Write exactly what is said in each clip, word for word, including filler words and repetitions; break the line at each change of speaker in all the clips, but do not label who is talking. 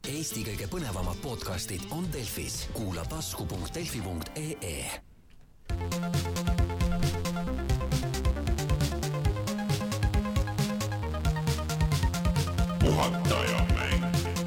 Eesti kõige põnevamad podcastid on Delfis. Kuula tasku punkt delfi punkt ee. Puhataja mäng.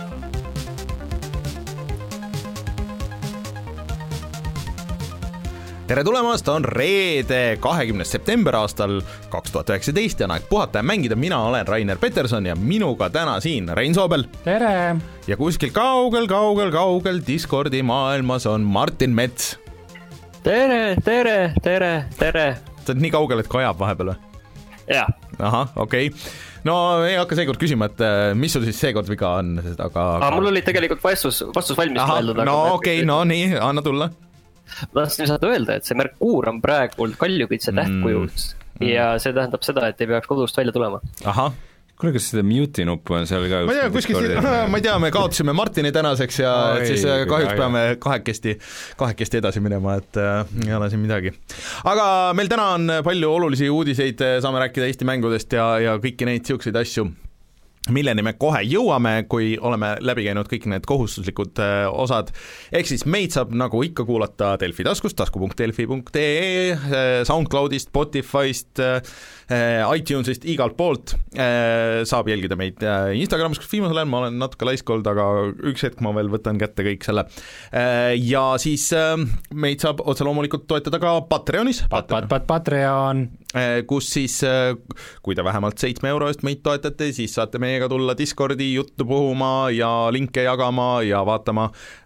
Tere tulemast, on reede kahekümnes september aastal kaks tuhat üheksateist ja on aeg puhata ja mängida. Mina olen Rainer Peterson ja minuga täna siin Rein Soobel.
Tere!
Ja kuskil kaugel, kaugel, kaugel Discordi maailmas on Martin Mets.
Tere, tere, tere, tere.
Sa oled nii kaugel, et kajab vahepeal või?
Jah.
Aha, okei. Okay. No ei hakka seekord küsima, et mis sul siis seekord viga on. Aga...
Ah, mul oli tegelikult vastus, vastus valmis.
Aha,
mõeldud,
no okei, okay, no nii, anna tulla.
Ma tahtsin saada öelda, et see Merkuur on praegu Kaljukitse tähtkujus mm. ja see tähendab seda, et ei peaks kodust välja tulema.
Aha.
Kuule, kas seda mute'i nuppu on seal ka?
Ma ei tea, kuskil siin, ma ei tea, me kaotasime Martini tänaseks ja Oi, siis kahjuks ai, peame kahekesti, kahekesti edasi minema, et äh, ei ole siin midagi. Aga meil täna on palju olulisi uudiseid, saame rääkida Eesti mängudest ja, ja kõiki neid siukseid asju, milleni me kohe jõuame, kui oleme läbi käinud kõik need kohustuslikud äh, osad. Ehk siis meid saab nagu ikka kuulata Delfi taskust, tasku punkt delfi punkt ee, SoundCloudist, Spotifyst, äh, iTunesist, igalt poolt. Äh, saab jälgida meid äh, Instagramis, kus viimasel ajal ma olen natuke laiskold, aga üks hetk ma veel võtan kätte kõik selle. Äh, ja siis äh, meid saab otse loomulikult toetada ka Patreonis.
Pat, pat, pat, Patreon.
Äh, kus siis, äh, kui te vähemalt seitsme euro eest meid toetate, siis saate meiega tulla Discordi juttu puhuma ja linke jagama ja vaatama,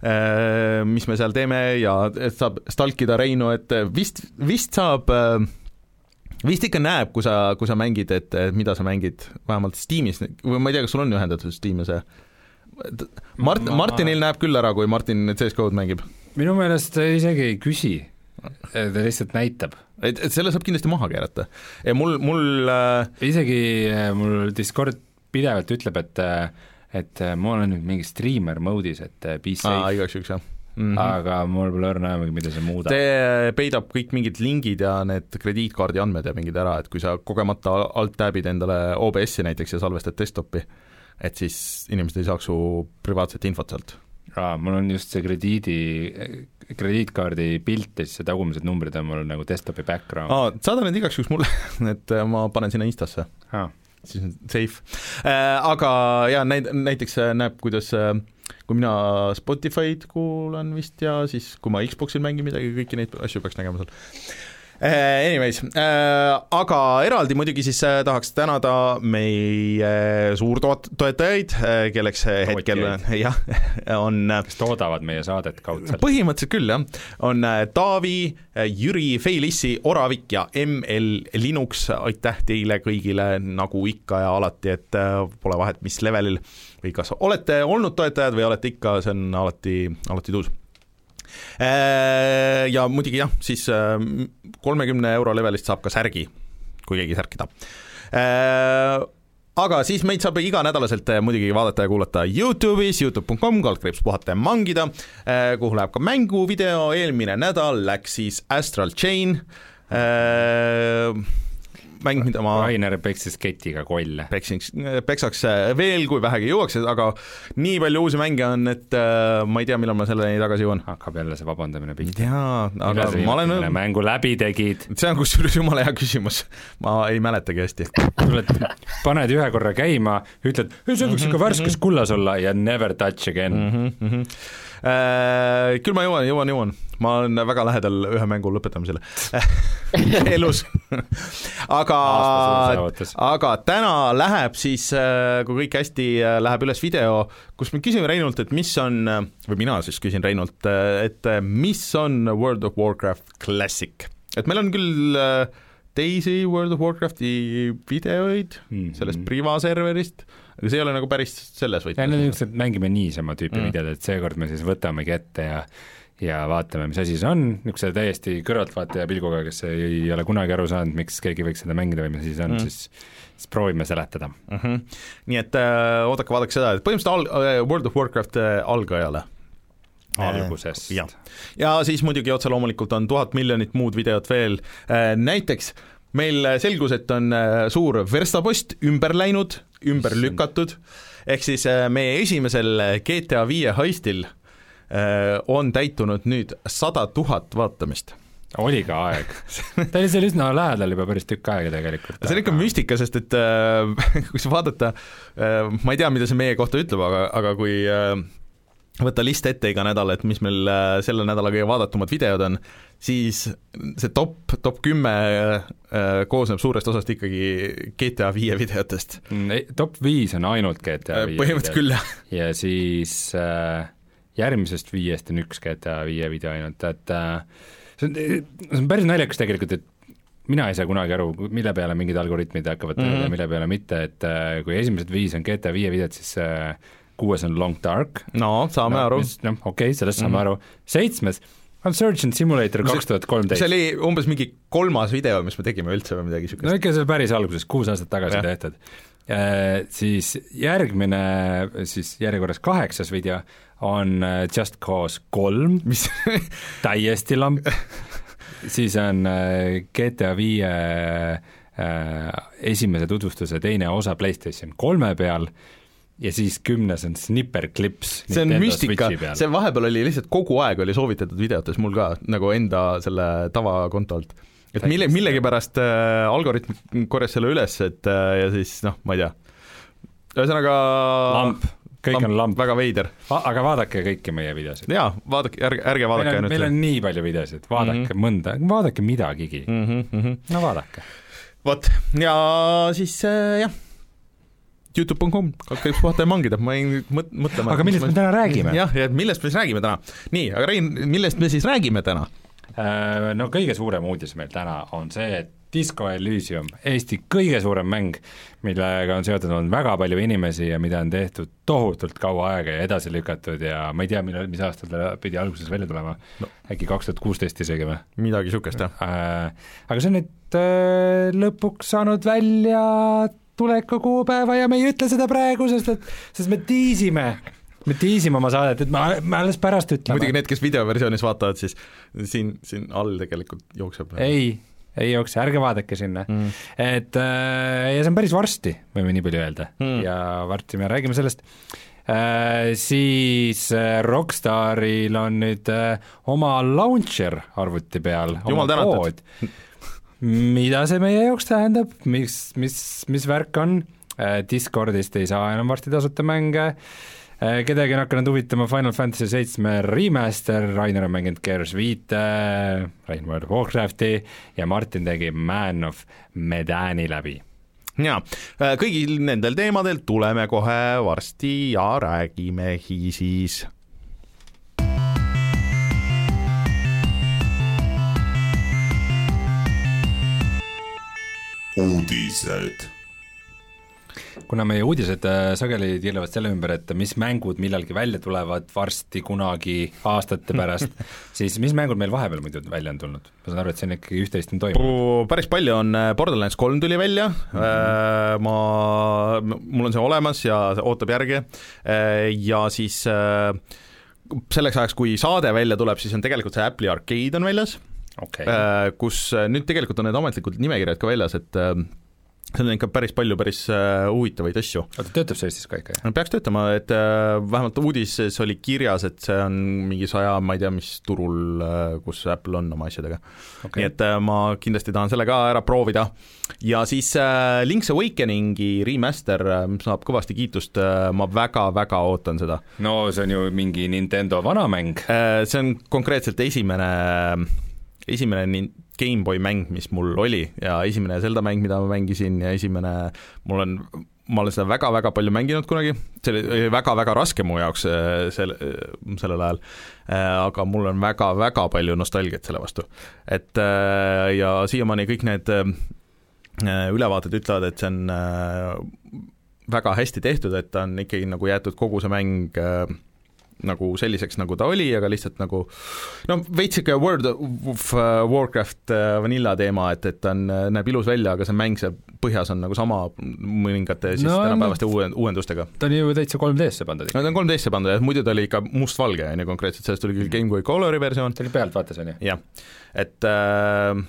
mis me seal teeme ja saab stalkida Reinu, et vist, vist saab, vist ikka näeb, kui sa, kui sa mängid, et mida sa mängid, vähemalt Steamis, või ma ei tea, kas sul on ühendatud Steam see. Mart, ma... Martinil näeb küll ära, kui Martin C S G O-d mängib.
Minu meelest isegi ei küsi, ta lihtsalt näitab.
Et, et selle saab kindlasti maha keerata. Ja mul, mul
isegi mul Discord pidevalt ütleb, et, et ma olen nüüd mingi streamer mode'is, et be safe.
Aa, igaks üks, jah.
Mm-hmm. Aga mul pole õrna näemegi, mida see muudab.
See peidab kõik mingid lingid ja need krediitkaardi andmed ja mingid ära, et kui sa kogemata alt tabid endale O B S-i näiteks ja salvestad desktopi, et siis inimesed ei saaks su privaatset infot sealt.
Aa, mul on just see krediidi, krediitkaardi pilt ja siis see tagumised numbrid on mul nagu desktopi background.
Aa, saada need igaks üks mulle, et ma panen sinna Instasse.
Aa.
Siis on safe. Äh, aga ja näid, näiteks näeb, kuidas kui mina Spotify'd kuulan vist ja siis kui ma Xbox'il mängin midagi, kõiki neid asju peaks nägema seal. Äh, anyways, äh, aga eraldi muidugi siis äh, tahaks tänada meie suurtoetajaid, äh, kelleks hetkel jah, on
kes toodavad meie saadet kaudselt.
Põhimõtteliselt küll, jah. On Taavi, Jüri, Feilissi, Oravik ja M L Linux. Aitäh teile kõigile nagu ikka ja alati, et äh, pole vahet, mis levelil või kas olete olnud toetajad või olete ikka, see on alati, alati tuus. Ja muidugi jah, siis kolmekümne euro levelist saab ka särgi, kui keegi särki tahab. Aga siis meid saab iganädalaselt muidugi vaadata ja kuulata YouTube'is, youtube punkt com, kaldkriips puhata ja mangida, kuhu läheb ka mänguvideo. Eelmine nädal läks siis Astral Chain mäng, mida ma
Rainer peksis ketiga kolle.
Peksiks, peksaks veel, kui vähegi jõuaks, aga nii palju uusi mänge on, et äh, ma ei tea, millal ma selleni tagasi jõuan.
Hakkab jälle see vabandamine pihta.
Jaa, aga ma olen...
mängu läbi tegid.
See on kusjuures jumala hea küsimus. Ma ei mäletagi hästi.
Tuled, paned ühe korra käima, ütled, see võiks ikka värskes kullas olla ja never touch again.
Mm-hmm, mm-hmm. Äh, küll ma jõuan, jõuan, jõuan. Ma olen väga lähedal ühe mängu lõpetamisele elus. aga, aga täna läheb siis, kui kõik hästi läheb üles video, kus me küsime Reinult, et mis on, või mina siis küsin Reinult, et mis on World of Warcraft Classic. Et meil on küll teisi World of Warcrafti videoid mm-hmm. sellest privaserverist, aga see ei ole nagu päris selles võtmes.
Need on niisugused mängime niisama tüüpi mm. videod, et seekord me siis võtamegi ette ja ja vaatame, mis asi see on, niisuguse täiesti kõrvaltvaataja pilguga, kes ei ole kunagi aru saanud, miks keegi võiks seda mängida või mis asi see on mm., siis, siis proovime seletada.
Mm-hmm. Nii et äh, oodake, vaadake seda, et põhimõtteliselt al- World of Warcraft äh, algajale.
Algusest.
Ja. ja siis muidugi otse loomulikult on tuhat miljonit muud videot veel. Äh, näiteks meil selgus, et on äh, suur verstapost ümber läinud, ümber lükatud ehk siis meie esimesel G T A viie heistil on täitunud nüüd sada tuhat vaatamist.
Oli ka aeg. Ta oli seal üsna lähedal juba päris tükk aega tegelikult.
See on ikka müstika, sest et äh, kui sa vaadata, äh, ma ei tea, mida see meie kohta ütleb, aga, aga kui äh, võtta list ette iga nädal, et mis meil äh, selle nädala kõige vaadatumad videod on, siis see top, top kümme äh, koosneb suurest osast ikkagi G T A viie videotest.
Top viis on ainult G T A viie
põhimõtteliselt küll, jah.
Ja siis äh, järgmisest viiest on üks G T A viie video ainult, et äh, see on, see on päris naljakas tegelikult, et mina ei saa kunagi aru, mille peale mingid algoritmid hakkavad mm -hmm. ja mille peale mitte, et äh, kui esimesed viis on G T A viie videot, siis äh, kuues on Long Dark.
No, saame no, aru.
noh, okei okay,, sellest saame mm -hmm. aru. Seitsmes on Surgeon Simulator kaks tuhat kolmteist.
See oli umbes mingi kolmas video, mis me tegime üldse või midagi sükest.
No ikka see päris alguses, kuus aastat tagasi ja. tehtud. Äh, siis järgmine, siis järjekorras kaheksas video on Just Cause kolm, mis täiesti lamp. Siis on G T A viie esimese tutvustuse teine osa PlayStation kolme peal ja siis kümnes on Snipper Clips.
See on müstika, see vahepeal oli lihtsalt kogu aeg oli soovitatud videotes mul ka, nagu enda selle tavakonto alt. Et mille, millegipärast äh, algoritm korjas selle üles, et äh, ja siis noh, ma ei tea. Ühesõnaga
lamp, kõik lamp, on lamp.
Väga veider.
Va- aga vaadake kõiki meie videosid.
Jaa, vaadake, ärge, ärge vaadake
meil on,
ainult.
Meil on nii palju videosid, vaadake mm -hmm. mõnda, vaadake midagigi.
Mm -hmm.
No vaadake.
Vot, ja siis äh, jah, youtube punkt com, kõik puhata ja mangida, ma ei mõt, mõtlema.
Aga millest me täna räägime?
Jah, ja millest me siis räägime täna? Nii, aga Rein, millest me siis räägime täna?
No kõige suurem uudis meil täna on see, et Disco Elysium, Eesti kõige suurem mäng, millega on seotud olnud väga palju inimesi ja mida on tehtud tohutult kaua aega ja edasi lükatud ja ma ei tea, millal, mis aastal ta pidi alguses välja tulema no., äkki kaks tuhat kuusteist isegi või?
Midagi sükest, jah
äh,. Aga see on nüüd äh, lõpuks saanud välja tuleku kuupäeva ja me ei ütle seda praegu, sest et sest me tiisime me tiisime oma saadet, et me, me alles pärast ütleme.
Muidugi need, kes videoversioonis vaatavad, siis siin, siin all tegelikult jookseb.
Ei, ei jookse, ärge vaadake sinna mm.. Et äh, ja see on päris varsti, võime nii palju öelda mm. ja varsti me räägime sellest äh,. Siis äh, Rockstaril on nüüd äh, oma launcher arvuti peal.
Jumal tänatud.
Mida see meie jaoks tähendab, mis, mis, mis värk on äh,, Discordist ei saa enam varsti tasuta mänge. Kedagi on hakanud huvitama Final Fantasy seitsme remaster, Rainer on mänginud Gears viite, Rain World of Warcrafti ja Martin tegi Man of Medani läbi.
Jaa, kõigil nendel teemadel tuleme kohe varsti ja räägimegi siis.
Uudised.
Kuna meie uudised sageli tiirlevad selle ümber, et mis mängud millalgi välja tulevad varsti kunagi aastate pärast, siis mis mängud meil vahepeal muidu välja on tulnud? Ma saan aru, et see on ikkagi üht-teist on toimunud.
Päris palju on, Borderlands kolm tuli välja mm-hmm. ma, mul on see olemas ja ootab järgi ja siis selleks ajaks, kui saade välja tuleb, siis on tegelikult see Apple'i Arcade on väljas
okay.,
kus nüüd tegelikult on need ametlikud nimekirjad ka väljas, et see on ikka päris palju päris uh, huvitavaid asju.
Oota, töötab see Eestis ka ikka?
Peaks töötama, et uh, vähemalt uudises oli kirjas, et see on mingi saja, ma ei tea, mis turul, uh, kus Apple on oma asjadega okay.. Nii et uh, ma kindlasti tahan selle ka ära proovida. Ja siis uh, Link's Awakeningi remaster uh, saab kõvasti kiitust, uh, ma väga-väga ootan seda.
No see on ju mingi Nintendo vanamäng.
Uh, see on konkreetselt esimene, esimene Gameboy mäng, mis mul oli ja esimene Zelda mäng, mida ma mängisin ja esimene, mul on, ma olen seda väga-väga palju mänginud kunagi, see oli väga-väga raske mu jaoks selle, sellel ajal, aga mul on väga-väga palju nostalgiat selle vastu. Et ja siiamaani kõik need ülevaated ütlevad, et see on väga hästi tehtud, et ta on ikkagi nagu jäetud kogu see mäng nagu selliseks, nagu ta oli, aga lihtsalt nagu no veits ikka World of Warcraft vanilla teema, et, et ta on, näeb ilus välja, aga see mäng, see põhjas on nagu sama mõningate siis no, tänapäevaste no, uuendustega.
Ta on ju täitsa kolm D-sse pandud.
No ta on kolm D-sse pandud, et muidu ta oli ikka mustvalge, nii konkreetselt, sellest tuli küll Game Boy Colori versioon.
See oli pealt vaates, on ju?
Jah, et äh,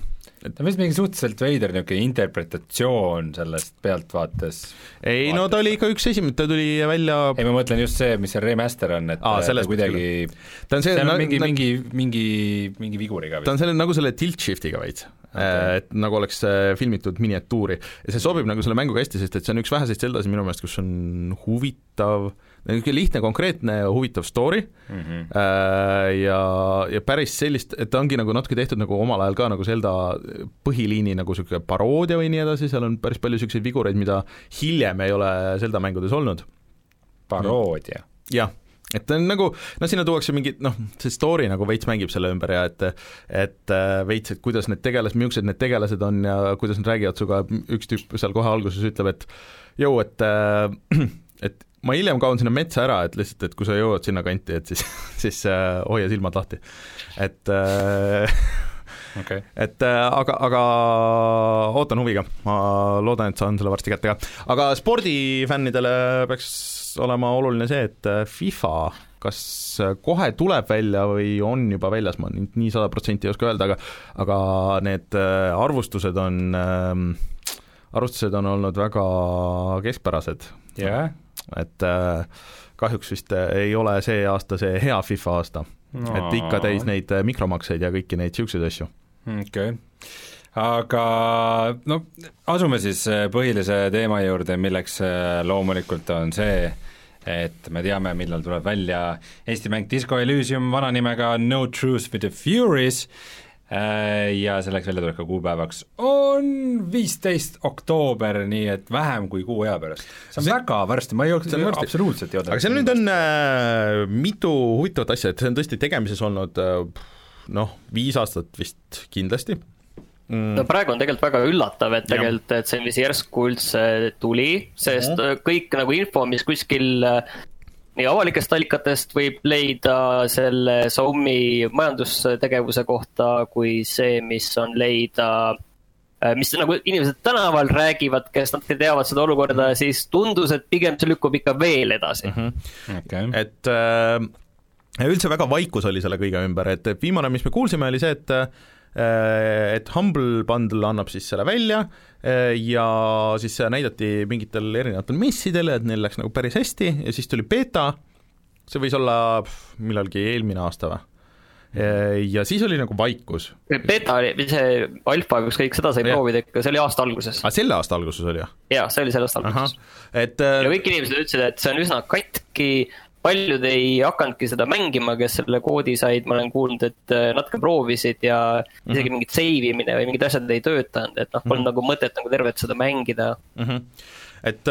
ta on vist mingi suhteliselt veider niisugune interpretatsioon sellest pealtvaates.
ei vaates. No ta oli ikka üks esimene, ta tuli välja
ei, ma mõtlen just see, mis see remaster on, et Aa, ta kuidagi
ta on see,
on
na,
mingi,
na,
mingi, mingi, mingi viguriga
ta on selle, nagu selle tilt shiftiga veits okay., et nagu oleks filmitud miniatuuri ja see sobib nagu selle mänguga hästi, sest et see on üks väheseid Zeldasid minu meelest, kus on huvitav niisugune lihtne, konkreetne ja huvitav story mm-hmm. ja, ja päris sellist, et ta ongi nagu natuke tehtud nagu omal ajal ka nagu Zelda põhiliini nagu niisugune paroodia või nii edasi, seal on päris palju niisuguseid vigureid, mida hiljem ei ole Zelda mängudes olnud.
Paroodia?
jah, et ta on nagu, no sinna tuuakse mingi, noh, see story nagu veits mängib selle ümber ja et et veits, et kuidas need tegelased, millised need tegelased on ja kuidas nad räägivad suga, üks tüüp seal kohe alguses ütleb, et jõu, et et ma hiljem kaon sinna metsa ära, et lihtsalt, et kui sa jõuad sinna kanti, et siis, siis äh, hoia silmad lahti. Et äh, okay. et äh, aga, aga ootan huviga, ma loodan, et saan selle varsti kätte ka. Aga spordifännidele peaks olema oluline see, et FIFA kas kohe tuleb välja või on juba väljas, ma nüüd nii sada protsenti ei oska öelda, aga aga need arvustused on, arvustused on olnud väga keskpärased.
jah yeah.
et äh, kahjuks vist ei ole see aasta see hea FIFA aasta no., et ikka täis neid mikromakseid ja kõiki neid siukseid asju.
okei okay., aga no asume siis põhilise teema juurde, milleks loomulikult on see, et me teame, millal tuleb välja Eesti mäng Disco Elysium vana nimega No Truth with the Furies ja selleks välja tuleku kuupäevaks on viisteist oktoober, nii et vähem kui kuu aja pärast. see on see, väga varsti, ma ei jõuaks absoluutselt jõuda.
aga seal nüüd on äh, mitu huvitavat asja, et see on tõesti tegemises olnud äh, noh, viis aastat vist kindlasti.
Mm. No praegu on tegelikult väga üllatav, et tegelikult, et see mis järsku üldse tuli, sest mm. kõik nagu info, mis kuskil nii avalikest allikatest võib leida selle Soumi majandustegevuse kohta, kui see, mis on leida, mis nagu inimesed tänaval räägivad, kes natuke teavad seda olukorda, siis tundus, et pigem see lükkub ikka veel edasi.
Mm-hmm. Okay. Et äh, üldse väga vaikus oli selle kõige ümber, et viimane, mis me kuulsime, oli see, et et Humble Bundle annab siis selle välja ja siis näidati mingitel erinevatel messidel, et neil läks nagu päris hästi ja siis tuli beta, see võis olla millalgi eelmine aasta või? Ja siis oli nagu vaikus.
Beta oli, see alfa, kus kõik seda sai proovida, see oli aasta alguses.
Ah, selle aasta alguses oli, jah?
Jaa, see oli selle aasta alguses. Et, ja kõik inimesed ütlesid, et see on üsna katki, paljud ei hakanudki seda mängima, kes selle koodi said, ma olen kuulnud, et natuke proovisid ja mm-hmm. isegi mingit save imine või mingid asjad ei töötanud, et noh, polnud mm-hmm. nagu mõtet nagu tervet seda mängida.
Mm-hmm. Et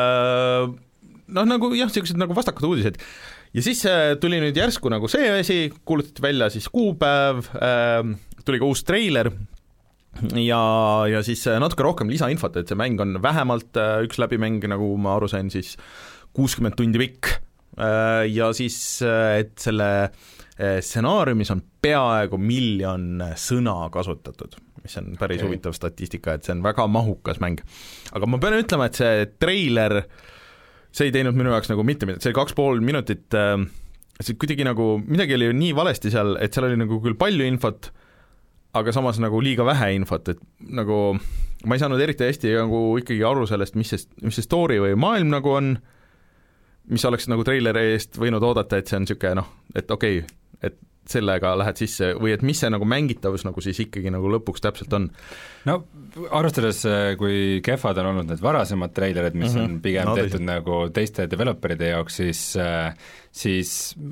noh, nagu jah, sellised nagu vastakad uudised. Ja siis tuli nüüd järsku nagu see asi, kuulutati välja siis kuupäev, tuli ka uus treiler ja, ja siis natuke rohkem lisainfot, et see mäng on vähemalt üks läbimäng, nagu ma aru sain, siis kuuskümmend tundi pikk. Ja siis, et selle stsenaariumis on peaaegu miljon sõna kasutatud, mis on päris okay. huvitav statistika, et see on väga mahukas mäng. Aga ma pean ütlema, et see treiler, see ei teinud minu jaoks nagu mitte midagi, see oli kaks pool minutit, see kuidagi nagu, midagi oli nii valesti seal, et seal oli nagu küll palju infot, aga samas nagu liiga vähe infot, et nagu ma ei saanud eriti hästi nagu ikkagi aru sellest, mis see, mis see story või maailm nagu on, mis oleks nagu treileri eest võinud oodata, et see on niisugune noh, et okei okay,, et sellega lähed sisse või et mis see nagu mängitavus nagu siis ikkagi nagu lõpuks täpselt on?
No arvestades, kui kehvad on olnud need varasemad treilerid, mis mm-hmm. on pigem no, tehtud nagu teiste developeride jaoks, siis, siis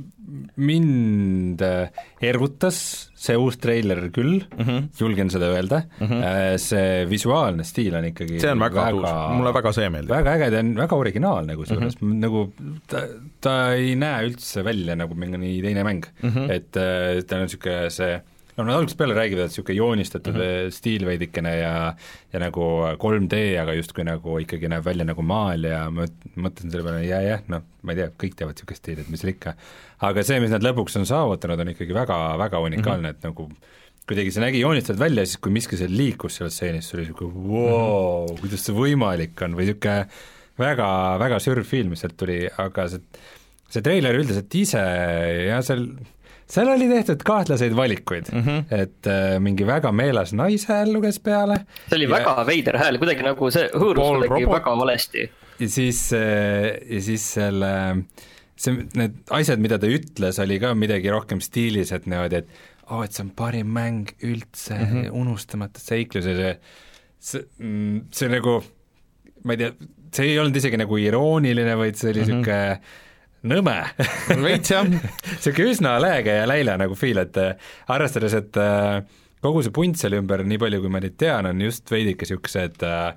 mind ergutas see uus treiler küll mm-hmm. julgen seda öelda mm-hmm. see visuaalne stiil on ikkagi
see on väga, väga tuus, mulle väga see meeldib
väga äge, ta on väga originaalne kusjuures mm-hmm. nagu ta, ta ei näe üldse välja nagu mingi teine mäng mm-hmm. et ta on niisugune see no nad algusest peale räägivad, et niisugune joonistatud mm-hmm. stiil veidikene ja, ja nagu kolm D, aga justkui nagu ikkagi näeb välja nagu maal ja ma mõtlen selle peale, jah, jah, noh, ma ei tea, kõik teavad niisugust stiili, et mis seal ikka. Aga see, mis nad lõpuks on saavutanud, on ikkagi väga, väga unikaalne, mm-hmm. et nagu kuidagi see nägi joonistatud välja, siis kui miski seal liikus selles stseenis, see oli niisugune wow, mm-hmm. kuidas see võimalik on või niisugune väga, väga sürv film, mis sealt tuli, aga see, see treiler üldiselt ise ja seal seal oli tehtud kahtlaseid valikuid mm, -hmm. et äh, mingi väga meeles naise hääl luges peale.
see oli ja... väga veider hääl, kuidagi nagu see hõõrus kuidagi väga valesti.
ja siis, ja siis selle, see, need asjad, mida ta ütles, oli ka midagi rohkem stiilis, et niimoodi, et oo oh,, et see on parim mäng üldse mm, -hmm. unustamata seiklus ja see, see, see nagu, ma ei tea, see ei olnud isegi nagu irooniline, vaid see oli niisugune mm -hmm. nõme.
veits jah.
niisugune üsna lääge ja läila nagu feel, et arvestades, et kogu see punt selle ümber, nii palju kui ma neid tean, on just veidike niisugused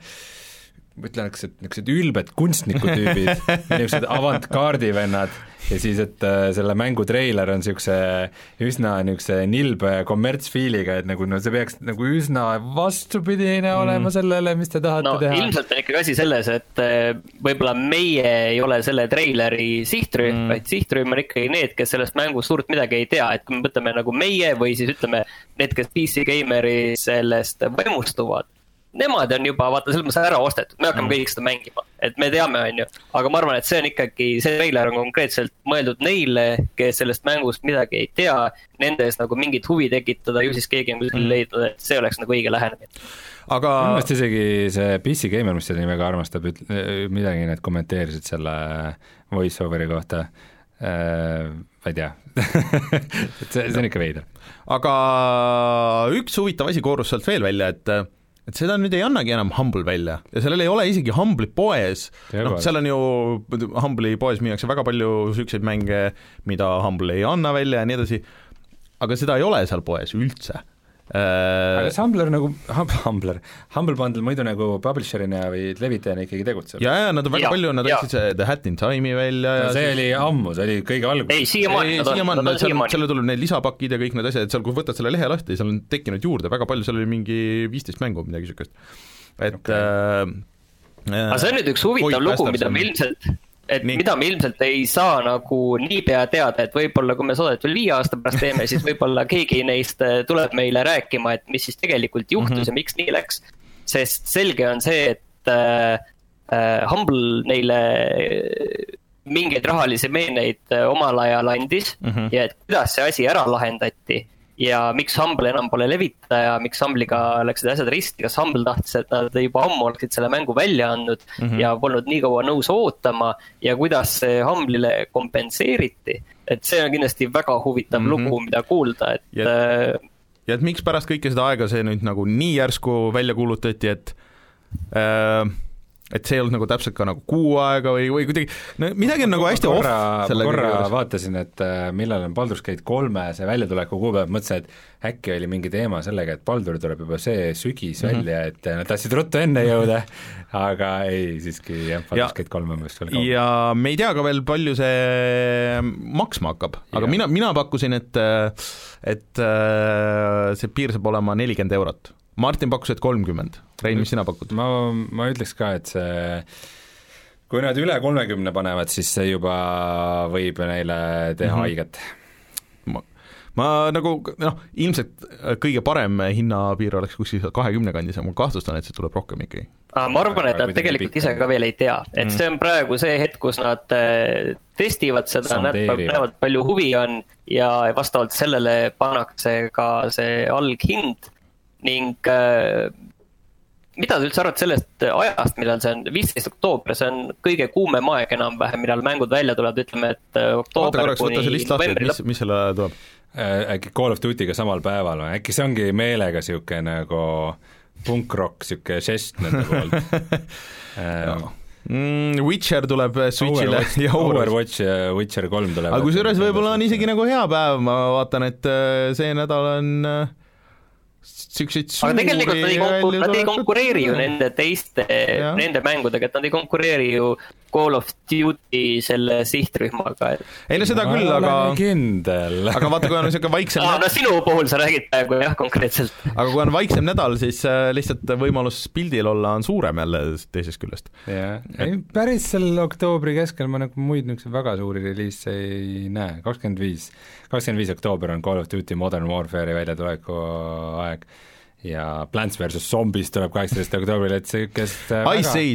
ma ütlen, et niisugused ülbed kunstnikutüübid, niisugused avantgaardi vennad ja siis, et äh, selle mängu treiler on niisuguse üsna niisuguse nilbe kommertsfiiliga, et nagu no see peaks nagu üsna vastupidine mm. olema sellele, mis te tahate
no,
teha.
Ilmselt on ikkagi asi selles, et võib-olla meie ei ole selle treileri sihtrühm mm., vaid sihtrühm on ikkagi need, kes sellest mängust suurt midagi ei tea, et kui me võtame nagu meie või siis ütleme need, kes P C Gameri sellest vaimustuvad, nemad on juba, vaata, selles mõttes ära ostetud, me hakkame mm. kõik seda mängima, et me teame, on ju, aga ma arvan, et see on ikkagi, see trailer on konkreetselt mõeldud neile, kes sellest mängust midagi ei tea, nendes nagu mingit huvi tekitada, ju siis keegi on kuskil leidnud, et see oleks nagu õige lähenemine.
Aga minu meelest isegi see P C Gamer, mis seda nii väga armastab, midagi need kommenteerisid selle voice-overi kohta, äh, ma ei tea et see, see on ikka veider.
Aga üks huvitav asi koorus sealt veel välja, et et seda nüüd ei annagi enam Humble välja ja sellel ei ole isegi Humble'i poes, noh, seal on ju, Humble'i poes müüakse väga palju selliseid mänge, mida Humble ei anna välja ja nii edasi, aga seda ei ole seal poes üldse.
Aga see Humbler nagu, Humbler, Humble Bundle muidu nagu publisherina või levitajana ikkagi tegutseb.
ja, ja nad on väga ja, palju, nad andsid see The Hat in Time'i välja
no,
ja
see siis... oli ammu, see oli kõige algus.
ei, siiamaani nad on, nad on siiamaani.
Selle tuleb need lisapakid ja kõik need asjad, et seal, kui võtad selle lehe lahti, seal on tekkinud juurde väga palju, seal oli mingi viisteist mängu, midagi niisugust. Et okay. äh,
aga see on nüüd üks huvitav lugu, mida me ilmselt et nii. Mida me ilmselt ei saa nagu niipea teada, et võib-olla kui me saadet veel viie aasta pärast teeme, siis võib-olla keegi neist tuleb meile rääkima, et mis siis tegelikult juhtus mm -hmm. ja miks nii läks. Sest selge on see, et äh, Humble neile mingeid rahalisi meeneid omal ajal andis mm -hmm. ja et kuidas see asi ära lahendati ja miks Humble enam pole levitaja, miks Humble'iga läksid asjad risti, kas Humble tahtis, et nad juba ammu oleksid selle mängu välja andnud mm -hmm. ja polnud nii kaua nõus ootama ja kuidas see Humble'ile kompenseeriti, et see on kindlasti väga huvitav mm -hmm. lugu, mida kuulda, et
ja, ja et miks pärast kõike seda aega see nüüd nagu nii järsku välja kuulutati, et äh, et see ei olnud nagu täpselt ka nagu kuu aega või, või kuidagi, no midagi on nagu hästi
korra, off selle korra kõige vaatasin, et millal on Baldur's Gate kolme see väljatuleku kuupäev, mõtlesin, et äkki oli mingi teema sellega, et Baldur tuleb juba see sügis mm -hmm. välja, et nad tahtsid ruttu enne jõuda, aga ei, siiski jah, Baldur's Gate kolm on vist veel kaua.
ja me ei tea ka veel, palju see maksma hakkab, aga ja. mina, mina pakkusin, et et see piir saab olema nelikümmend eurot. Martin pakkus, et kolmkümmend. Rein, mis sina pakud?
Ma, ma ütleks ka, et see, kui nad üle kolmekümne panevad, siis see juba võib neile teha mm -hmm. haiget.
Ma, ma nagu, noh, ilmselt kõige parem hinnapiir oleks kuskil kahekümne kandis, ma kahtlustan, et see tuleb rohkem ikkagi.
Ma arvan, et nad tegelikult pikk. ise ka veel ei tea, et see on praegu see hetk, kus nad testivad seda, näevad palju huvi on ja vastavalt sellele pannakse ka see alghind ning äh, mida te üldse arvate sellest ajast, millal see on viisteist oktoober, see on kõige kuumem aeg enam-vähem, millal mängud välja tulevad, ütleme, et oktoober kuni novembri lõpp.
Mis selle ajal tuleb?
Äkki Call of Duty'ga samal päeval või? Äkki see ongi meelega siuke nagu punk-rock, siuke žest nende poolt
no. Mm, Witcher tuleb Switchile
Overwatch, ja Overwatch ja Witcher kolm tuleb.
aga kusjuures võib-olla on isegi nagu hea päev, ma vaatan, et see nädal on
aga tegelikult nad ei, konkur- nad ei konkureeri ju nende teiste, ja. nende mängudega, et nad ei konkureeri ju Call of Duty selle sihtrühmaga. Et...
ei no seda ma küll, aga
kindel.
aga vaata, kui on niisugune vaiksem
ah, no sinu puhul sa räägid praegu jah, konkreetselt.
aga kui on vaiksem nädal, siis lihtsalt võimalus pildil olla on suurem jälle teisest küljest.
jah, ei päris selle oktoobri keskel ma nagu muid niisuguse väga suuri reliise ei näe, kakskümmend viis kakskümmend viis oktoober on Call of Duty Modern Warfare'i väljatuleku aeg ja Plants versus Zombies tuleb kaheksateist oktoobril, et see, kes
Ice väga... Age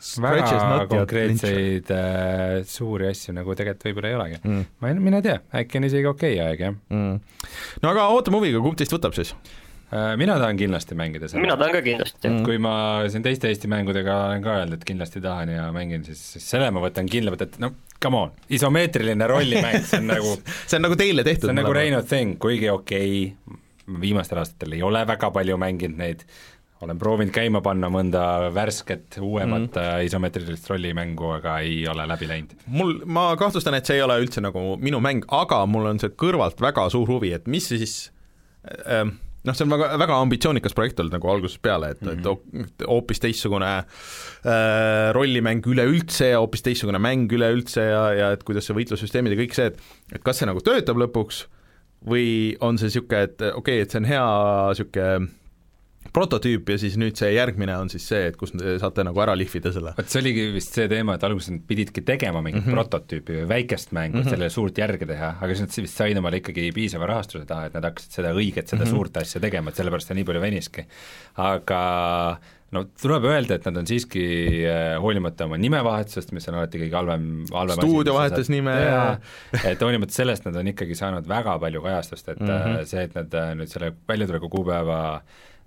väga konkreetseid äh, suuri asju nagu tegelikult võib-olla ei olegi mm.. ma ei, mine tea, äkki on isegi okei okay aeg, jah
mm.. no aga ootame huviga, kumb teist võtab siis?
Äh, mina tahan kindlasti mängida seda.
mina tahan ka kindlasti mm..
kui ma siin teiste Eesti mängudega olen ka öelnud, et kindlasti tahan ja mängin, siis, siis selle ma võtan kindlamalt, et no come on, isomeetriline rollimäng, see on nagu
see on nagu teile tehtud.
see on nagu Reino Thing, kuigi okei okay,, viimastel aastatel ei ole väga palju mänginud neid, olen proovinud käima panna mõnda värsket, uuemat mm. isomeetrilist rollimängu, aga ei ole läbi läinud.
Mul, ma kahtlustan, et see ei ole üldse nagu minu mäng, aga mul on see kõrvalt väga suur huvi, et mis siis äh, noh, see on väga, väga ambitsioonikas projekt olnud nagu algusest peale, et mm-hmm. et hoopis teistsugune äh, rollimäng üleüldse ja hoopis teistsugune mäng üleüldse ja, ja et kuidas see võitlussüsteemid ja kõik see, et, et kas see nagu töötab lõpuks või on see niisugune, et okei okay,, et see on hea niisugune prototüüp ja siis nüüd see järgmine on siis see, et kus te saate nagu ära lihvida selle.
Vot see oligi vist see teema, et alguses nad pididki tegema mingit mm -hmm. prototüüpi või väikest mängu, et mm -hmm. sellele suurt järge teha, aga siis nad vist said omale ikkagi piisava rahastuse taha, et nad hakkasid seda õiget, seda mm -hmm. suurt asja tegema, et sellepärast ta nii palju veniski. Aga no tuleb öelda, et nad on siiski hoolimata oma nimevahetusest, mis on alati kõige halvem, halvem
stuudio vahetas nime ja
et hoolimata sellest nad on ikkagi saanud väga palju kajastust, et mm -hmm. see, et nad nüüd selle väljatuleku kuupäeva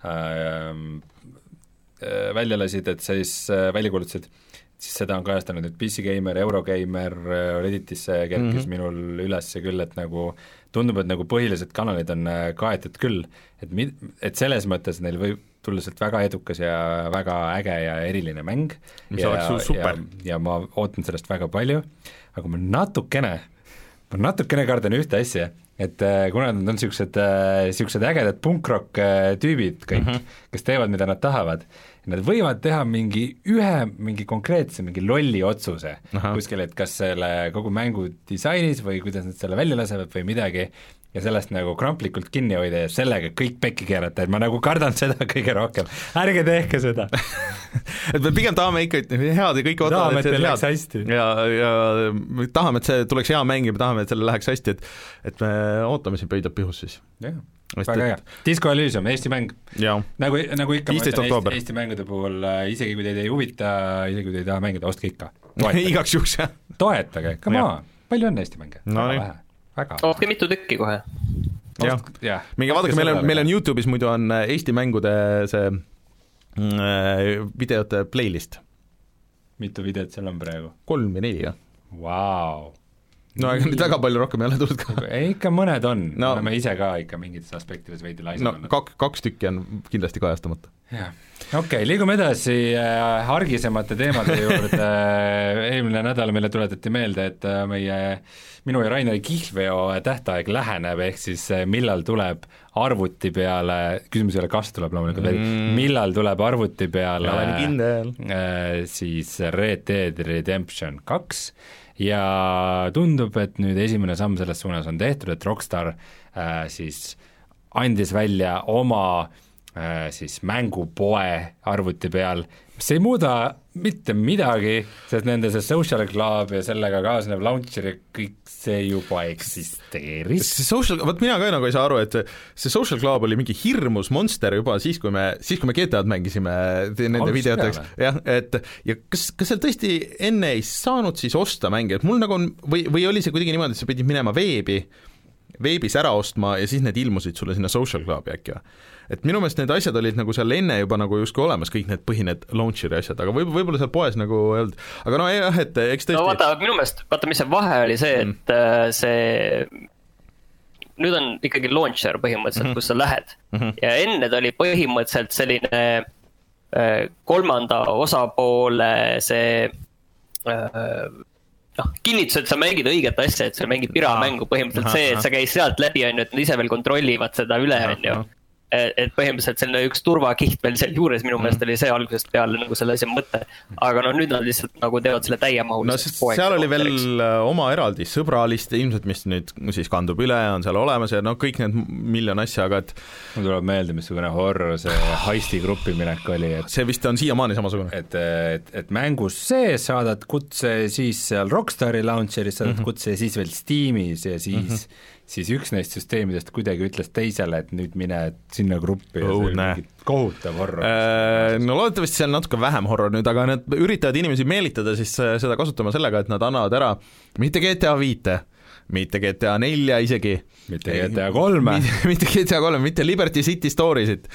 välja lasid, et siis välja kuulutasid, siis seda on kajastanud nüüd P C Gamer, Eurogeimer, Redditisse kerkis mm -hmm. minul üles küll, et nagu tundub, et nagu põhilised kanalid on kaetud küll, et mi-, et selles mõttes neil võib tulla sealt väga edukas ja väga äge ja eriline mäng
mis
ja,
oleks super.
Ja, ja ma ootan sellest väga palju, aga ma natukene, ma natukene kardan ühte asja, et kuna nad on niisugused, niisugused ägedad punkrock tüübid kõik mm, -hmm. kes teevad, mida nad tahavad, nad võivad teha mingi ühe, mingi konkreetse, mingi lolli otsuse Aha. kuskil, et kas selle kogu mängu disainis või kuidas nad selle välja lasevad või midagi, ja sellest nagu kramplikult kinni hoida ja sellega kõik pekki keerata, et ma nagu kardan seda kõige rohkem, ärge tehke seda
et me pigem tahame ikka head ja kõik ootavad,
tahame, et see läheks hästi.
ja, ja tahame, et see tuleks hea mäng ja me tahame, et selle läheks hästi, et et me ootame siin pöidab pihus siis.
jah, väga hea. Disco Elysium, Eesti mäng. nagu, nagu ikka ma ütlen Eesti, Eesti mängude puhul, isegi kui teid ei huvita, isegi kui te ei taha mängida, ostke ikka.
igaks juhuks, jah.
toetage, come on, palju on Eesti mänge?
no nii.
ostke mitu tükki kohe.
jah, minge vaadake, meil on, meil on YouTube'is muidu on Eesti mängude see äh, videote playlist.
mitu videot seal on praegu?
kolm või neli, jah.
Vau.
no ega nüüd väga palju rohkem ei ole tulnud ka.
ei, ikka mõned on no,, oleme ise ka ikka mingites aspektides veidi laisad
no, olnud. kak-, kaks tükki on kindlasti kajastamata.
jah, okei okay,, liigume edasi äh, argisemate teemade juurde äh, eelmine nädal meile tuletati meelde, et äh, meie minu ja Raineri kihlveo tähtaeg läheneb, ehk siis äh, millal tuleb arvuti peale, küsimus ei ole, kas tuleb loomulikult mm., millal tuleb arvuti peale äh, siis Red Dead Redemption kaks, ja tundub, et nüüd esimene samm selles suunas on tehtud, et Rockstar äh, siis andis välja oma äh, siis mängupoe arvuti peal, mis ei muuda mitte midagi, sest nende see Social Club ja sellega kaasnev launcher ja kõik see juba eksisteeris.
see Social, vot mina ka nagu ei saa aru, et see Social Club oli mingi hirmus monster juba siis, kui me, siis kui me G T A-d mängisime nende videoteks, jah, et ja kas, kas seal tõesti enne ei saanud siis osta mänge, et mul nagu on, või, või oli see kuidagi niimoodi, et sa pidid minema veebi, veebis ära ostma ja siis need ilmusid sulle sinna Social Clubi äkki või? Et minu meelest need asjad olid nagu seal enne juba nagu justkui olemas, kõik need põhined launcheri asjad, aga võib, võib-olla seal poes nagu ei olnud, aga no jah, et eks tõesti
no vaata, minu meelest, vaata mis see vahe oli see, et mm. see nüüd on ikkagi launcher põhimõtteliselt mm, -hmm. kus sa lähed mm -hmm. ja enne ta oli põhimõtteliselt selline kolmanda osapoole see noh, kinnitus, et sa mängid õiget asja, et sa mängid piramängu, põhimõtteliselt see, et sa käid sealt läbi, on ju, et nad ise veel kontrollivad seda üle, on ju. Et põhimõtteliselt selline üks turvakiht veel seal juures minu meelest oli see algusest peale nagu selle asja mõte, aga no nüüd nad lihtsalt nagu teevad selle täiemahulisest
no, seal oli veel oma eraldi sõbraliste ilmselt, mis nüüd siis kandub üle, on seal olemas ja no kõik need miljon asja, aga et
mul tuleb meelde, missugune horror see heisti gruppi minek oli, et
see vist on siiamaani samasugune.
Et, et, et mängus sees saadad kutse siis seal Rockstari launcheris, saadad mm -hmm. kutse ja siis veel Steamis ja siis mm -hmm. siis üks neist süsteemidest kuidagi ütles teisele, et nüüd mine sinna gruppi ja
oh,
see oli mingi kohutav horror
äh,. No loodetavasti seal natuke vähem horror nüüd, aga nad üritavad inimesi meelitada siis seda kasutama sellega, et nad annavad ära mitte G T A viite, mitte G T A nelja isegi,
mitte G T A kolme,
mitte G T A kolme, mitte Liberty City Storiesid,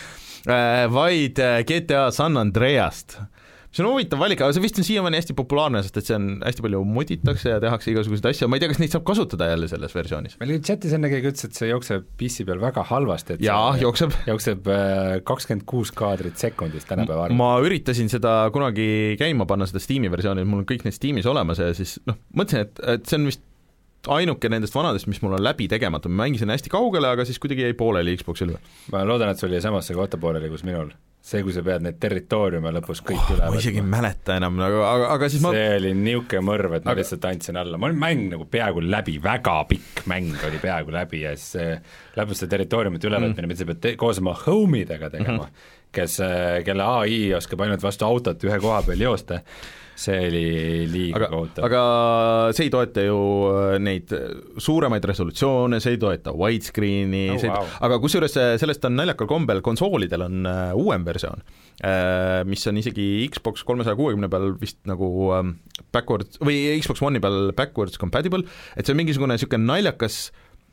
vaid G T A San Andreast. See on huvitav valik, aga see vist on siiamaani hästi populaarne, sest et see on hästi palju moditakse ja tehakse igasuguseid asju, ma ei tea, kas neid saab kasutada jälle selles versioonis.
Meil chatis enne keegi ütles, et see jookseb P C peal väga halvasti, et
jaa, jookseb
jookseb kakskümmend kuus kaadrit sekundis tänapäeva arv.
Ma üritasin seda kunagi käima panna, seda Steam'i versiooni, mul on kõik need Steam'is olemas ja siis noh, mõtlesin, et, et see on vist ainuke nendest vanadest, mis mul on läbi tegemata, ma mängisin hästi kaugele, aga siis kuidagi jäi pooleli Xboxil.
Ma loodan, et sul jäi samasse kohta pooleli, kus minul. See, kui sa pead neid territooriume lõpus kõik oh, üle
ma isegi ei mäleta enam, aga, aga, aga siis
see
ma
see oli niuke mõrv, et ma
aga...
lihtsalt andsin alla, ma olin mäng nagu peaaegu läbi, väga pikk mäng oli peaaegu läbi ja siis lõpus see territooriumite ülevõtmine mm., mida sa pead te- koos oma home'idega tegema mm, -hmm. kes, kelle A I oskab ainult vastu autot ühe koha peal joosta, see oli liiga kohutav.
Aga see ei toeta ju neid suuremaid resolutsioone, see ei toeta widescreeni oh,, wow. aga kusjuures sellest on naljakal kombel, konsoolidel on uuem versioon, mis on isegi Xbox kolmesaja kuuekümne peal vist nagu backwards, või Xbox One'i peal backwards compatible, et see on mingisugune niisugune naljakas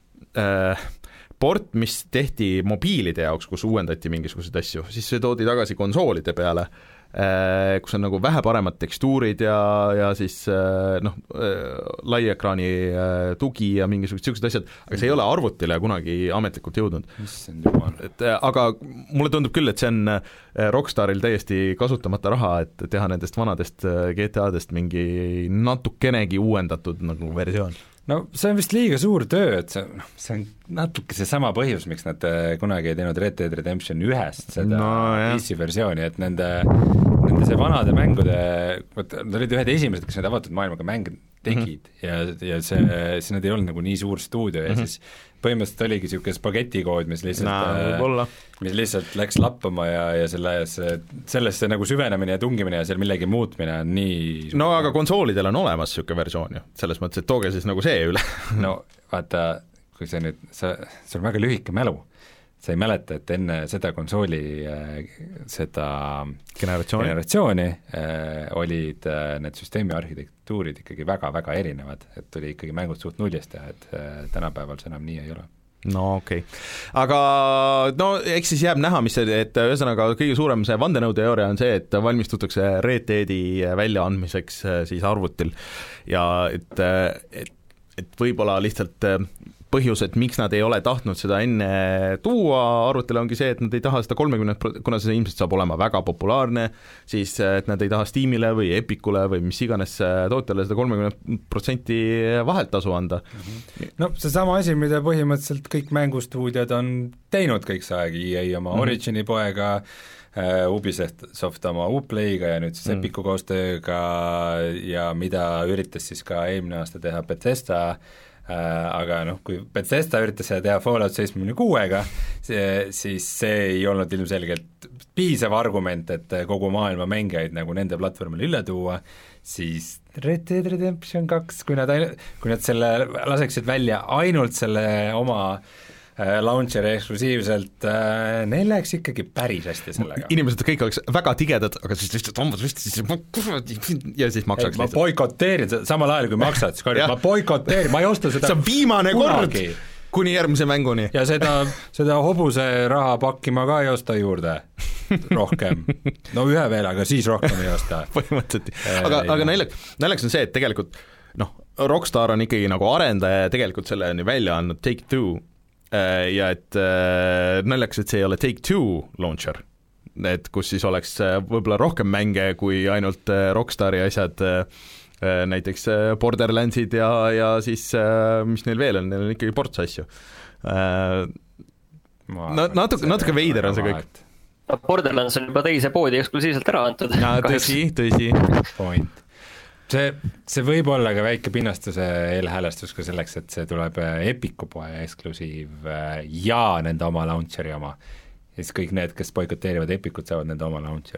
äh, port, mis tehti mobiilide jaoks, kus uuendati mingisuguseid asju, siis see toodi tagasi konsoolide peale, kus on nagu vähe paremad tekstuurid ja, ja siis noh, lai ekraani tugi ja mingisugused sellised asjad, aga see ei ole arvutile kunagi ametlikult jõudnud. Et, aga mulle tundub küll, et see on Rockstaril täiesti kasutamata raha, et teha nendest vanadest G T A-dest mingi natukenegi uuendatud nagu versioon.
No see on vist liiga suur töö, et see, no, see on natuke see sama põhjus, miks nad kunagi ei teinud Red Dead Redemption ühest seda no, P C versiooni, et nende, nende see vanade mängude, võt, nad olid ühed esimesed, kes need avatud maailmaga mänge tegid mm -hmm. ja, ja see, siis nad ei olnud nagu nii suur stuudio ja mm -hmm. siis põhimõtteliselt oligi niisugune spagetikood, mis lihtsalt
no,
äh, mis lihtsalt läks lappama ja, ja selles, sellesse nagu süvenemine ja tungimine ja seal millegi muutmine on nii
no aga konsoolidel on olemas niisugune versioon ju, selles mõttes, et tooge siis nagu see üle
no vaata, kui see nüüd, sa, see on väga lühike mälu, sa ei mäleta, et enne seda konsooli äh, seda
generatsiooni,
generatsiooni äh, olid äh, need süsteemi arhitektuurid ikkagi väga-väga erinevad, et tuli ikkagi mängud suht nullist teha, et äh, tänapäeval see enam nii ei ole.
No okei okay., aga no eks siis jääb näha, mis see, et ühesõnaga kõige suurem see vandenõuteooria on see, et valmistutakse Red Deadi väljaandmiseks siis arvutil ja et, et, et võib-olla lihtsalt põhjus, et miks nad ei ole tahtnud seda enne tuua arvutile, ongi see, et nad ei taha seda kolmekümne, kuna see ilmselt saab olema väga populaarne, siis et nad ei taha Steamile või Epicule või mis iganes tootjale seda kolmekümne protsenti vaheltasu anda.
No see sama asi, mida põhimõtteliselt kõik mängustuudiod on teinud kõik see aeg, E A oma mm -hmm. Origini poega, Ubisoft oma Uplayga ja nüüd siis mm. Epicu koostööga ja mida üritas siis ka eelmine aasta teha Bethesda, Äh, aga noh, kui Bethesda üritas seda teha Fallout seitsekümmend kuuega, siis see ei olnud ilmselgelt piisav argument, et kogu maailma mängijaid nagu nende platvormile üle tuua, siis Red Dead Redemption kaks, kui nad, kui nad selle laseksid välja ainult selle oma launcheri eksklusiivselt, neil läheks ikkagi päris hästi sellega.
Inimesed kõik oleks väga tigedad, aga siis lihtsalt hommad vist siis ja siis maksaks
ei, ma boikoteerin, samal ajal kui maksad, siis korjad, ma boikoteerin, ma ei osta seda
see on viimane kunagi. Kord kuni järgmise mänguni.
Ja seda, seda hobuse raha pakki ma ka ei osta juurde rohkem. No ühe veel, aga siis rohkem ei osta.
Põhimõtteliselt. Aga, aga naljaks, naljaks on see, et tegelikult noh, Rockstar on ikkagi nagu arendaja ja tegelikult selle on ju välja andnud Take-Two ja et naljaks, et see ei ole Take-Two launcher, et kus siis oleks võib-olla rohkem mänge kui ainult Rockstari asjad, näiteks Borderlandsid ja, ja siis mis neil veel on, neil on ikkagi ports asju. No, natuke, natuke veider on see kõik.
Borderlands on juba teise poodi eksklusiivselt ära antud.
Ja, tõsi, tõsi.
Point. See, see võib olla ka väike pinnastuse eelhäälestus ka selleks, et see tuleb Epicu poe eksklusiiv ja nende oma launcheri oma. Ja siis kõik need, kes boikoteerivad Epicut, saavad nende oma launcherist.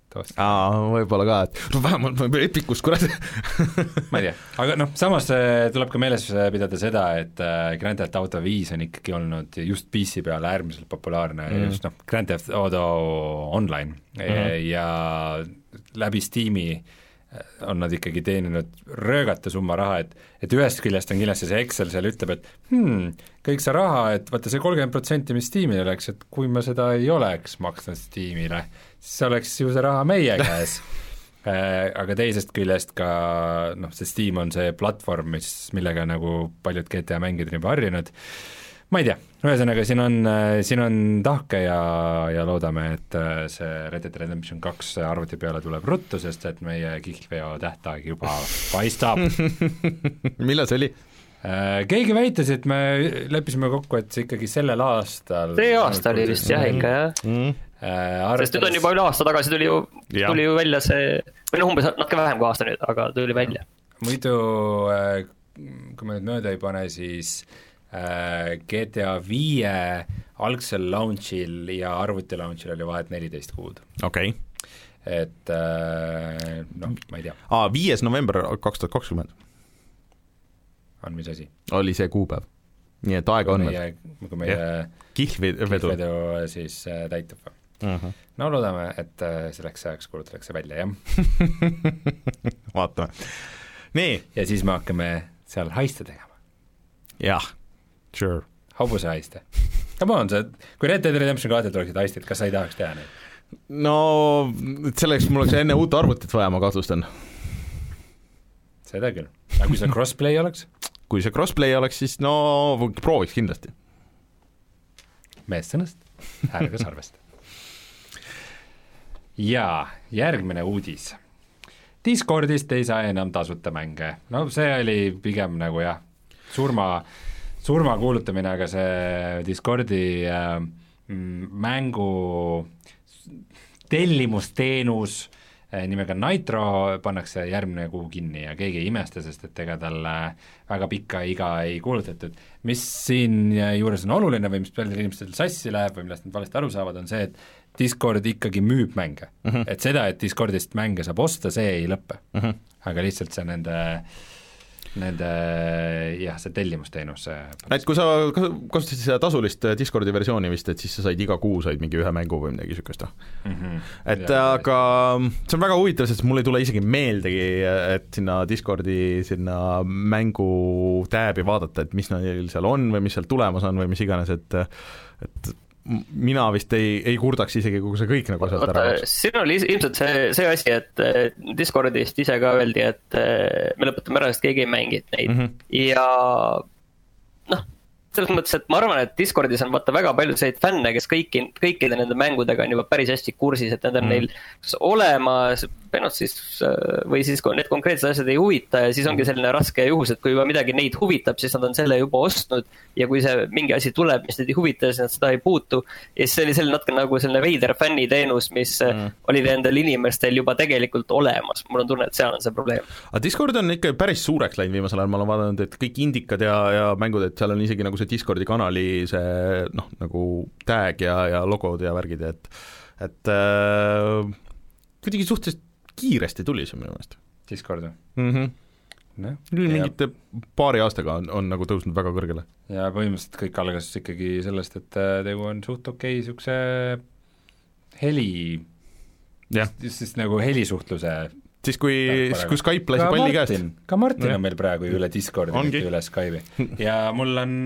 aa, võib-olla ka, et no vähemalt võib Epicus, kurat
ma ei tea, aga noh, samas tuleb ka meeles pidada seda, et Grand Theft Auto viis on ikkagi olnud just P C peal äärmiselt populaarne mm. just noh, Grand Theft Auto Online mm. ja läbi Steam'i on nad ikkagi teeninud röögata summa raha, et et ühest küljest on kindlasti see Excel seal ütleb, et hmm, kõik see raha, et vaata see kolmkümmend protsenti, mis Steamil oleks, et kui ma seda ei oleks maksnud Steamile, siis oleks ju see raha meie käes aga teisest küljest ka noh, see Steam on see platvorm, mis, millega nagu paljud G T A mängijad on juba harjunud, ma ei tea, ühesõnaga siin on, siin on tahke ja, ja loodame, et see Red Dead Redemption kaks arvuti peale tuleb ruttu, sest et meie kihlveo tähtaeg juba paistab.
Millal see oli?
Keegi väitis, et me leppisime kokku, et see ikkagi sellel aastal
see aasta oli vist jah ikka jah mm. Arvestades... sest nüüd on juba üle aasta tagasi tuli ju, tuli ju välja see, või noh, umbes natuke vähem kui aasta nüüd, aga tuli välja.
Muidu, kui ma nüüd mööda ei pane, siis G T A viie algsel launchil ja arvuti launchil oli vahet neliteist kuud.
Okei okay.
Et noh, ma ei tea.
Aa, viies november kaks tuhat kakskümmend
on mis asi?
Oli see kuupäev. Nii et aega on
veel. Kui meie
kihlvedu
siis täitub.
Uh-huh.
No loodame, et selleks ajaks kuulutatakse välja, jah.
Vaatame. Nii.
Ja siis me hakkame seal haiste tegema.
Jah. Sure.
Hobuse haiste. Come on, see, kui Red Dead Redemption kaarte tuleksid haistid, kas sa ei tahaks teha neid?
No, selleks mul oleks enne uut arvutit vaja, ma kahtlustan.
Seda küll. Aga kui see crossplay oleks?
Kui see crossplay oleks, siis no prooviks kindlasti.
Meest sõnast, häälega sarvest. Ja järgmine uudis. Discordist ei saa enam tasuta mänge. No see oli pigem nagu jah, surma surma kuulutamine, aga see Discordi äh, mängu tellimusteenus äh, nimega Nitro pannakse järgmine kuu kinni ja keegi ei imesta, sest et ega talle väga pikka iga ei kuulutatud. Mis siin juures on oluline või mis paljudel inimestel sassi läheb või millest nad valesti aru saavad, on see, et Discord ikkagi müüb mänge. Uh-huh. Et seda, et Discordist mänge saab osta, see ei lõppe. Uh-huh. Aga lihtsalt see nende nende jah, see tellimusteenus.
Et kui sa kasutasid seda tasulist Discordi versiooni vist, et siis sa said iga kuu said mingi ühe mängu või midagi sükest. Mm-hmm. Et ja, aga see on väga huvitav, sest mul ei tule isegi meeldegi, et sinna Discordi sinna mängu tääbi vaadata, et mis neil seal on või mis seal tulemas on või mis iganes, et et mina vist ei, ei kurdaks isegi, kui see kõik nagu sealt ära oleks.
Siin oli ilmselt see, see asi, et Discordist ise ka öeldi, et me lõpetame ära, sest keegi ei mängid neid. Mm-hmm. Ja noh, selles mõttes, et ma arvan, et Discordis on vaata väga palju selliseid fänne, kes kõiki, kõikide nende mängudega on juba päris hästi kursis, et need on mm. neil olemas, noh siis, või siis need konkreetsed asjad ei huvita ja siis ongi selline raske juhus, et kui juba midagi neid huvitab, siis nad on selle juba ostnud ja kui see mingi asi tuleb, mis neid ei huvita, siis nad seda ei puutu. Ja siis see oli selline natuke nagu selline veider fänniteenus, mis mm. oli nendel inimestel juba tegelikult olemas. Mul on tunne, et seal on see probleem.
Aga Discord on ikka päris suureks läinud viimasel ajal, ma olen vaadanud, et kõik indikad ja, ja mängud, et seal on isegi nagu see Discordi kanali see noh, nagu tag ja, ja logod ja värgid, et et äh, kuidagi suhteliselt kiiresti tuli see minu meelest.
Discord
mm-hmm. no, mingite paari aastaga on, on nagu tõusnud väga kõrgele.
Ja põhimõtteliselt kõik algas ikkagi sellest, et tegu on suht okei sukse heli
yeah.
siis nagu helisuhtluse
siis kui, siis kui Skype lasi palli käest.
Ka Martin ja. On meil praegu üle Discordi, mitte üle Skype'i ja mul on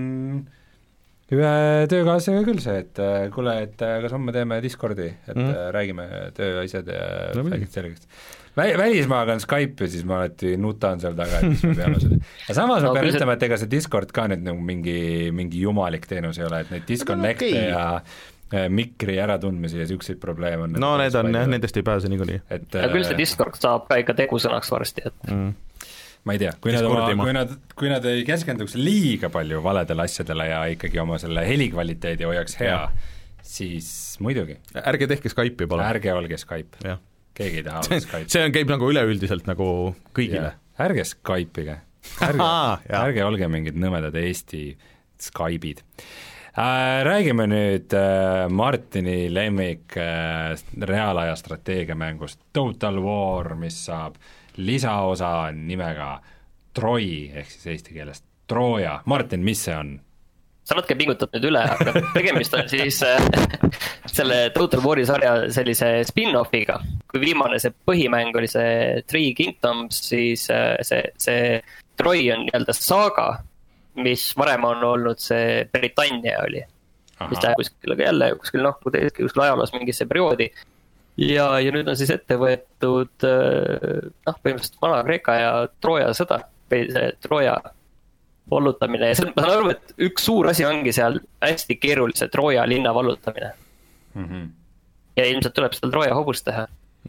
ühe töökaasega küll see, et kuule, et kas homme teeme Discordi, et mm. räägime tööasjad ja no, selgeks. Vä- välismaaga on Skype ja siis ma alati nutan seal taga, et mis me peame seda. Ja samas no, ma pean see... ütlema, et ega see Discord ka nüüd nagu mingi, mingi jumalik teenus ei ole, et neid disconnecte okay. ja mikri äratundmisi ja siukseid probleeme on.
No need on, jah, nendest ei pääse niikuinii.
Ja küll see Discord saab ka ikka tegusõnaks varsti, et mm.
ma ei tea, kui nad, oma, kui, nad, kui nad ei keskenduks liiga palju valedele asjadele ja ikkagi oma selle helikvaliteedi hoiaks hea, ja. Siis muidugi.
Ärge tehke Skype'i, palun.
Ärge olge Skype. Ja. Keegi ei taha olla Skype.
See on, käib nagu üleüldiselt nagu kõigile.
Ja. Ärge Skype'ige. Ärge, ärge olge mingid nõmedad Eesti Skype'id. Räägime nüüd Martini lemmik reaalaja strateegiamängust Total War, mis saab lisaosa nimega Troi, ehk siis eesti keeles Trooja. Martin, mis see on?
Sa natuke pingutad nüüd üle, aga tegemist on siis selle Total War'i sarja sellise spin-offiga. Kui viimane see põhimäng oli see Three Kingdoms, siis see, see Troi on nii-öelda saaga, mis varem on olnud see Britannia oli. Aha. Mis läheb kuskil jälle kuskil, noh, kuskil ajaloos mingisse perioodi. Ja, ja nüüd on siis ette võetud noh, põhimõtteliselt Vana-Kreeka ja Trooja sõda, või see Trooja vallutamine. Ja ma saan aru, et üks suur asi ongi seal hästi keerulise Trooja linna vallutamine. Mm-hmm. Ja ilmselt tuleb seda Trooja hobust teha.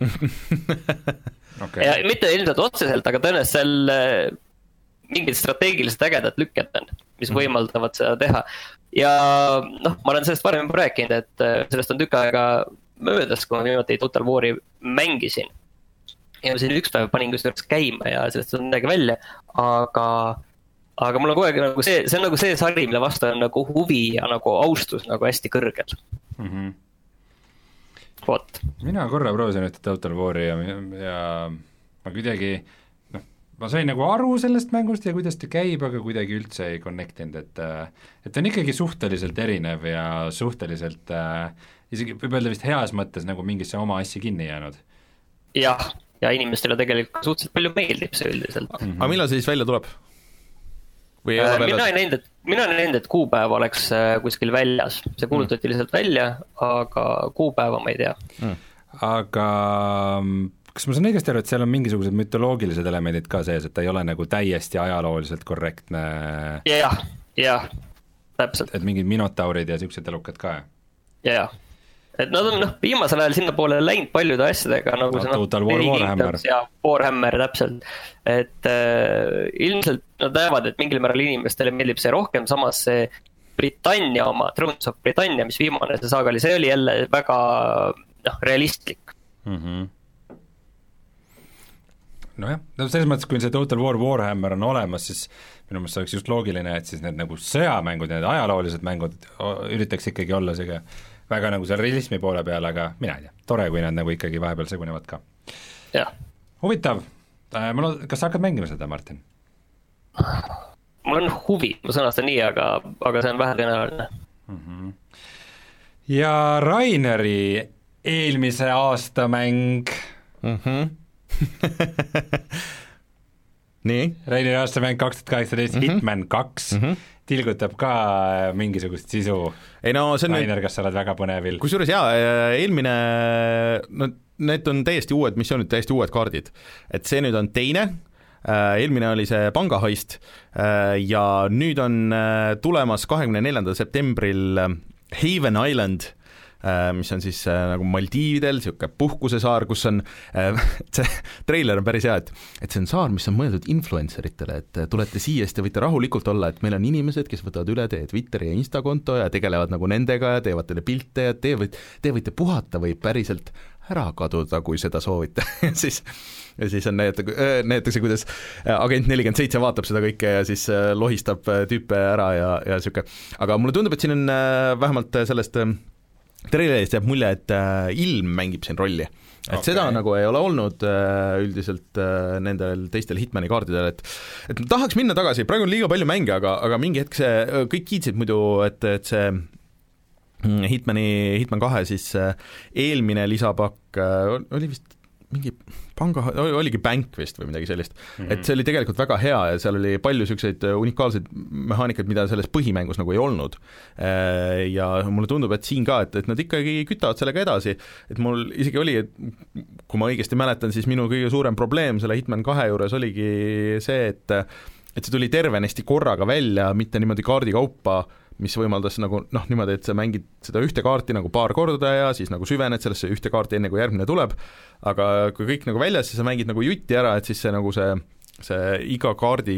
Okay. Ja mitte ilmselt otseselt, aga tõenäoliselt seal mingid strateegilised ägedad lükked on, mis võimaldavad seda teha. Ja noh, ma olen sellest varem rääkinud, et sellest on tükk aega möödas, kui ma viimati Total War'i mängisin. Ja siin üks päev panin kusjuures käima ja sellest on midagi välja, aga, aga mul on kogu aeg nagu see, see on nagu see sari, mille vastu on nagu huvi ja nagu austus nagu hästi kõrgel. Mm-hmm. Vot.
Mina korra proovisin ühte Total War'i ja, ja ma kuidagi ma sain nagu aru sellest mängust ja kuidas ta käib, aga kuidagi üldse ei connectinud, et et on ikkagi suhteliselt erinev ja suhteliselt äh, isegi võib öelda vist heas mõttes nagu mingisse oma asja kinni jäänud.
Jah, ja inimestele tegelikult suhteliselt palju meeldib see üldiselt.
Mm-hmm. Aga millal see siis välja tuleb? Või
äh, mina ei näinud, et, mina ei näinud, et kuupäev oleks kuskil väljas. See kuulutati mm. lihtsalt välja, aga kuupäeva ma ei tea.
Mm. Aga kas ma saan õigesti aru, et seal on mingisugused mütoloogilised elemendid ka sees, et ta ei ole nagu täiesti ajalooliselt korrektne?
Jah, jah, täpselt.
Et mingid minotaurid ja siuksed elukad ka?
Jah, et nad on noh, viimasel ajal sinna poole läinud paljude asjadega nagu
no, see Total War Warhammer.
Ja Warhammer täpselt, et äh, ilmselt nad näevad, et mingil määral inimestele meeldib see rohkem, samas see Britannia oma, Thrones of Britannia, mis viimane see saaga oli, see oli jälle väga noh, realistlik. Mhm
nojah, no selles mõttes, kui see Total War Warhammer on olemas, siis minu mõttes oleks just loogiline, et siis need nagu sõjamängud, need ajaloolised mängud üritaks ikkagi olla siga väga nagu seal realismi poole peal, aga mina ei tea, tore, kui nad nagu ikkagi vahepeal segunevad ka.
Jah.
Huvitav, kas sa hakkad mängima seda, Martin?
Mul on huvi, ma sõnastan nii, aga, aga see on vähe tõenäoline.
Mm-hmm. Ja Raineri eelmise aasta mäng
mhm nii?
Raineri aastamäng kaks tuhat kaheksateist mm-hmm. Hitman kaks mm-hmm. tilgutab ka mingisugust sisu.
Ei no see on
Rainer, kas sa oled väga põnevil?
Kusjuures jaa, eelmine, no need on täiesti uued missioonid, täiesti uued kaardid. Et see nüüd on teine, eelmine oli see pangahaist ja nüüd on tulemas kahekümne neljandal septembril Haven Island, mis on siis äh, nagu Maldiividel, siuke puhkusesaar, kus on äh, see treiler on päris hea, et et see on saar, mis on mõeldud influenceritele, et tulete siia, siis te võite rahulikult olla, et meil on inimesed, kes võtavad üle teie Twitteri ja Insta konto ja tegelevad nagu nendega ja teevad teile pilte ja te võite, te võite puhata või päriselt ära kaduda, kui seda soovite siis, ja siis on näidatakse, näidatakse, kuidas agent nelikümmend seitse vaatab seda kõike ja siis lohistab tüüpe ära ja, ja siuke, aga mulle tundub, et siin on vähemalt sellest treilerist jääb mulje, et äh, ilm mängib siin rolli. Et okay. Seda nagu ei ole olnud äh, üldiselt äh, nendel teistel Hitmani kaardidel, et et tahaks minna tagasi, praegu on liiga palju mänge, aga, aga mingi hetk see, kõik kiitsid muidu, et, et see Hitmani, Hitman kahe siis äh, eelmine lisapakk äh, oli vist mingi panga, oligi Bank vist või midagi sellist, mm-hmm. et see oli tegelikult väga hea ja seal oli palju selliseid unikaalseid mehaanikaid, mida selles põhimängus nagu ei olnud. Ja mulle tundub, et siin ka, et, et nad ikkagi kütavad sellega edasi, et mul isegi oli, et kui ma õigesti mäletan, siis minu kõige suurem probleem selle Hitman kahe juures oligi see, et et see tuli tervenesti korraga välja, mitte niimoodi kaardikaupa, mis võimaldas nagu noh, niimoodi, et sa mängid seda ühte kaarti nagu paar korda ja siis nagu süvened sellesse ühte kaarti enne, kui järgmine tuleb, aga kui kõik nagu väljas, siis sa mängid nagu jutti ära, et siis see nagu see, see iga kaardi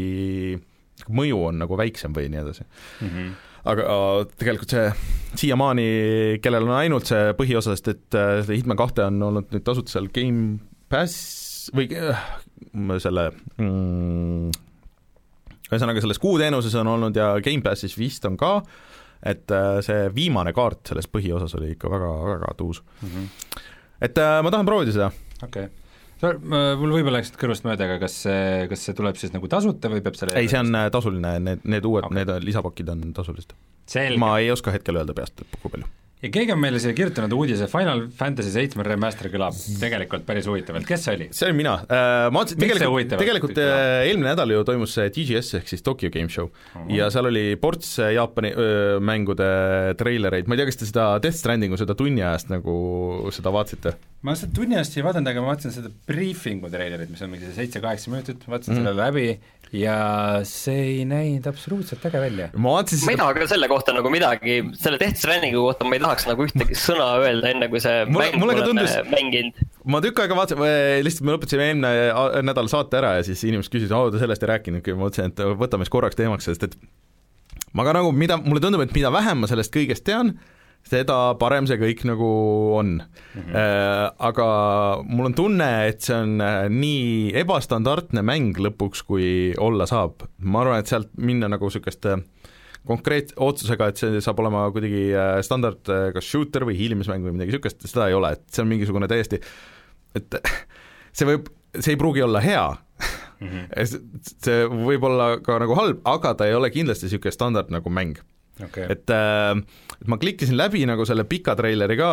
mõju on nagu väiksem või nii edasi. Mm-hmm. Aga tegelikult see siiamaani, kellel on ainult see põhiosa, sest et see Hitman kahte on olnud nüüd tasuta seal Game Pass või äh, selle mm, ühesõnaga selles kuuteenuses on olnud ja Game Passis vist on ka, et see viimane kaart selles põhiosas oli ikka väga, väga tuus mm. -hmm. et ma tahan proovida seda.
okei okay. Mul võib-olla läksid kõrvust mööda, aga kas see, kas see tuleb siis nagu tasuta või peab selle
ei, see on tasuline, need, need uued okay., need lisapakid on tasulised. Ma ei oska hetkel öelda peast, et kui palju.
Ja keegi on meile siia kirjutanud uudise, Final Fantasy seitse remaster kõlab tegelikult päris huvitavalt, kes see oli?
See oli mina. Ma otsin, tegelikult, tegelikult eelmine nädal ju toimus see T G S ehk siis Tokyo Game Show uh-huh. ja seal oli ports Jaapani öö, mängude treilereid, ma ei tea, kas te seda Death Strandingu seda tunni ajast nagu seda vaatasite?
Ma seda tunni ajast ei vaadanud, aga ma vaatasin seda briefingu treilerit, mis on mingi seitse-kaheksa minutit, vaatasin mm. selle läbi ja see ei näinud absoluutselt äge välja.
Ma, vaatasin... ma ei taha ka selle kohta nagu midagi, selle Death Strandingu kohta ma ei tahaks nagu ühtegi sõna öelda, enne kui see
mulle,
mäng
mulle
olen mänginud.
Ma tükk aega vaatasin, lihtsalt me lõpetasime eelmine nädal saate ära ja siis inimesed küsisid, oo, ta sellest ei rääkinud, kui ma mõtlesin, et võtame siis korraks teemaks, sest et ma ka nagu, mida, mulle tundub, et mida vähem ma sellest kõigest tean, seda parem see kõik nagu on mm-hmm. äh, aga mul on tunne, et see on nii ebastandardne mäng lõpuks, kui olla saab. Ma arvan, et sealt minna nagu niisugust konkreetse otsusega, et see saab olema kuidagi standard kas shooter või hiilimismäng või midagi niisugust, seda ei ole, et see on mingisugune täiesti, et see võib, see ei pruugi olla hea mm-hmm. see võib olla ka nagu halb, aga ta ei ole kindlasti niisugune standard nagu mäng. Okay. Et, et ma klikkisin läbi nagu selle pika treileri ka,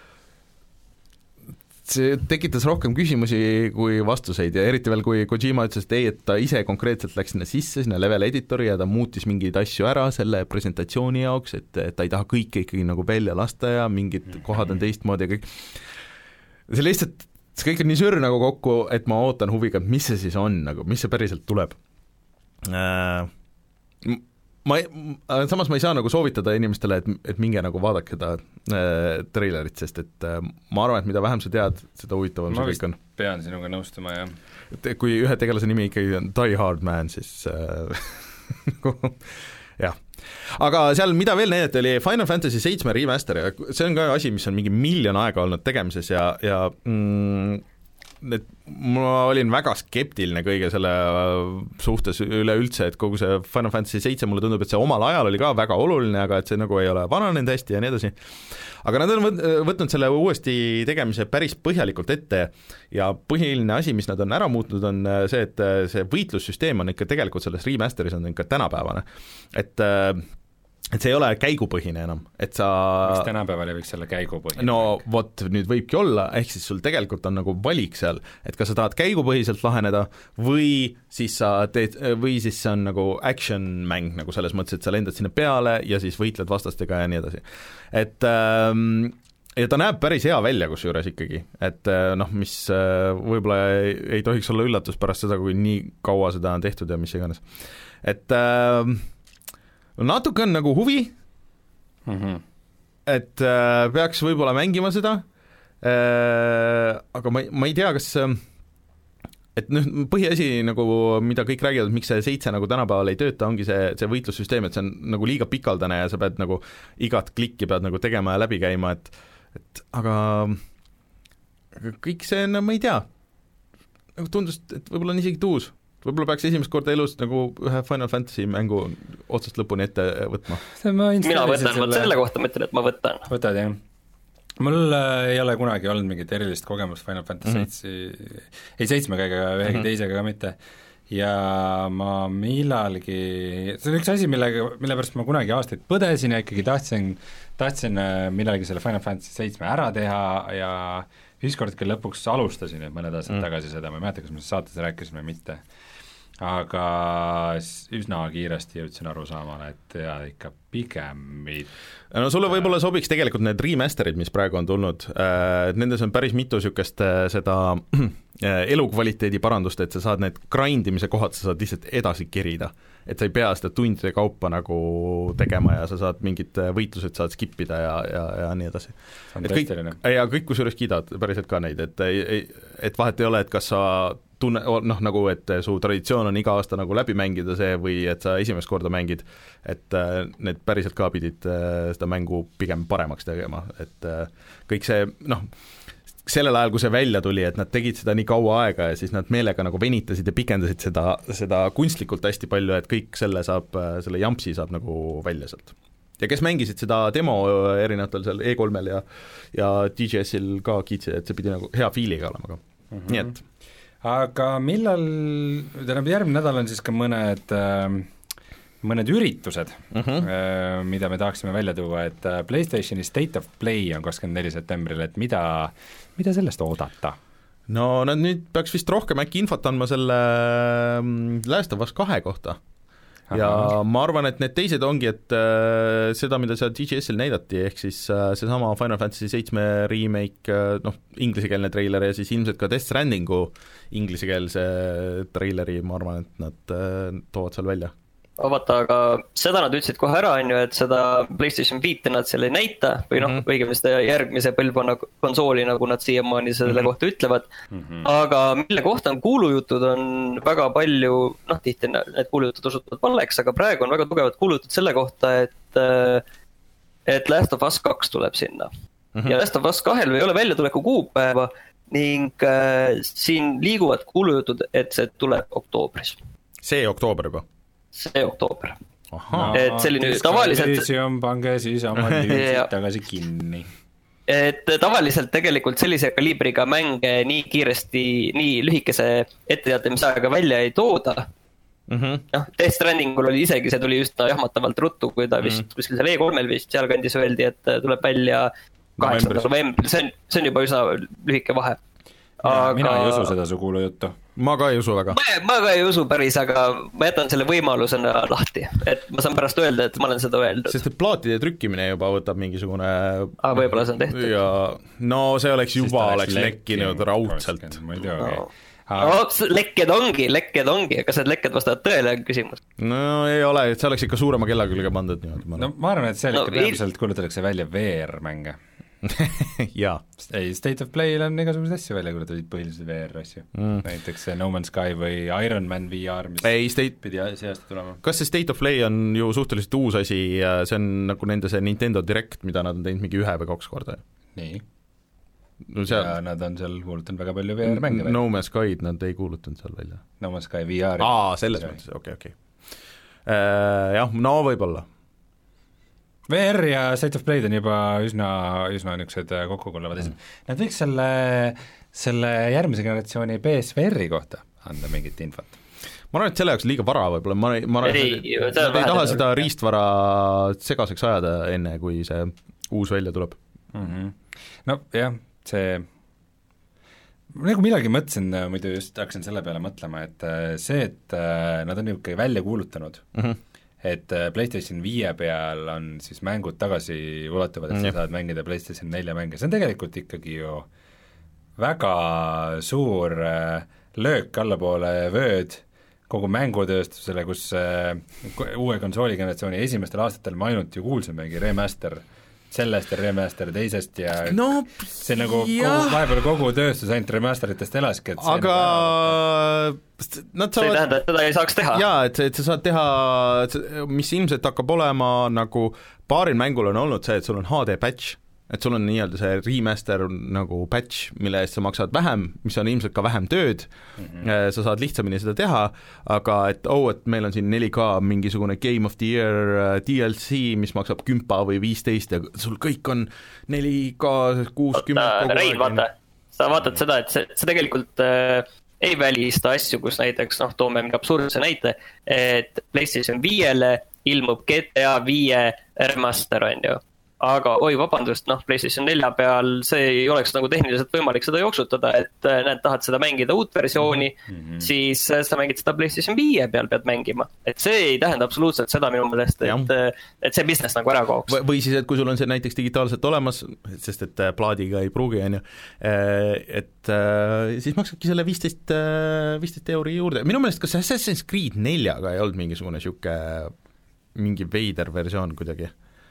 see tekitas rohkem küsimusi kui vastuseid ja eriti veel, kui Kojima ütles, et ei, et ta ise konkreetselt läks sinna sisse, sinna level editori ja ta muutis mingeid asju ära selle presentatsiooni jaoks, et, et ta ei taha kõike ikkagi nagu välja lasta ja mingid kohad on teistmoodi ja kõik. See lihtsalt, see kõik on nii sür nagu kokku, et ma ootan huviga, mis see siis on, nagu, mis see päriselt tuleb äh, ma ei, samas ma ei saa nagu soovitada inimestele, et, et minge nagu vaadake seda äh, treilerit, sest et äh, ma arvan, et mida vähem sa tead, seda huvitavam see kõik on.
Ma pean sinuga nõustuma, jah.
Et kui ühe tegelase nimi ikkagi on Die Hard Man, siis äh, jah. Aga seal, mida veel näidati, oli Final Fantasy seitse remaster ja see on ka asi, mis on mingi miljon aega olnud tegemises ja, ja mm, et ma olin väga skeptiline kõige selle suhtes üleüldse, et kogu see Final Fantasy seitse mulle tundub, et see omal ajal oli ka väga oluline, aga et see nagu ei ole vananenud hästi ja nii edasi. Aga nad on võtnud selle uuesti tegemise päris põhjalikult ette ja põhiline asi, mis nad on ära muutnud, on see, et see võitlussüsteem on ikka tegelikult selles remasteris on ikka tänapäevane. Et et see ei ole käigupõhine enam, et sa
miks tänapäeval ei võiks olla käigupõhine?
No vot, nüüd võibki olla, ehk siis sul tegelikult on nagu valik seal, et kas sa tahad käigupõhiselt laheneda või siis sa teed, või siis see on nagu action mäng nagu selles mõttes, et sa lendad sinna peale ja siis võitled vastastega ja nii edasi. Et ähm, ja ta näeb päris hea välja kusjuures ikkagi, et noh, mis võib-olla ei, ei tohiks olla üllatus pärast seda, kui nii kaua seda on tehtud ja mis iganes. Et ähm, natuke on nagu huvi mm-hmm. et äh, peaks võib-olla mängima seda äh, aga ma, ma ei tea, kas et noh, põhiasi nagu, mida kõik räägivad, miks see seitse nagu tänapäeval ei tööta, ongi see, see võitlussüsteem, et see on nagu liiga pikaldane ja sa pead nagu igat klikki pead nagu tegema ja läbi käima, et, et aga, aga kõik see, no ma ei tea, nagu tundus, et võib-olla on isegi tuus. Võib-olla peaks esimest korda elus nagu ühe Final Fantasy mängu otsast lõpuni ette võtma.
Mina võtan, selle... selle kohta mõtlen, et ma võtan.
Võtad, jah. Mul äh, ei ole kunagi olnud mingit erilist kogemust Final Fantasy mm-hmm. ei seitsmega ega ühegi mm-hmm. teisega ka mitte. Ja ma millalgi, see on üks asi, millega, mille pärast ma kunagi aastaid põdesin ja ikkagi tahtsin, tahtsin millalgi selle Final Fantasy seitse ära teha ja ükskord küll lõpuks alustasin, et mõned aastad mm. tagasi seda, ma ei mäleta, kas me saates rääkisime või mitte. Aga üsna kiiresti jõudsin aru saamale, et jaa, ikka pigem mitte.
No sulle võib-olla sobiks tegelikult need remasterid, mis praegu on tulnud, et nendes on päris mitu niisugust seda elukvaliteedi parandust, et sa saad need grindimise kohad, sa saad lihtsalt edasi kerida, et sa ei pea seda tundide kaupa nagu tegema ja sa saad mingid võitlused saad skippida ja, ja, ja nii edasi. Et kõik, ja kõik kusjuures kiidavad päriselt ka neid, et, et vahet ei ole, et kas sa tunne, noh nagu, et su traditsioon on iga aasta nagu läbi mängida see või et sa esimest korda mängid, et need päriselt ka pidid seda mängu pigem paremaks tegema, et kõik see, noh, sellel ajal, kui see välja tuli, et nad tegid seda nii kaua aega ja siis nad meelega nagu venitasid ja pikendasid seda, seda kunstlikult hästi palju, et kõik selle saab, selle jampsi saab nagu välja sealt. ja kes mängisid seda demo erinevatel seal E kolmel ja ja D J S-il ka kiitsid, et see pidi nagu hea feeliga olema ka mm, -hmm. nii et
aga millal, tähendab järgmine nädal on siis ka mõned äh, mõned üritused uh, -huh. äh, mida me tahaksime välja tuua, et äh, PlayStationi State of Play on kakskümmend neli septembril, et mida, mida sellest oodata?
no nad nüüd peaks vist rohkem äkki infot andma selle Last of Us kahe kohta. Aha. Ja ma arvan, et need teised ongi, et äh, seda, mida seal D J S-il näidati, ehk siis äh, seesama Final Fantasy seitsme remake, äh, noh, inglisekeelne treiler ja siis ilmselt ka Death Strandingu inglisekeelse treileri, ma arvan, et nad äh, toovad seal välja.
Vaata, aga seda nad ütlesid kohe ära, on ju, et seda PlayStation viite nad seal ei näita või noh mm -hmm., õigemini seda järgmise põlvkonna konsooli, nagu nad siiamaani selle mm -hmm. kohta ütlevad mm, -hmm. aga mille kohta on kuulujutud, on väga palju, noh, tihti need kuulujutud osutuvad valeks, aga praegu on väga tugevad kuulujutud selle kohta, et et Last of Us kaks tuleb sinna mm. -hmm. ja Last of Us kahel ei ole väljatuleku kuupäeva ning äh, siin liiguvad kuulujutud, et see tuleb oktoobris.
See oktoober juba?
See oktoober.
No,
et selline tavaliselt
pange siis oma lüüsid tagasi kinni.
Et tavaliselt tegelikult sellise kaliibriga mänge nii kiiresti, nii lühikese etteteatamisajaga välja ei tooda. Mm -hmm. noh, Death Strandingul oli isegi, see tuli just jahmatavalt ruttu, kui ta vist mm -hmm. kuskil seal E kolmel vist sealkandis öeldi, et tuleb välja kaheksandal novembril, see on, see on juba üsna lühike vahe.
Aga... mina ei usu seda su kuulujuttu.
Ma ka ei usu väga.
Ma, ma ka ei usu päris, aga ma jätan selle võimalusena lahti, et ma saan pärast öelda, et ma olen seda öeldud. Sest
et plaatide trükkimine juba võtab mingisugune
aga võib-olla see on tehtud.
Ja no see oleks juba oleks lekkinud raudselt.
Ma ei tea, okei.
No. No, lekked ongi, lekked ongi, kas need lekked vastavad tõele, on küsimus?
No ei ole, et see oleks ikka suurema kella külge pandud niimoodi.
No ma arvan, et see no, ikka peamiselt kuulutatakse välja V R-mänge.
jaa.
ei, State of Play'l on igasuguseid asju välja kuulutatud, põhiliselt V R-asju mm.. näiteks No Man's Sky või Iron Man V R, mis
ei, state...
pidi see aasta tulema.
Kas see State of Play on ju suhteliselt uus asi ja see on nagu nende see Nintendo Direct, mida nad on teinud mingi ühe või kaks korda?
Nii
no seal...
ja nad on seal kuulutanud väga palju V R-mänge
No Man's Sky'd nad ei kuulutanud seal välja.
No Man's Sky V R
aa, selles mõttes, okei, okei jah, no võib-olla
V R ja State of Play'd on juba üsna, üsna niisugused kokkukulevad asjad mm.. Nad võiks selle, selle järgmise generatsiooni P S V R-i kohta anda mingit infot.
Ma arvan, et selle jaoks liiga vara võib-olla, ma, ma arvan, et ei, nad ei taha seda riistvara segaseks ajada enne, kui see uus välja tuleb
mm. -hmm. No jah, see nagu millalgi mõtlesin, muidu just hakkasin selle peale mõtlema, et see, et nad on niisugune välja kuulutanud mm, -hmm. et PlayStation viie peal on siis mängud tagasi ulatuvad, et mm, sa saad mängida PlayStation nelja mänge, see on tegelikult ikkagi ju väga suur löök allapoole vööd kogu mängutööstusele, kus uue konsooligeneratsiooni esimestel aastatel me ainult ju kuulsimegi remaster sellest ja remaster teisest ja
no,
see nagu kogu, vahepeal kogu tööstus ainult remasteritest elaski, et
aga nad saavad...
see ei tähenda, et seda ei saaks teha.
jaa, et, et sa saad teha, mis ilmselt hakkab olema nagu paaril mängul on olnud see, et sul on H D patch, et sul on nii-öelda see remaster nagu patch, mille eest sa maksad vähem, mis on ilmselt ka vähem tööd mm, -hmm. sa saad lihtsamini seda teha, aga et oh, et meil on siin neli K mingisugune Game of the Year D L C, mis maksab kümpa või viisteist ja sul kõik on neli K kuuskümmend
Rein, vaata, sa vaatad seda, et see, see tegelikult äh, ei välista asju, kus näiteks, noh, toome mingi absurdse näite, et PlayStation viiele ilmub G T A viie remaster, on ju. Aga oi, vabandust, noh, PlayStation nelja peal see ei oleks nagu tehniliselt võimalik seda jooksutada, et näed, tahad seda mängida uut versiooni, mm -hmm. siis sa mängid seda PlayStation viie peal, pead mängima. Et see ei tähenda absoluutselt seda minu meelest, et, et see business nagu ära kaoks.
Või siis, et kui sul on see näiteks digitaalselt olemas, sest et plaadiga ei pruugi, on ju, et siis maksadki selle viisteist, viisteist euri juurde. Minu meelest kas Assassin's Creed neljaga ei olnud mingisugune siuke, mingi veider versioon kuidagi.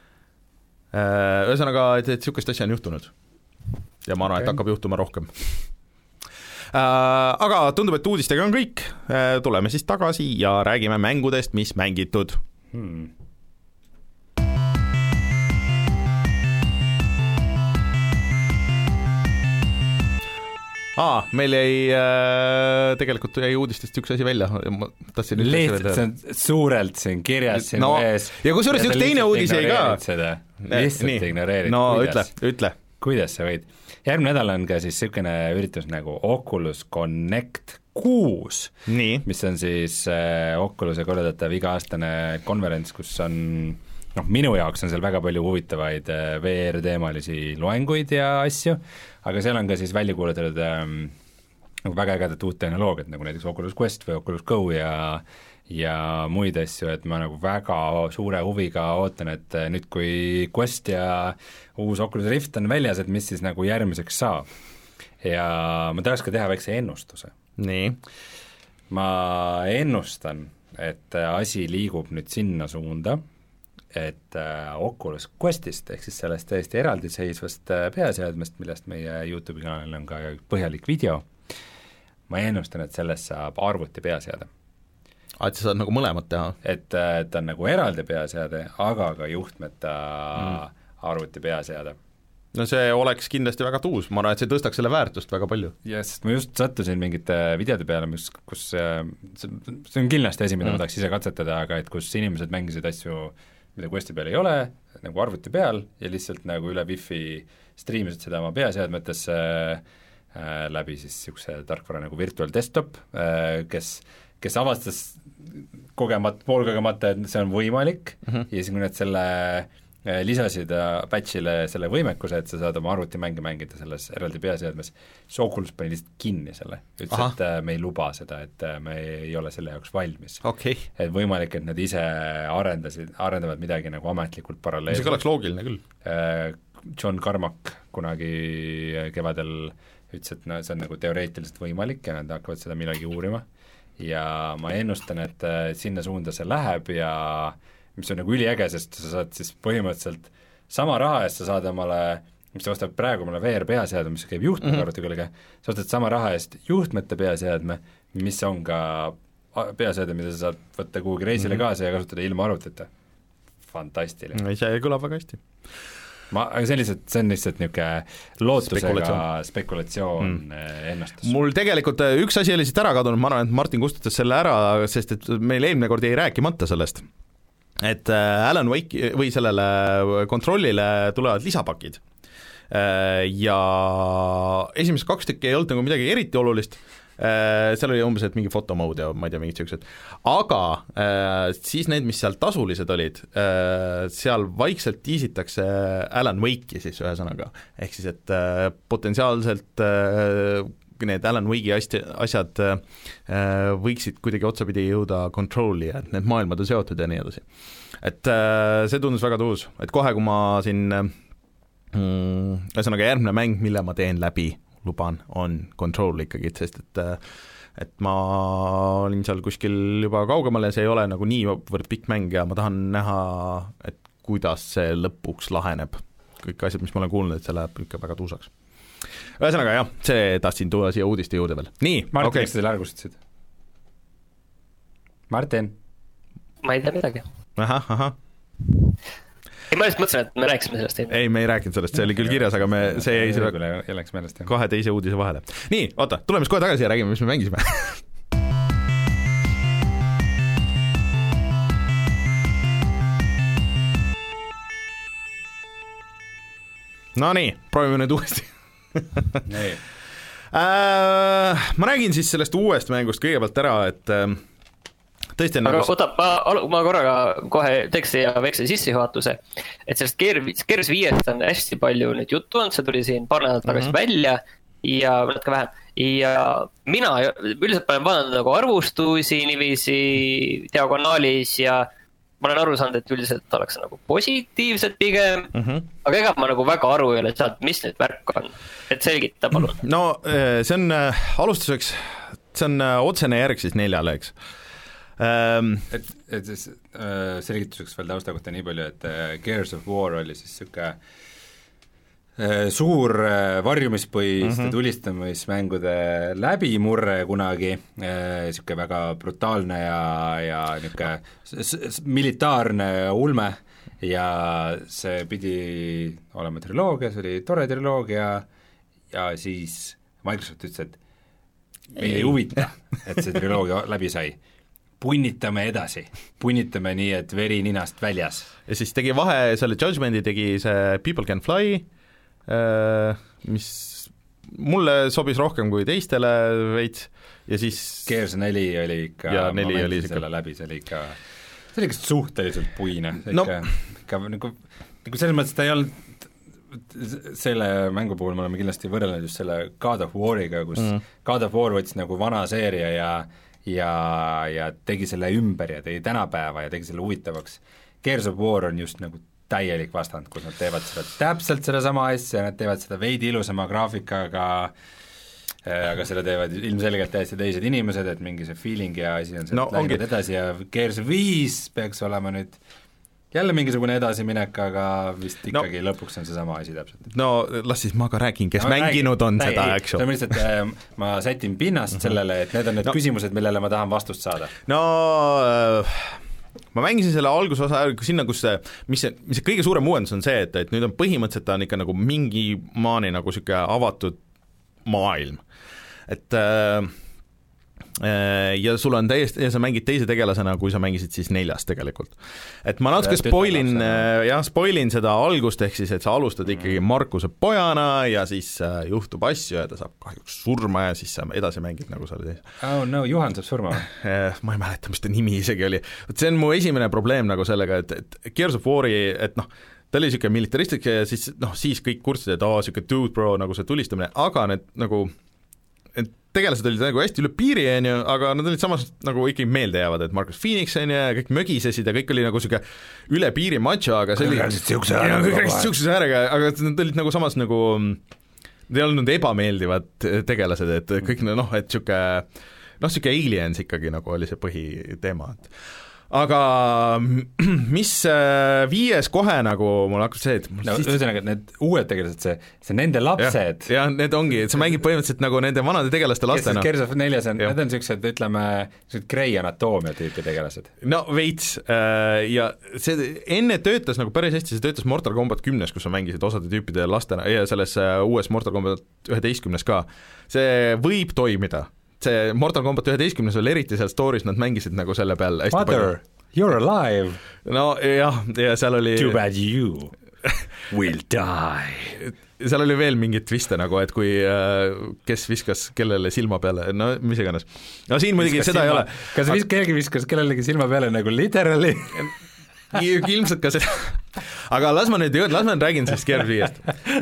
Ühesõnaga, et, et niisugust asja on juhtunud ja ma arvan okay., et hakkab juhtuma rohkem. Aga tundub, et uudistega on kõik, tuleme siis tagasi ja räägime mängudest, mis mängitud hmm. aa, meil jäi äh, tegelikult jäi uudistest üks asi välja, ma tahtsin
lihtsalt, see on suurelt siin kirjas siin
no,
ees
ja kusjuures üks teine uudis jäi ka
lihtsalt ignoreerid
no
kuidas,
ütle, ütle
kuidas sa võid, järgmine nädal on ka siis niisugune üritus nagu Oculus Connect kuus, mis on siis äh, Oculus'e korraldatav iga-aastane konverents, kus on noh, minu jaoks on seal väga palju huvitavaid V R-teemalisi loenguid ja asju, aga seal on ka siis välja kuulutatud ähm, nagu väga ägedat uut tehnoloogiat, nagu näiteks Oculus Quest või Oculus Go ja ja muid asju, et ma nagu väga suure huviga ootan, et nüüd, kui Quest ja uus Oculus Rift on väljas, et mis siis nagu järgmiseks saab. Ja ma tahaks ka teha väikse ennustuse.
Nii?
Ma ennustan, et asi liigub nüüd sinna suunda, et Oculus Questist, ehk siis sellest täiesti eraldiseisvast peaseadmest, millest meie YouTube'i kanalil on ka põhjalik video, ma ennustan, et sellest saab arvuti peaseade.
Et sa saad nagu mõlemat teha?
Et ta on nagu eraldi peaseade, aga ka juhtmeta mm. arvuti peaseade.
No see oleks kindlasti väga tuus, ma arvan, et see tõstaks selle väärtust väga palju.
Ja, sest ma just sattusin mingite videode peale, mis, kus see on kindlasti asi, mida mm. ma tahaks ise katsetada, aga et kus inimesed mängisid asju, mida Questi peal ei ole, nagu arvuti peal ja lihtsalt nagu üle Wi-Fi striimisid seda oma peaseadmetesse äh, läbi siis niisuguse tarkvara nagu Virtual Desktop äh,, kes, kes avastas kogemat, poolkogemata, et see on võimalik mm -hmm. ja siis kui nad selle äh, lisasid patchile selle võimekuse, et sa saad oma arvutimänge mängida selles eraldi peaseadmes, siis Oculus pani lihtsalt kinni selle, ütles, et äh, me ei luba seda, et äh, me ei ole selle jaoks valmis
okay..
Et võimalik, et nad ise arendasid, arendavad midagi nagu ametlikult paralleelselt.
See oleks loogiline küll.
John Carmack kunagi kevadel ütles, et no see on nagu teoreetiliselt võimalik ja nad hakkavad seda millalgi uurima ja ma ennustan, et sinna suunda see läheb ja mis on nagu üliäge, sest sa saad siis põhimõtteliselt sama raha eest sa saad omale, mis sa ostad praegu omale V R peaseadme, mis käib juhtmete arvuti mm -hmm. külge, sa ostad sama raha eest juhtmete peaseadme, mis on ka peaseadme, mida sa saad võtta kuhugi reisile mm -hmm. kaasa ja kasutada ilma arvutita. Fantastiline.
See kõlab väga hästi.
Ma, aga see on lihtsalt, see on lihtsalt niisugune lootusega spekulatsioon, spekulatsioon mm. ennustus.
Mul tegelikult üks asi oli siit ära kadunud, ma arvan, et Martin kustutas selle ära, sest et meil eelmine kord jäi rääkimata sellest, et Alan Wake või sellele kontrollile tulevad lisapakid ja esimesed kaks tükki ei olnud nagu midagi eriti olulist, seal oli umbes, et mingi fotomode ja ma ei tea, mingid sellised, aga siis need, mis seal tasulised olid, seal vaikselt tiisitakse Alan Wake'i siis ühesõnaga, ehk siis et potentsiaalselt need Alan Wake'i asjad võiksid kuidagi otsapidi jõuda Control'i ja et need maailmad on seotud ja nii edasi. Et see tundus väga tuus, et kohe, kui ma siin ühesõnaga järgmine mäng, mille ma teen läbi, luban, on Control ikkagi, sest et et ma olin seal kuskil juba kaugemal ja see ei ole nagu niivõrd pikk mäng ja ma tahan näha, et kuidas see lõpuks laheneb. Kõik asjad, mis ma olen kuulnud, et see läheb ikka väga tuusaks. Ühesõnaga jah, see tahtsin tuua siia uudiste juurde veel. Nii,
Martin,
okay.
Miks sa teile argustasid? Martin?
Ma ei tea midagi.
Ahah, ahah.
Ei, ma just mõtlesin, et me rääkisime sellest. Ei,
ei me ei rääkinud sellest, see oli küll kirjas, aga me, see jäi selle kahe teise uudise vahele. Nii, oota, tuleme siis kohe tagasi ja räägime, mis me mängisime. No nii, proovime nüüd uuesti.
Nee.
äh, ma räägin siis sellest uuest mängust kõigepealt ära, et äh, tõesti on
aga
nagu...
oota, ma, ma korraga kohe teksti ja väikse sissejuhatuse, et sellest Gears viiest on hästi palju nüüd juttu olnud, see tuli siin paar nädalat tagasi mm -hmm. välja ja natuke vähem ja mina üldiselt olen vaadanud nagu arvustusi niiviisi diagonaalis ja ma olen aru saanud, et üldiselt oleks nagu positiivsed pigem mm, -hmm. aga ega ma nagu väga aru ei ole saanud, mis nüüd värk on, et selgita palun.
No see on alustuseks, see on otsene järg siis neljale, eks.
Um, et, et siis äh, selgituseks veel tausta kohta nii palju, et äh, Gears of War oli siis niisugune äh, suur äh, varjumispõhiste mm -hmm. tulistamismängude läbimurre kunagi, niisugune äh, väga brutaalne ja, ja niisugune militaarne ulme ja see pidi olema triloogia, see oli tore triloogia ja siis Microsoft ütles, et meil ei huvita, et see triloogia läbi sai. Punnitame edasi, punnitame nii, et veri ninast väljas.
Ja siis tegi vahe, selle Judgmenti tegi see People Can Fly, mis mulle sobis rohkem kui teistele veits ja siis
Gears neli oli ikka,
ja neli oli
selle läbi, see oli ikka, see oli ikka suhteliselt puine, see
no.
ikka, ikka nagu, nagu selles mõttes ta ei olnud selle mängu puhul me oleme kindlasti võrrelnud just selle God of War'iga, kus mm. God of War võttis nagu vana seeria ja ja, ja tegi selle ümber ja tegi tänapäeva ja tegi selle huvitavaks. Gears of War on just nagu täielik vastand, kus nad teevad seda täpselt seda sama asja, nad teevad seda veidi ilusama graafikaga, aga selle teevad ilmselgelt täiesti teised inimesed, et mingi see feeling ja asi on
no,
läinud edasi ja Gears viis peaks olema nüüd jälle mingisugune edasiminek, aga vist ikkagi no. lõpuks on see sama asi täpselt.
No las siis ma ka räägin, kes no, mänginud räägin, on täi, seda, eks
ju. Lihtsalt äh, ma sätin pinnast mm-hmm. sellele, et need on need no. küsimused, millele ma tahan vastust saada.
No äh, ma mängisin selle algusosa sinna, kus see, mis see, mis see kõige suurem uuendus on see, et, et nüüd on põhimõtteliselt ta on ikka nagu mingi maani nagu siuke avatud maailm. Et äh, ja sul on täiesti, ja sa mängid teise tegelasena, kui sa mängisid siis neljas tegelikult. Et ma natuke spoilin, jah, spoilin seda algust, ehk siis, et sa alustad ikkagi Markuse pojana ja siis juhtub asju ja ta saab kahjuks surma ja siis sa edasi mängid nagu sa olid.
Oh no, Juhan saab surma.
Ma ei mäleta, mis ta nimi isegi oli. See on mu esimene probleem nagu sellega, et, et Gears of War'i, et noh, ta oli siuke militaristlik ja siis, noh, siis kõik kurtsid, et aa, siuke dude bro, nagu see tulistamine, aga need nagu et tegelased olid nagu hästi üle piiri, on ju, aga nad olid samas nagu ikkagi meelde jäävad, et Marcus Phoenix on ju, kõik mögisesid ja kõik oli nagu siuke üle piiri macho, aga see oli kõik rääkisid siukse äärega, aga nad olid nagu samas nagu nad ei olnud ebameeldivad tegelased, et kõik noh, et siuke noh, siuke aliens ikkagi nagu oli see põhiteema, et aga mis viies kohe nagu mul hakkab see, et
no, siis... ühesõnaga, need uued tegelased, see, see nende lapsed
ja, ja need ongi, et sa mängid põhimõtteliselt nagu nende vanade tegelaste lastena.
Gears of neljas on, need on siuksed, ütleme, Grey Anatomia tüüpi tegelased.
No veits, ja see enne töötas nagu päris hästi, see töötas Mortal Combat kümnes, kus sa mängisid osade tüüpide lastena ja selles uues Mortal Combat üheteistkümnes ka. See võib toimida. See Mortal Combat üheteistkümnes oli eriti seal stories, nad mängisid nagu selle peal hästi
Mother, palju. You're alive.
No jah, ja seal oli
Too bad you will die.
Seal oli veel mingit twiste nagu, et kui kes viskas kellele silma peale, no mis iganes. No siin muidugi seda silma, ei ole.
Kas vis, keegi viskas kellelegi silma peale nagu literally?
Ilmselt ka seda, aga las ma nüüd, las ma nüüd räägin siis Gears viiest.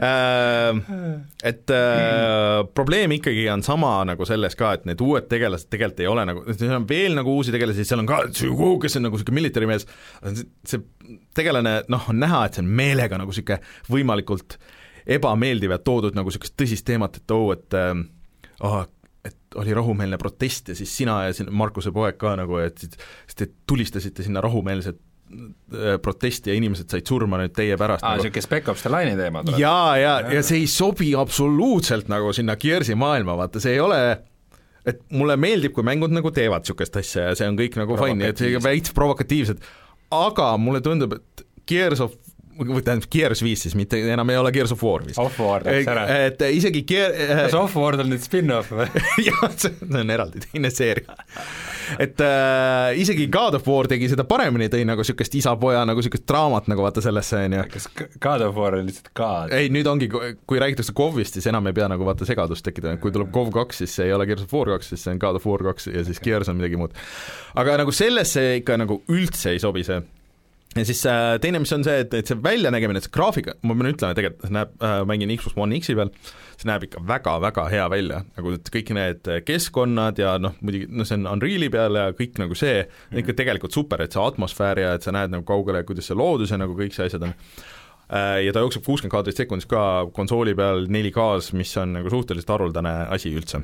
Et äh, probleem ikkagi on sama nagu selles ka, et need uued tegelased tegelikult ei ole nagu, seal on veel nagu uusi tegelasi, seal on ka, kes on nagu siuke military mees, see tegelane, noh, on näha, et see on meelega nagu siuke võimalikult ebameeldiv ja toodud nagu siukest tõsist teemat, et oo, et äh, oh, et oli rahumeelne protest ja siis sina ja Markuse poeg ka nagu, et siis te tulistasite sinna rahumeelset protesti ja inimesed said surma nüüd teie pärast.
Aa, nagu... siuke Spec Ops The Line'i teema tuleb.
Jaa, ja, ja see ei sobi absoluutselt nagu sinna Gearsi maailma, vaata, see ei ole, et mulle meeldib, kui mängud nagu teevad siukest asja ja see on kõik nagu fine, et see veits provokatiivsed, aga mulle tundub, et Gears of või tähendab Gears viis siis, mitte enam ei ole Gears of War viis.
Off-War läks ära.
Et isegi Gear...
Kas Off-War on nüüd spin-off või?
jah, see on eraldi teine seeria. Et äh, isegi God of War tegi seda paremini, tõi nagu siukest isa-poja nagu siukest draamat nagu vaata sellesse, on ju.
Kas God of War on lihtsalt God?
Ei, nüüd ongi, kui räägitakse Govist, siis enam ei pea nagu vaata segadust tekkida, kui tuleb Gov kaks, siis see ei ole Gears of War kaks, siis see on God of War kaks ja siis Gears on midagi muud. Aga nagu sellesse ikka nagu üldse ei sobi see. Ja siis äh, teine, mis on see, et, et see väljanägemine, et see graafika, ma pean ütlema, tegelikult see näeb, äh, mängin Xbox One X-i peal, see näeb ikka väga-väga hea välja, nagu kõik need keskkonnad ja noh, muidugi no see on Unreali peal ja kõik nagu see, on ikka tegelikult super, et see atmosfäär ja et sa näed nagu kaugele, kuidas see loodus ja nagu kõik see asjad on. Äh, ja ta jookseb kuuskümmend kaadrit sekundis ka konsooli peal neli K-s, mis on nagu suhteliselt haruldane asi üldse.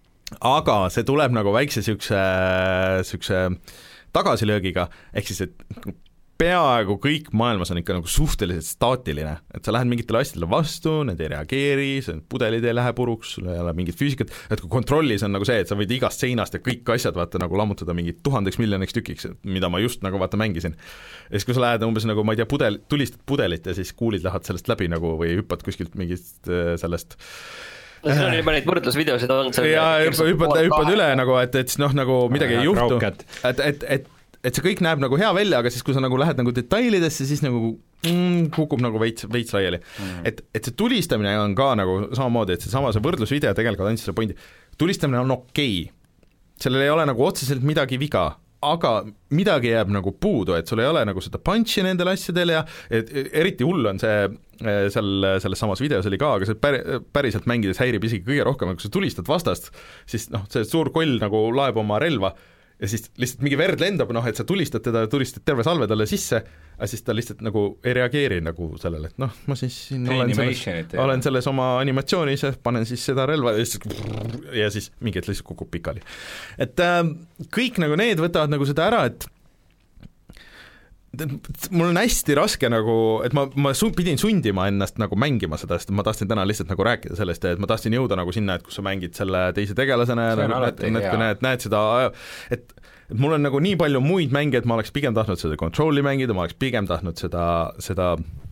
Aga see tuleb nagu väikse siukse, siukse tagasilöögiga, ehk siis, et peaaegu kõik maailmas on ikka nagu suhteliselt staatiline, et sa lähed mingitele asjadele vastu, need ei reageeri, pudelid ei lähe puruks, sul ei ole mingit füüsikat, et kui kontrollis on nagu see, et sa võid igast seinast ja kõik asjad vaata nagu lammutada mingit tuhandeks miljoniks tükiks, mida ma just nagu vaata mängisin. Ja siis kui sa lähed umbes nagu, ma ei tea, pudel, tulistad pudelit ja siis kuulid lähevad sellest läbi nagu või hüppad kuskilt mingist sellest
no siin on juba neid võrdlusvideosid on
ja hüppad, hüppad üle nagu, et, et noh, nagu midagi ei juhtu, et, et, et et see kõik näeb nagu hea välja, aga siis, kui sa nagu lähed nagu detailidesse, siis nagu mm, kukub nagu veits, veits laiali mm.. Et, et see tulistamine on ka nagu samamoodi, et seesama see võrdlusvideo tegelikult andis selle pointi, tulistamine on okei okay., sellel ei ole nagu otseselt midagi viga, aga midagi jääb nagu puudu, et sul ei ole nagu seda punch'i nendel asjadel ja et eriti hull on see seal selles samas videos oli ka, aga see pär, päriselt mängides häirib isegi kõige rohkem, kui sa tulistad vastast, siis noh, see suur koll nagu laeb oma relva ja siis lihtsalt mingi verd lendab, noh, et sa tulistad teda, tulistad terve salve talle sisse, aga siis ta lihtsalt nagu ei reageeri nagu sellele, et noh, ma siis siin olen selles, olen selles oma animatsioonis ja panen siis seda relva ja siis, ja siis mingi hetk lihtsalt kukub pikali. Et äh, kõik nagu need võtavad nagu seda ära, et mul on hästi raske nagu, et ma, ma su, pidin sundima ennast nagu mängima seda, sest ma tahtsin täna lihtsalt nagu rääkida sellest, et ma tahtsin jõuda nagu sinna, et kus sa mängid selle teise tegelasena ja nagu, näed, näed, näed seda, et, et mul on nagu nii palju muid mänge, et ma oleks pigem tahtnud seda Control'i mängida, ma oleks pigem tahtnud seda, seda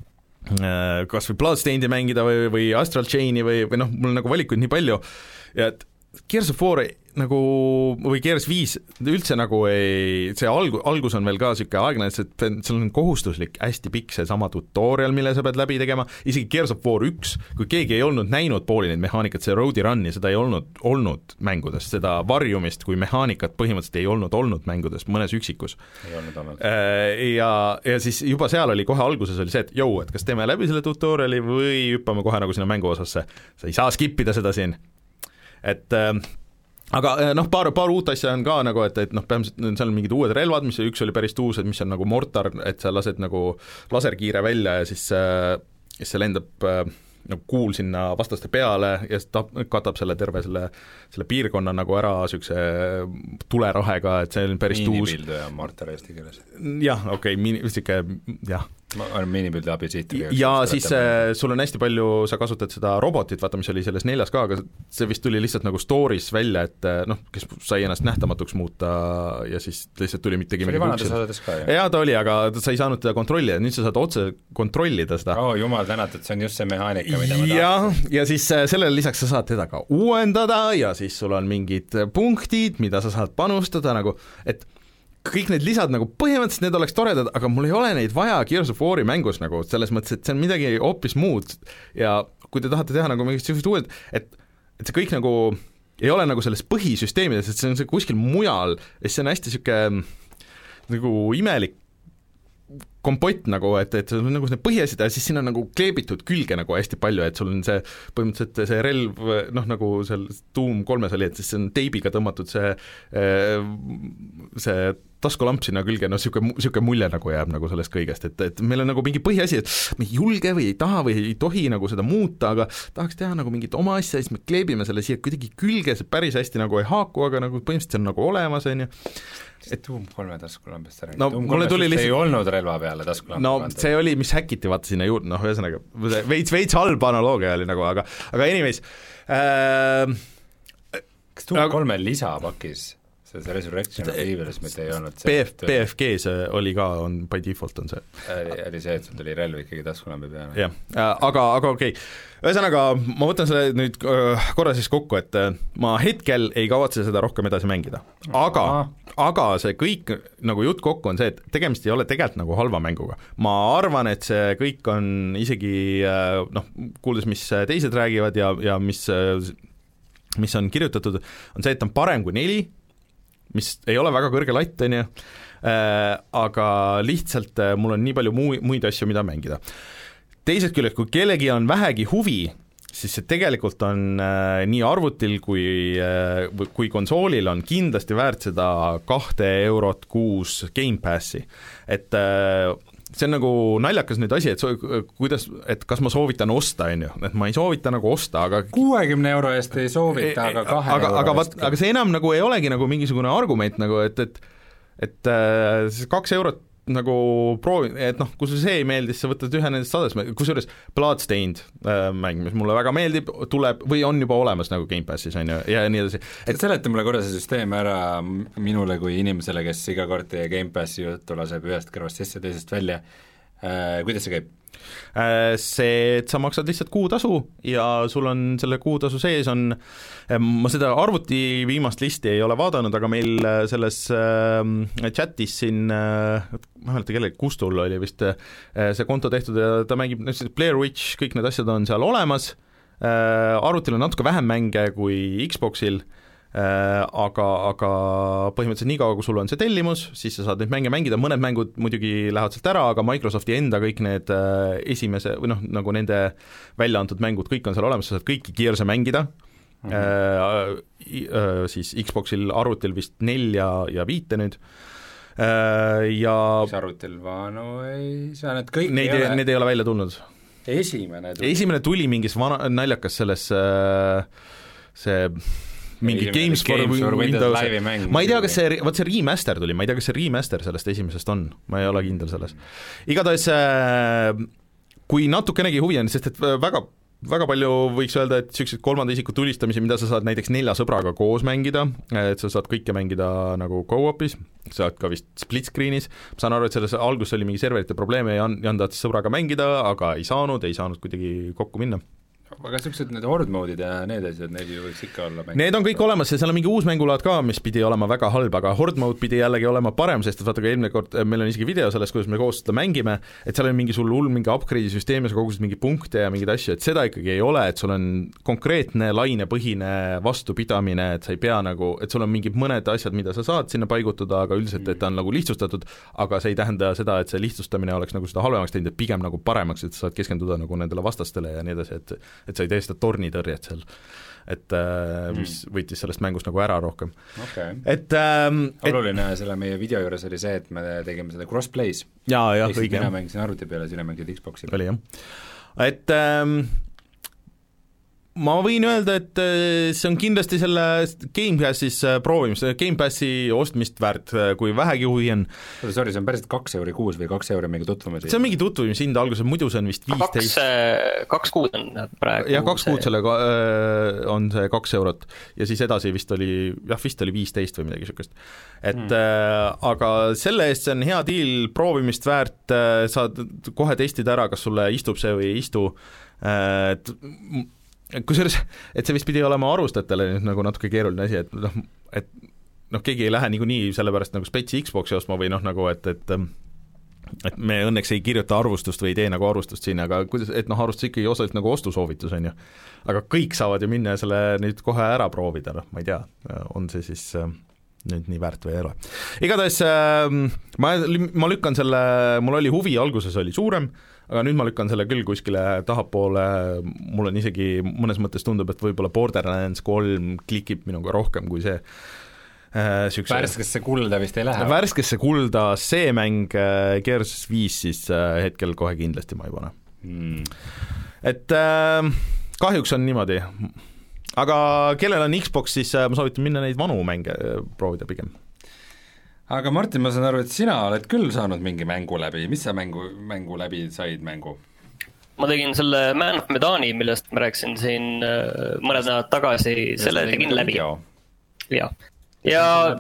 kas või Bloodstained'i mängida või, või Astral Chain'i või, või noh, mul nagu valikuid nii palju ja et Gears of War nagu, või Gears viis üldse nagu ei, see algu, algus on veel ka niisugune aeglane, et seal on kohustuslik hästi pikk see sama tutorial, mille sa pead läbi tegema, isegi Gears of War üks, kui keegi ei olnud näinud pooli neid mehaanikat, see Road'i Run'i, seda ei olnud olnud mängudes, seda varjumist kui mehaanikat põhimõtteliselt ei olnud olnud mängudes, mõnes üksikus.
Ei olnud olnud.
Ja, ja siis juba seal oli kohe alguses oli see, et jõu, et kas teeme läbi selle tutoriali või hüppame kohe nagu sinna mängu osasse, sa ei saa skippida seda siin. Et äh, aga noh, paar, paar uut asja on ka nagu, et, et noh, peamiselt seal on mingid uued relvad, mis üks oli päris uus, et mis on nagu mortar, et sa lased nagu laserkiire välja ja siis, äh, siis see lendab äh, nagu kuul sinna vastaste peale ja siis ta katab selle terve selle, selle piirkonna nagu ära niisuguse tulerahega, et see on päris uus.
Miinipild ja mortar eesti keeles.
Jah, okei okay,, miini, siuke, jah.
ma olen miinipildi abisiitri.
Ja siis äh, sul on hästi palju, sa kasutad seda robotit, vaata, mis oli selles neljas ka, aga see vist tuli lihtsalt nagu stories välja, et noh, kes sai ennast nähtamatuks muuta ja siis lihtsalt tuli mitte
see oli vanades osades ka, jah?
Jaa, ta oli, aga sa ei saanud teda kontrollida, nüüd sa saad otse kontrollida seda.
Oo, jumal tänatud, see on just see mehaanika, mida ma
ja, ja siis sellele lisaks sa saad teda ka uuendada ja siis sul on mingid punktid, mida sa saad panustada nagu, et kõik need lisad nagu põhimõtteliselt need oleks toredad, aga mul ei ole neid vaja Gears of War'i mängus nagu selles mõttes, et see on midagi hoopis muud ja kui te tahate teha nagu mingit sellised uued, et, et see kõik nagu ei ole nagu selles põhisüsteemides, et see on see kuskil mujal ja see on hästi niisugune nagu imelik kompott nagu, et, et sul on nagu need põhiasjad ja siis siin on nagu kleebitud külge nagu hästi palju, et sul on see põhimõtteliselt see relv, noh nagu seal Doom kolmes oli, et siis see on teibiga tõmmatud see see taskulamp sinna külge, noh niisugune, niisugune mulje nagu jääb nagu sellest kõigest, et, et meil on nagu mingi põhiasi, et me ei julge või ei taha või ei tohi nagu seda muuta, aga tahaks teha nagu mingit oma asja, siis me kleebime selle siia kuidagi külge, see päris hästi nagu ei haaku, aga nagu põhimõtteliselt see on nagu olemas, on ju.
Et Doom kolme taskulambest räägid?
No,
Doom kolme
lihtsalt...
ei olnud relva peale taskulamp.
No see oli, mis häkiti vaata sinna juurde, noh ühesõnaga, veits, veits halb analoogia oli nagu, aga, aga anyways äh,
kas Doom kolme lisapakis see Resurrection of Evil's mitte ei olnud
see, P F, P F G-s oli ka, on by default on see
oli, oli see, et sul tuli relv ikkagi taskulambi peale.
Jah, aga, aga okei okay. Ühesõnaga, ma võtan selle nüüd korra siis kokku, et ma hetkel ei kavatse seda rohkem edasi mängida, aga aga see kõik nagu jutt kokku on see, et tegemist ei ole tegelikult nagu halva mänguga. Ma arvan, et see kõik on isegi noh, kuuldes, mis teised räägivad ja, ja mis, mis on kirjutatud, on see, et on parem kui neli, mis ei ole väga kõrge latt, on ju, aga lihtsalt mul on nii palju muu, muid asju, mida mängida. Teisest küljest, kui kellegi on vähegi huvi, siis see tegelikult on äh, nii arvutil kui, äh, kui konsoolil on kindlasti väärt seda kahte eurot kuus Game Passi. Et äh, see on nagu naljakas nüüd asi, et so, kuidas, et kas ma soovitan osta, on ju, et ma ei soovita nagu osta, aga
kuuekümne euro eest ei soovita, aga kahe
aga,
euro
aga,
eest.
Aga see enam nagu ei olegi nagu mingisugune argument nagu, et, et, et äh, kaks eurot nagu proovi, et noh, kui see ei meeldis, sa võtad ühe nendest sadast, kusjuures Bloodstained äh, mäng, mis mulle väga meeldib, tuleb või on juba olemas nagu Game Passis, on ju, ja nii edasi.
Et seleta mulle korra see süsteem ära minule kui inimesele, kes iga kord teie Game Passi juttu laseb ühest kõrvast sisse, teisest välja äh,, kuidas see käib?
See, et sa maksad lihtsalt kuutasu ja sul on selle kuutasu sees on, ma seda arvuti viimast listi ei ole vaadanud, aga meil selles chatis siin, ma ei mäleta kellegi, Kustul oli vist see konto tehtud ja ta mängib, Blair Witch, kõik need asjad on seal olemas, arvutil on natuke vähem mänge kui Xboxil, aga, aga põhimõtteliselt nii kaua, kui sul on see tellimus, siis sa saad neid mänge mängida, mõned mängud muidugi lähevad sealt ära, aga Microsofti enda kõik need esimese, või noh, nagu nende välja antud mängud, kõik on seal olemas, sa saad kõiki Gears'e mängida, mm-hmm. äh, siis Xboxil, arvutil vist nelja ja viite nüüd, äh, ja
mis arvutil vanu ei saa, need kõik
neid ei, need ei ole välja tulnud.
Esimene tuli?
Esimene tuli mingis vana, naljakas selles äh, see mingi Games for,
Games for Windows,
Windows. Ma ei tea, kas see, võt see remaster tuli, ma ei tea, kas see remaster sellest esimesest on, ma ei ole kindel selles. Igatahes, kui natukenegi huvi on, sest et väga, väga palju võiks öelda, et sellised kolmanda isiku tulistamisi, mida sa saad näiteks nelja sõbraga koos mängida, et sa saad kõike mängida nagu co-op'is, saad ka vist split screen'is, ma saan aru, et selles alguses oli mingi serverite probleeme ja Jan tahtis sõbraga mängida, aga ei saanud, ei saanud kuidagi kokku minna.
Aga sellised need horde mode'id ja need asjad, neil ju võiks ikka olla mängida.
Need on kõik olemas ja seal on mingi uus mängulaad ka, mis pidi olema väga halb, aga horde mode pidi jällegi olema parem, sest et vaata ka eelmine kord, meil on isegi video sellest, kuidas me koos seda mängime, et seal on mingi sul hull mingi upgrade'i süsteem ja sa kogusid mingi punkte ja mingeid asju, et seda ikkagi ei ole, et sul on konkreetne lainepõhine vastupidamine, et sa ei pea nagu, et sul on mingid mõned asjad, mida sa saad sinna paigutada, aga üldiselt, et ta on nagu lihtsustatud, aga see ei tähenda seda, et see lihtsustamine oleks nagu seda halvemaks teinud, et pigem nagu paremaks, et sa saad keskenduda nagu nendele vastastele ja nii edasi, et, et sa ei tee seda tornitõrjet seal, et äh, mis mm. võitis sellest mängust nagu ära rohkem
okay..
et ähm,
oluline et, selle meie video juures oli see, et me tegime seda crossplays.
jaa, jah, õige.
mina mängisin arvuti peale, sina mängid Xboxi peale.
oli jah. Et ähm, ma võin öelda, et see on kindlasti selle Game Passis proovimist, Game Passi ostmist väärt, kui vähegi huvi on.
Sorry, see on päriselt kaks euri kuus või kaks euri mingi tutvumise?
See on mingi tutvumishind alguses, muidu see on vist viisteist.
Kaks, kaks kuud on praegu.
Jah, kaks kuud selle on see kaks eurot ja siis edasi vist oli, jah, vist oli viisteist või midagi sükest. Et hmm. äh, aga selle eest see on hea deal, proovimist väärt, saad kohe testida ära, kas sulle istub see või ei istu, et kusjuures, et see vist pidi olema arvustajatele nagu natuke keeruline asi, et noh, et noh, keegi ei lähe niikuinii sellepärast nagu spetsi Xboxi ostma või noh, nagu et, et et me õnneks ei kirjuta arvustust või ei tee nagu arvustust siin, aga kuidas, et noh, arvustus ikkagi osaliselt nagu ostusoovitus on ju, aga kõik saavad ju minna ja selle nüüd kohe ära proovida, noh, ma ei tea, on see siis nüüd nii väärt või ei ole. Igatahes ma, ma lükkan selle, mul oli huvi, alguses oli suurem, aga nüüd ma lükkan selle küll kuskile tahapoole, mul on isegi mõnes mõttes tundub, et võib-olla Borderlands kolm klikib minuga rohkem kui see äh, sükse...
värskesse kulda vist ei lähe?
Värskesse kulda, see mäng äh, Gears viis siis äh, hetkel kohe kindlasti ma ei pane hmm. Et äh, kahjuks on niimoodi, aga kellel on Xbox, siis äh, ma soovitan minna neid vanu mänge äh, proovida pigem.
Aga Martin, ma saan aru, et sina oled küll saanud mingi mängu läbi, mis sa mängu, mängu läbi said mängu?
Ma tegin selle Man of Medani, millest ma rääkisin siin mõned nädalad tagasi, selle tegin läbi. Ja, ja,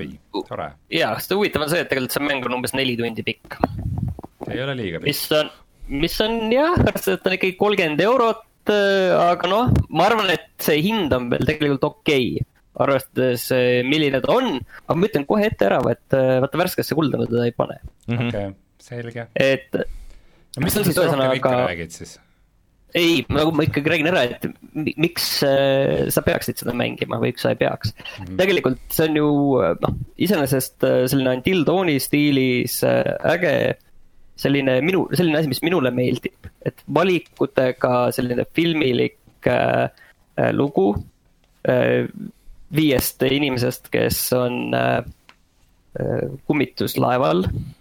ja seda huvitav on see, et tegelikult see mäng on umbes neli tundi pikk.
Ei ole liiga pikk.
Mis on, mis on jah, et on ikkagi kolmkümmend eurot, aga noh, ma arvan, et see hind on veel tegelikult okei. Arvestades, milline ta on, aga ma ütlen kohe ette ära, et vaata värskesse kulda ma teda ei pane.
Okei, okay, selge.
Et
no mis sa siis rohkem aga... ikka räägid siis?
Ei, nagu ma ikkagi räägin ära, et miks sa peaksid seda mängima või miks sa ei peaks. Mm-hmm. Tegelikult see on ju, noh, iseenesest selline Until Dawni stiilis äge selline, minu, selline asi, mis minule meeldib. Et valikutega selline filmilik äh, lugu äh, viiest inimesest, kes on äh, kummituslaeval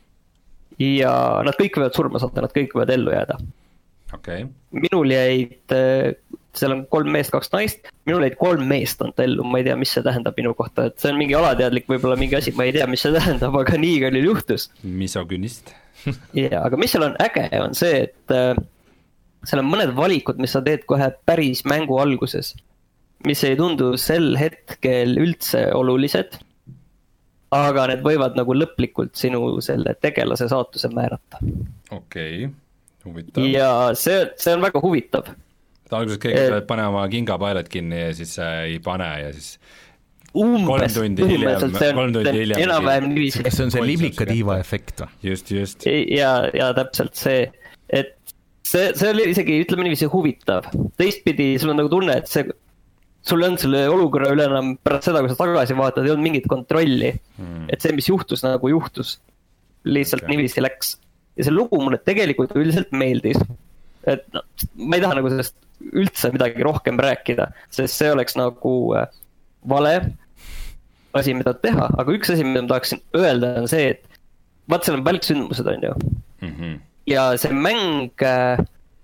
ja nad kõik võivad surma saada, nad kõik võivad ellu jääda.
Okay.
Minul jäid, äh, seal on kolm meest, kaks naist, minul jäid kolm meest on ellu, ma ei tea, mis see tähendab minu kohta, et see on mingi alateadlik võib-olla mingi asi, ma ei tea, mis see tähendab, aga nii ka neil juhtus.
Misogünist.
ja, aga mis seal on äge, on see, et äh, seal on mõned valikud, mis sa teed kohe päris mängu alguses, mis ei tundu sel hetkel üldse olulised, aga need võivad nagu lõplikult sinu selle tegelase saatuse määrata.
Okei, okay. huvitav.
ja see, see on väga huvitav.
alguses keegi et... tuleb pane oma kingapaelad kinni ja siis ei pane ja siis
umbes,
kolm tundi hiljem, kolm tundi hiljem
enam-vähem niiviisi.
kas see on see liblika tiiva efekt või?
Just, just.
ja, ja täpselt see, et see, see oli isegi, ütleme niiviisi, huvitav. Teistpidi, sul on nagu tunne, et see, sul on selle olukorra üle enam pärast seda, kui sa tagasi vaatad, ei olnud mingit kontrolli. Hmm. Et see, mis juhtus, nagu juhtus. Lihtsalt okay. niiviisi läks. Ja see lugu mulle tegelikult üldiselt meeldis. Et no, ma ei taha nagu sellest üldse midagi rohkem rääkida, sest see oleks nagu vale asi, mida teha. Aga üks asi, mida ma tahaksin öelda, on see, et vaat seal on välksündmused, on ju. Mm-hmm. Ja see mäng äh,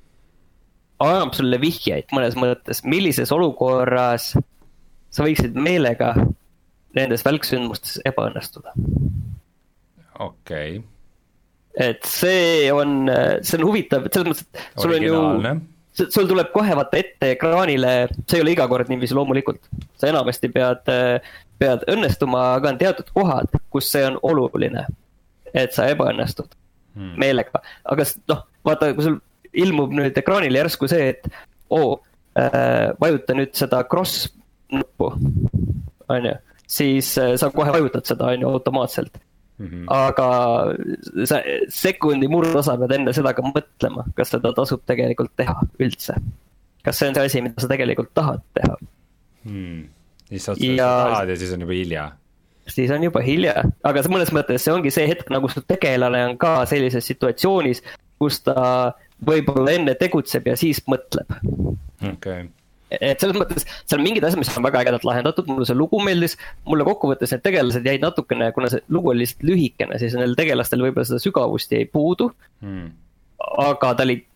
annab sulle vihjeid mõnes mõttes, millises olukorras sa võiksid meelega nendes välksündmustes ebaõnnestuda.
Okei okay.
Et see on, see on huvitav, et selles mõttes, et sul on ju, sul tuleb kohe vaata ette ekraanile, see ei ole iga kord niiviisi loomulikult, sa enamasti pead, pead õnnestuma, aga on teatud kohad, kus see on oluline, et sa ebaõnnestud Hmm. meelega, aga noh, vaata, kui sul ilmub nüüd ekraanile järsku see, et oo, äh, vajuta nüüd seda cross nuppu, on ju, siis äh, sa kohe vajutad seda, on ju, automaatselt. Mm-hmm. Aga sa sekundi murdosa pead enne seda ka mõtlema, kas seda tasub tegelikult teha üldse. Kas see on see asi, mida sa tegelikult tahad teha.
Hmm. Siis sa otsused ja... tahad ja siis on juba hilja.
Siis on juba hilja, aga mõnes mõttes see ongi see hetk, nagu su tegelane on ka sellises situatsioonis, kus ta võib-olla enne tegutseb ja siis mõtleb.
Okay.
Et selles mõttes, seal on mingid asjad, mis on väga ägedalt lahendatud, mulle see lugu meeldis, mulle kokkuvõttes need tegelased jäid natukene, kuna see lugu oli lihtsalt lühikene, siis neil tegelastel võib-olla seda sügavust jäi puudu, hmm. aga ta oli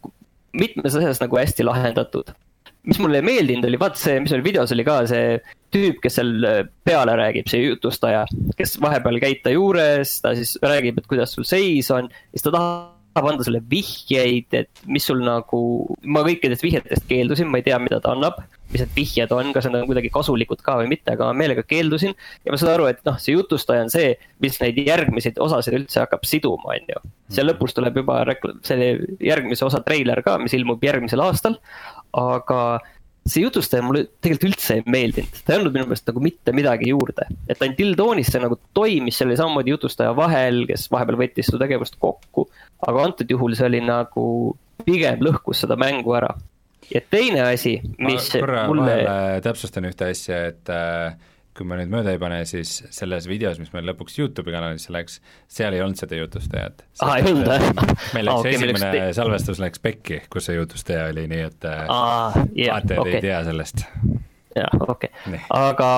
mitmes asjas nagu hästi lahendatud. Mis mulle ei meeldinud oli, vaat see, mis oli videos, oli ka see tüüp, kes seal peale räägib, see jutustaja, kes vahepeal käib ta juures, ta siis räägib, et kuidas sul seis on, siis ta tahab anda sulle vihjeid, et mis sul nagu, ma kõikidest vihjetest keeldusin, ma ei tea, mida ta annab, mis need vihjed on, kas need on kuidagi kasulikud ka või mitte, aga ma meelega keeldusin ja ma saan aru, et noh, see jutustaja on see, mis neid järgmiseid osasid üldse hakkab siduma, on ju. Seal lõpus tuleb juba selle järgmise osa treiler ka, mis ilmub järgmisel aastal, aga see jutustaja mulle tegelikult üldse ei meeldinud. Ta ei olnud minu meelest nagu mitte midagi juurde. Et Until Dawnis see nagu toimis, see oli samamoodi jutustaja vahel, kes vahepeal võttis su tegevust kokku, aga antud juhul see oli nagu pigem lõhkus seda mängu ära. Ja teine asi, mis
ma korra
mulle...
vahele täpsustan ühte asja, et äh, kui ma nüüd mööda ei pane, siis selles videos, mis meil lõpuks YouTube'i kanalisse läks, seal ei olnud seda jutustajat.
Ah, ei olnud, jah?
Meil läks ah, okay, esimene läks... salvestus läks pekki, kus see jutustaja oli, nii et
ah, yeah,
vaatajad
okay.
ei tea sellest.
Jah, okei okay.. Aga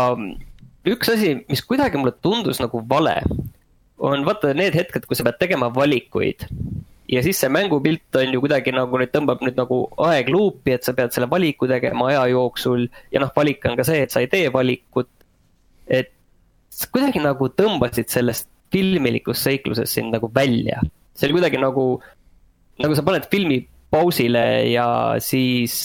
üks asi, mis kuidagi mulle tundus nagu vale, on vaata need hetked, kui sa pead tegema valikuid ja siis see mängupilt on ju kuidagi nagu nüüd tõmbab nüüd nagu aegluupi, et sa pead selle valiku tegema aja jooksul ja noh, valik on ka see, et sa ei tee valikut, et sa kuidagi nagu tõmbasid sellest filmilikust seiklusest siin nagu välja. See oli kuidagi nagu, nagu sa paned filmi pausile ja siis,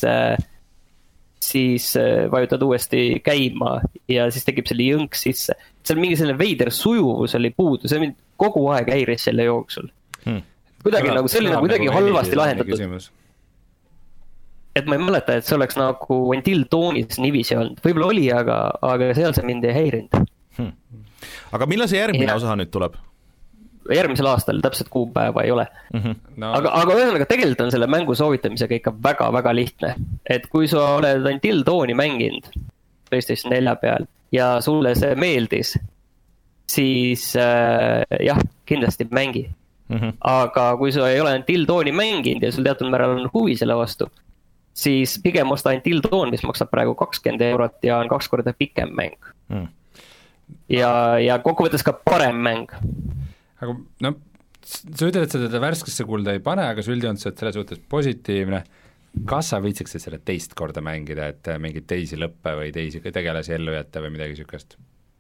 siis vajutad uuesti käima ja siis tekib selle jõnk sisse. Seal mingi selline veider sujuvus oli puudu, see mind kogu aeg häiris selle jooksul. Hmm. Kuidagi Kõla, nagu selline kuidagi halvasti lahendatud. Et ma ei mäleta, et see oleks nagu Until Dawnis niiviisi olnud. Võib-olla oli, aga, aga seal see mind ei häirinud.
Hmm. Aga millal see järgmine ja. osa nüüd tuleb?
Järgmisel aastal, täpselt kuupäeva ei ole. Mm-hmm. No. Aga, aga ühesõnaga tegelikult on selle mängu soovitamisega ikka väga-väga lihtne. Et kui sa oled Until Dawni mänginud PlayStation nelja peal ja sulle see meeldis, siis äh, jah, kindlasti mängi. Mm-hmm. Aga kui sa ei ole Until Dawni mänginud ja sul teatud määral on huvi selle vastu, siis pigem osta Until Dawn, mis maksab praegu kakskümmend eurot ja on kaks korda pikem mäng. Mm. Ja, ja kokkuvõttes ka parem mäng.
Aga no, sa ütled, et sa teda värskesse kulda ei pane, aga sa üldiselt oled selle suhtes positiivne. Kas sa võitsiksid selle teist korda mängida, et mingid teisi lõppe või teisi tegelasi ellu jätta või midagi sükest?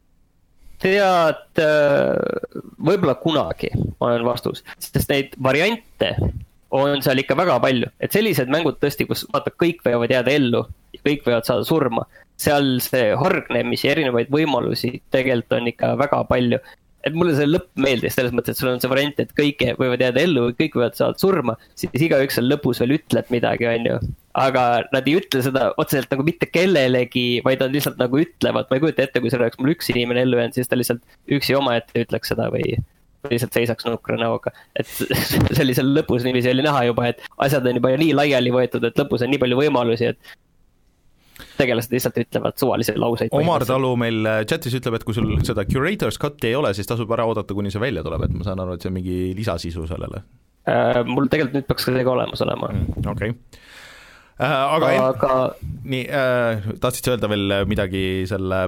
Tead, võib-olla kunagi on vastus, sest neid variante on seal ikka väga palju. Et sellised mängud tõesti, kus vaata, kõik võivad jääda ellu ja kõik võivad saada surma. Seal see hargnemisi erinevaid võimalusi tegelikult on ikka väga palju. et mulle see lõpp meeldis selles mõttes, et sul on see variant, et kõik võivad jääda ellu, kõik võivad saada surma, siis igaüks seal lõpus veel ütleb midagi, on ju. Aga nad ei ütle seda otseselt nagu mitte kellelegi, vaid nad lihtsalt nagu ütlevad, ma ei kujuta ette, kui seal oleks mul üks inimene ellu jäänud, siis ta lihtsalt üksi oma ette ütleks seda või lihtsalt seisaks nukra näoga. Et see oli seal lõpus niiviisi oli näha juba, et asjad on juba nii laiali võetud, et lõpus on nii palju võimalusi, et tegelased lihtsalt ütlevad suvalisi lauseid.
Omar Talu meil chatis ütleb, et kui sul seda Curator's Cut'i ei ole, siis tasub ära oodata, kuni see välja tuleb, et ma saan aru, et see on mingi lisasisu sellele.
Äh, mul tegelikult nüüd peaks ka see ka olemas olema.
Mm, okei okay. äh, Aga, aga... nii, äh, tahtsid öelda veel midagi selle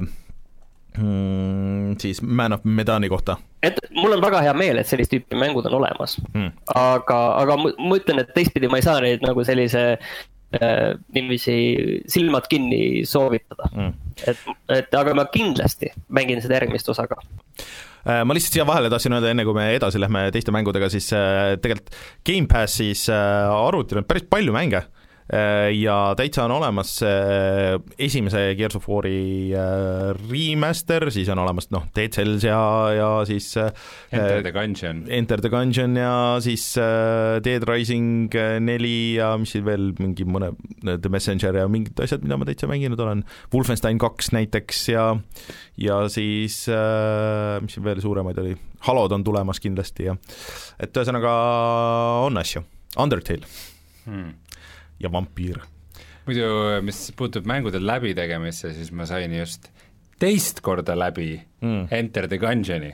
mm, siis Man of Medani kohta?
Et mul on väga hea meel, et sellist tüüpi mängud on olemas. Mm. Aga, aga ma ütlen, et teistpidi ma ei saa neid nagu sellise niiviisi silmad kinni soovitada mm. et, et aga ma kindlasti mängin seda järgmist osaga.
Ma lihtsalt siia vahele tahtsin öelda, enne kui me edasi lähme teiste mängudega, siis tegelikult Game Passis arvutil on päris palju mänge ja täitsa on olemas esimese Gears of War'i remaster, siis on olemas noh, Dead Cells ja, ja siis
Enter the Gungeon
Enter the Gungeon ja siis Dead Rising neli ja mis siin veel, mingi mõne The Messenger ja mingid asjad, mida ma täitsa mänginud olen, Wolfenstein kaks näiteks ja ja siis mis siin veel suuremaid oli, Halod on tulemas kindlasti ja et ühesõnaga on asju, Undertale hmm. ja Vampyr.
Muidu, mis puutub mängude läbi tegemisse, siis ma sain just teist korda läbi mm. Enter the Gungeoni.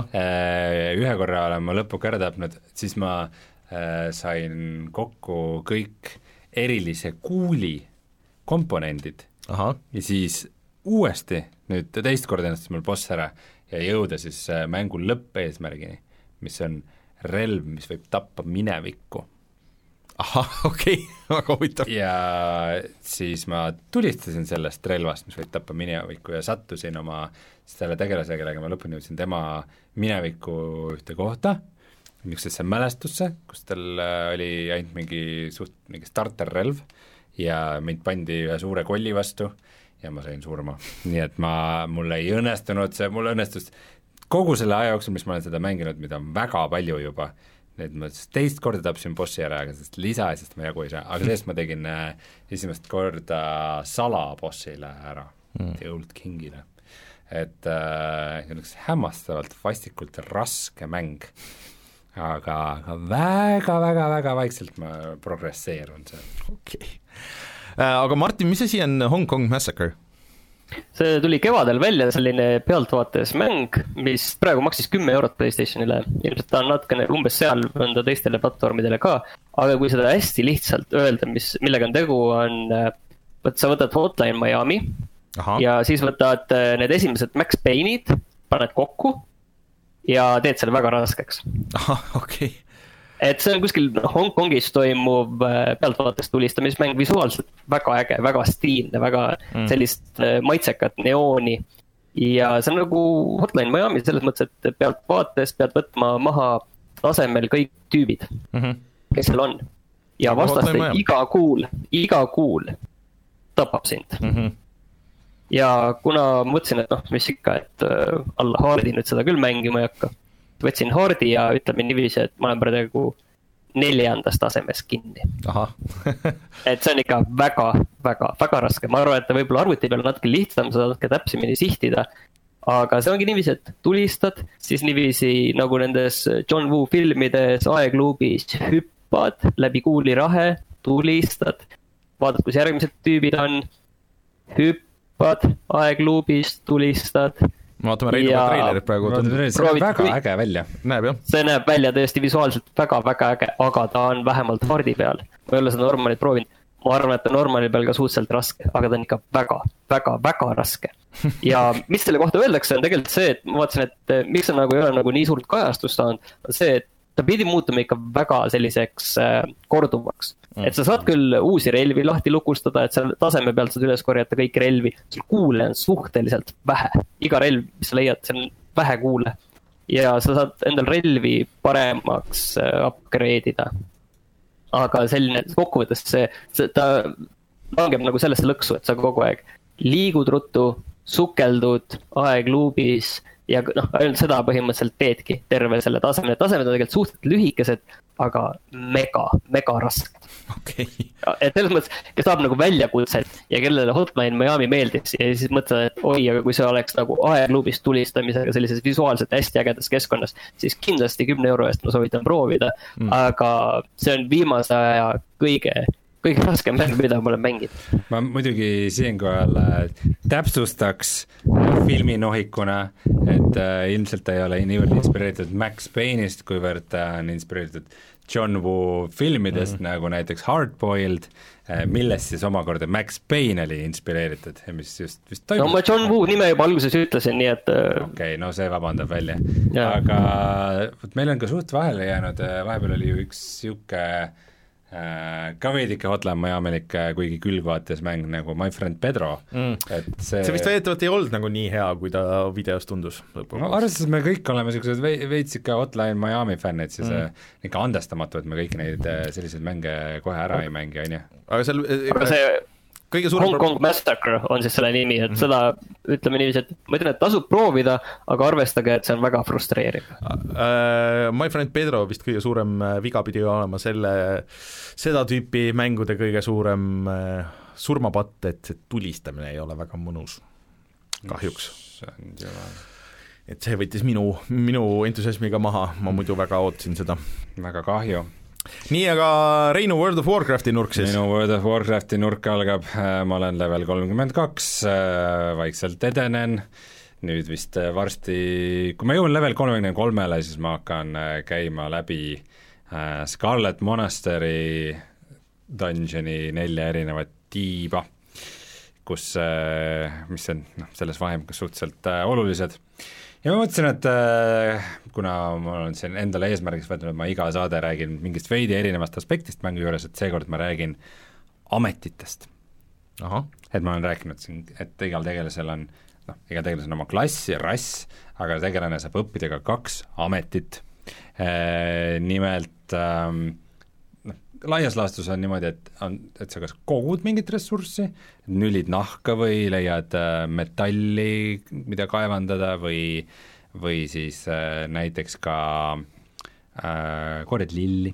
Ühe korra olen ma lõpuks ära tapnud, siis ma äh, sain kokku kõik erilise kuuli komponendid. Aha. Ja siis uuesti nüüd teist korda ennast mul boss ära ja jõuda siis mängu lõppeesmärgini, mis on relv, mis võib tappa minevikku.
Ahah, okei okay. väga huvitav.
Ja siis ma tulistasin sellest relvast, mis võib tappa minevikku ja sattusin oma selle tegelase, kellega ma lõpuni jõudsin tema minevikku ühte kohta, niisugusesse mälestusse, kus tal oli ainult mingi suht mingi starterrelv ja mind pandi ühe suure kolli vastu ja ma sain surma. Nii et ma, mul ei õnnestunud see, mul õnnestus kogu selle aja jooksul, mis ma olen seda mänginud, mida on väga palju juba, et ma teist korda tapsin bossi ära, aga sest lisaasjast ma jagu ei saa, aga sellest ma tegin äh, esimest korda salabossile ära mm., The Old Kingile. Et äh, üks hämmastavalt vastikult raske mäng, aga, aga väga-väga-väga vaikselt ma progresseerun seal.
Okei okay. äh, Aga Martin, mis asi on Hong Kong Massacre?
See tuli kevadel välja selline pealtvaates mäng, mis praegu maksis kümme eurot PlayStationile. Ilmselt ta on natukene umbes seal mõnda teistele platvormidele ka, aga kui seda hästi lihtsalt öelda, mis, millega on tegu, on, võt, sa võtad Hotline Miami. Aha. Ja siis võtad need esimesed Max Payne'id, paned kokku ja teed selle väga raskeks.
Aha, okei okay.
Et see on kuskil Hong Kongis toimuv pealtvaates tulistamismäng, visuaalselt väga äge, väga stiilne, väga mm. sellist maitsekat neooni. Ja see on nagu Hotline Miami selles mõttes, et pealtvaates pead võtma maha tasemel kõik tüübid, mm-hmm. kes seal on. Ja vastaste iga kuul, iga kuul tapab sind. Mm-hmm. Ja kuna mõtlesin, et noh, mis ikka, et alla haardi nüüd seda küll mängima ei hakka, võtsin haardi ja ütleme niiviisi, et ma olen praegu neljandas tasemes kinni.
Aha.
Et see on ikka väga, väga, väga raske. Ma arvan, et võib-olla arvuti peal natuke lihtsam, sa natuke täpsemini sihtida. Aga see ongi niiviisi, et tulistad, siis niiviisi nagu nendes John Woo filmides aegluubis hüppad läbi kuulirahe, tulistad, vaatad, kus järgmised tüübid on, hüppad aegluubis, tulistad.
Vaatame Reinu ja... treilerit praegu.
See näeb väga äge välja.
Näeb jah.
See näeb välja tõesti visuaalselt väga-väga äge, aga ta on vähemalt hardi peal. Ma ei ole seda Normalit proovinud. Ma arvan, et ta Normali peal ka suhteliselt raske, aga ta on ikka väga, väga, väga raske. Ja mis selle kohta öeldakse on tegelikult see, et ma vaatasin, et miks see nagu ei ole nagu nii suurt kajastust saanud, on see, et ta pidi muutuma ikka väga selliseks äh, korduvaks. Et sa saad küll uusi relvi lahti lukustada, et seal taseme pealt saad üles korjata kõik relvi. Sul kuule on suhteliselt vähe. Iga relv, mis sa leiad, see on vähe kuule. Ja sa saad endal relvi paremaks upgrade'ida. Aga selline kokkuvõttes see, see, ta langeb nagu sellesse lõksu, et sa kogu aeg liigud ruttu, sukeldud aegluubis ja noh, ainult seda põhimõtteliselt teedki terve selle taseme, tasemed on tegelikult suhteliselt lühikesed, aga mega, mega rasked.
Okay.
Et selles mõttes, kes saab nagu väljakutset ja kellele Hotline Miami meeldis ja siis mõtled, et oi, aga kui see oleks nagu aegluubis tulistamisega sellises visuaalselt hästi ägedas keskkonnas, siis kindlasti kümne euro eest ma soovitan proovida, mm. aga see on viimase aja kõige kõige raskem mäng, mida ma olen mänginud.
Ma muidugi siinkohal täpsustaks filminohikuna, et äh, ilmselt ei ole niivõrd inspireeritud Max Payne'ist, kuivõrd ta on inspireeritud John Woo filmidest mm. nagu näiteks Hardboiled, äh, millest siis omakorda Max Payne oli inspireeritud ja mis just vist toimub.
No ma John Woo nime juba alguses ütlesin, nii et
okei, okay, no see vabandab välja. Ja. Aga võt, meil on ka suht vahele jäänud, vahepeal oli ju üks siuke ka veidike Hotline Miamilik, kuigi külgvaates mäng nagu My Friend Pedro mm. et see
see vist väidetavalt ei olnud nagu nii hea, kui ta videos tundus.
No arvestades me kõik oleme sellised veits ikka Hotline Miami fännid, siis mm. ikka andestamatu, et me kõik neid selliseid mänge kohe ära ei mängi, on ju.
Aga seal
aga see
kõige
suurem Hong Kong Massacre on siis selle nimi, et mm-hmm. seda ütleme niiviisi, et ma ütlen, et tasub proovida, aga arvestage, et see on väga frustreeriv.
Uh, My Friend Pedro vist kõige suurem viga pidi olema selle, seda tüüpi mängude kõige suurem uh, surmapatt, et see tulistamine ei ole väga mõnus, kahjuks. Et see võttis minu, minu entusiasmiga maha, ma muidu väga ootasin seda.
Väga kahju.
Nii, aga Reinu World of Warcrafti nurk siis?
Minu World of Warcrafti nurk algab, ma olen level kolmkümmend kaks, vaikselt edenen, nüüd vist varsti, kui ma jõuan level kolmekümne kolmele, siis ma hakkan käima läbi Scarlet Monastery dungeoni nelja erinevat tiiba, kus, mis on noh, selles vahemikus suhteliselt olulised. Ja ma mõtlesin, et kuna ma olen siin endale eesmärgiks võtnud, et ma iga saade räägin mingist veidi erinevast aspektist mängu juures, et seekord ma räägin ametitest.
Aha.
Et ma olen rääkinud siin, et igal tegelasel on, noh, igal tegelasel on oma klass ja rass, aga tegelane saab õppida ka kaks ametit. E, nimelt ähm, laias laastus on niimoodi, et, on, et sa kas kogud mingit ressurssi, nülid nahka või leiad äh, metalli, mida kaevandada või, või siis äh, näiteks ka äh, korjad lilli,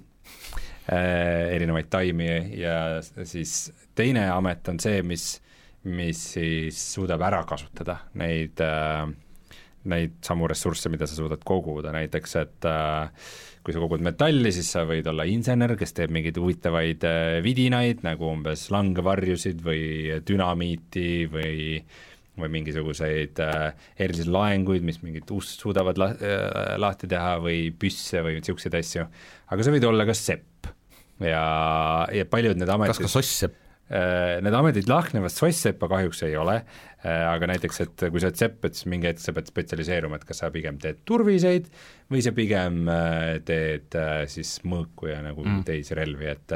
äh, erinevaid taimi ja siis teine amet on see, mis, mis siis suudab ära kasutada neid äh, neid samu ressursse, mida sa suudad koguda, näiteks et äh, kui sa kogud metalli, siis sa võid olla insener, kes teeb mingeid huvitavaid äh, vidinaid, nagu umbes langevarjusid või dünamiiti või, või mingisuguseid äh, erilisi laenguid, mis mingit ust suudavad la- äh, lahti teha või püsse või niisuguseid asju, aga sa võid olla ka sepp ja, ja paljud need ametid
kas ka soss-sepp?
Need ametid lahknevad, soss-seppa kahjuks ei ole, aga näiteks, et kui sa oled sepp, et siis mingi hetk sa pead spetsialiseeruma, et kas sa pigem teed turviseid või sa pigem teed siis mõõku ja nagu mm. teisi relvi, et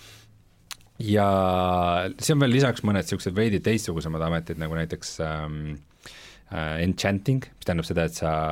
ja see on veel lisaks mõned niisugused veidi teistsugusemad ametid, nagu näiteks ähm, äh, enchanting, mis tähendab seda, et sa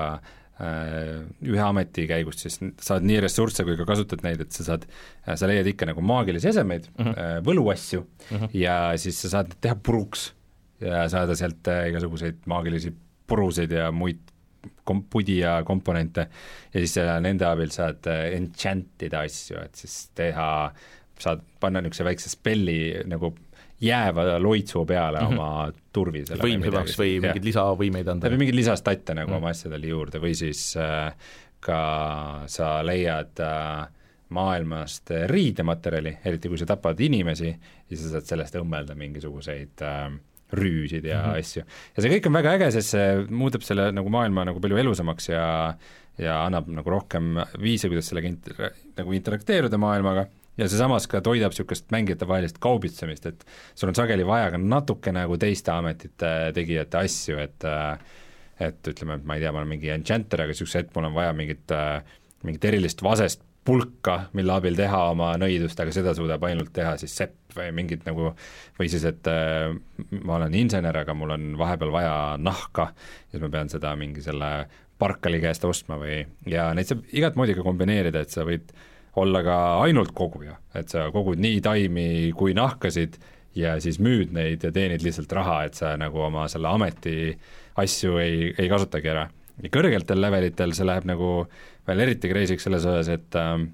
ühe ameti käigust siis saad nii ressursse, kui ka kasutad neid, et sa saad, sa leiad ikka nagu maagilisi esemeid uh, -huh. võluasju uh -huh. ja siis sa saad teha puruks ja saada sealt igasuguseid maagilisi puruseid ja muid kom-, pudi ja komponente ja siis nende abil saad enchantida asju, et siis teha, saad panna niisuguse väikse spelli nagu jääva loitsu peale mm -hmm. oma turvisele.
Võimsemaks või mingeid lisavõimeid anda.
või mingeid lisastatte nagu mm -hmm. oma asjadele juurde või siis äh, ka sa leiad äh, maailmast riidematerjali, eriti kui sa tapad inimesi, siis sa saad sellest õmmelda mingisuguseid äh, rüüsid ja mm -hmm. asju. ja see kõik on väga äge, sest see muudab selle nagu maailma nagu palju elusamaks ja, ja annab nagu rohkem viise, kuidas sellega inter, nagu interakteeruda maailmaga. Ja see samas ka toidab niisugust mängijate vahelist kaubitsemist, et sul on sageli vaja ka natuke nagu teiste ametite tegijate asju, et et ütleme, et ma ei tea, ma olen mingi enchanter, aga niisuguse hetk mul on vaja mingit, mingit erilist vasest pulka, mille abil teha oma nõidust, aga seda suudab ainult teha siis sepp või mingit nagu, või siis, et ma olen insener, aga mul on vahepeal vaja nahka ja siis ma pean seda mingi selle parkali käest ostma või, ja neid saab igat moodi ka kombineerida, et sa võid olla ka ainult koguja, et sa kogud nii taimi kui nahkasid ja siis müüd neid ja teenid lihtsalt raha, et sa nagu oma selle ameti asju ei, ei kasutagi ära. ja kõrgetel levelitel see läheb nagu veel eriti kreisiks selles osas, et äh,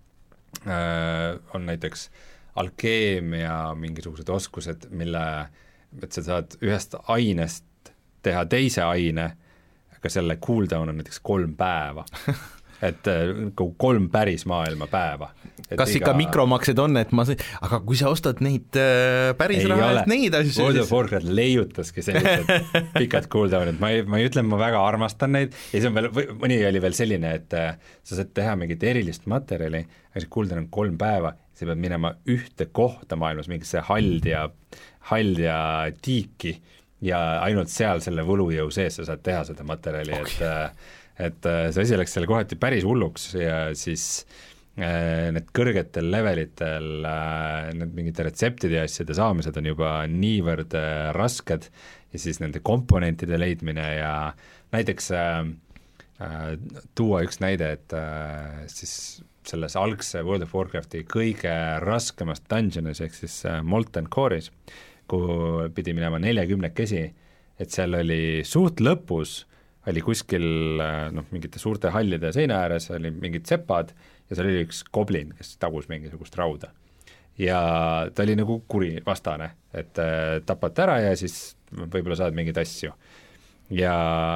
on näiteks alkeemia mingisugused oskused, mille, et sa saad ühest ainest teha teise aine, aga selle cooldown on näiteks kolm päeva et kolm päris maailma päeva. Et
kas iga... ikka mikromaksed on, et ma, aga kui sa ostad neid äh, päris raha eest neid asju,
World of Warcraft leiutaski sellised pikad cooldownid, ma ei, ma ei ütle, ma väga armastan neid ja siis on veel, mõni oli veel selline, et äh, sa saad teha mingit erilist materjali, aga see cooldown on kolm päeva, sa pead minema ühte kohta maailmas, mingisse haldja, haldja tiiki ja ainult seal selle võlujõu sees sa saad teha seda materjali okay., et äh, et see asi läks seal kohati päris hulluks ja siis äh, need kõrgetel levelitel äh, need mingite retseptide ja asjade saamised on juba niivõrd äh, rasked ja siis nende komponentide leidmine ja näiteks äh, äh, tuua üks näide, et äh, siis selles algse World of Warcrafti kõige raskemas dungeonis ehk siis äh, Molten Core'is, kuhu pidi minema neljakümnekesi, et seal oli suht lõpus oli kuskil noh, mingite suurte hallide seina ääres oli mingid sepad ja seal oli üks goblin, kes tagus mingisugust rauda. Ja ta oli nagu kuri vastane, et äh, tapad ära ja siis võib-olla saad mingeid asju. Ja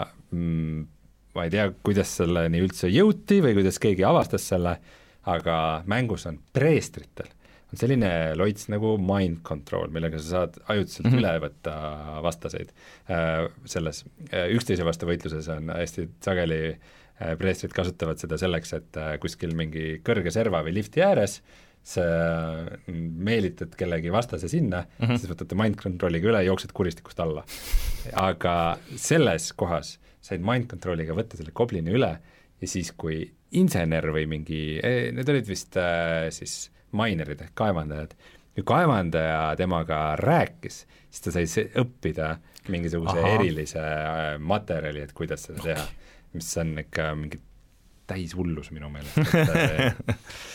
mm, ma ei tea, kuidas selleni üldse jõuti või kuidas keegi avastas selle, aga mängus on preestritel on selline loits nagu mind control, millega sa saad ajutiselt mm-hmm. üle võtta vastaseid äh, selles äh, üksteise vastu võitluses on hästi sageli äh, preestrid kasutavad seda selleks, et äh, kuskil mingi kõrge serva või lifti ääres sa meelitad kellegi vastase sinna mm-hmm. siis võtate mind controliga üle ja jooksed kuristikust alla. Aga selles kohas said mind controliga võtta selle goblini üle ja siis kui insener või mingi, need olid vist äh, siis minerid ehk kaevandajad, kui kaevandaja temaga rääkis, siis ta sai õppida mingisuguse Aha. erilise materjali, et kuidas seda teha, mis on ikka mingi täis hullus minu meelest, et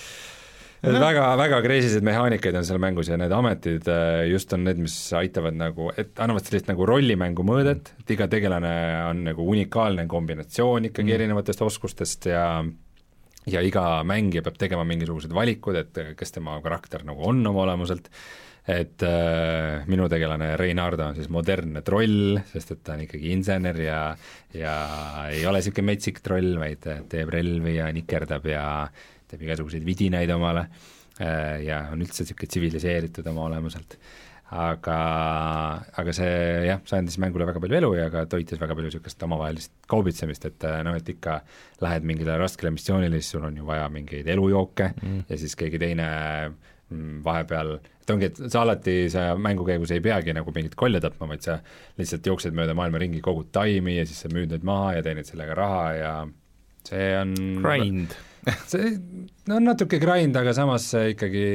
no. väga, väga kreisised mehaanikaid on seal mängus ja need ametid just on need, mis aitavad nagu, et annavad sellist nagu rollimängu mõõdet, et iga tegelane on nagu unikaalne kombinatsioon ikkagi mm. erinevatest oskustest ja ja iga mängija peab tegema mingisugused valikud, et kes tema karakter nagu on oma olemuselt, et äh, minu tegelane Reinardo on siis modernne troll, sest et ta on ikkagi insener ja, ja ei ole niisugune metsik troll, vaid teeb relvi ja nikerdab ja teeb igasuguseid vidinaid omale äh, ja on üldse niisugune tsiviliseeritud oma olemuselt. Aga, aga see jah, see andis mängule väga palju elu ja ka toitis väga palju niisugust omavahelist kaubitsemist, et noh, et ikka lähed mingile raskele missioonile, siis sul on ju vaja mingeid elujooke mm. ja siis keegi teine vahepeal, et ongi, et sa alati sa mängu käigus ei peagi nagu mingit kolja tapma, vaid sa lihtsalt jooksed mööda maailma ringi, kogud taimi ja siis sa müüd need maha ja teenid sellega raha ja see on
grind
see no natuke grind, aga samas ikkagi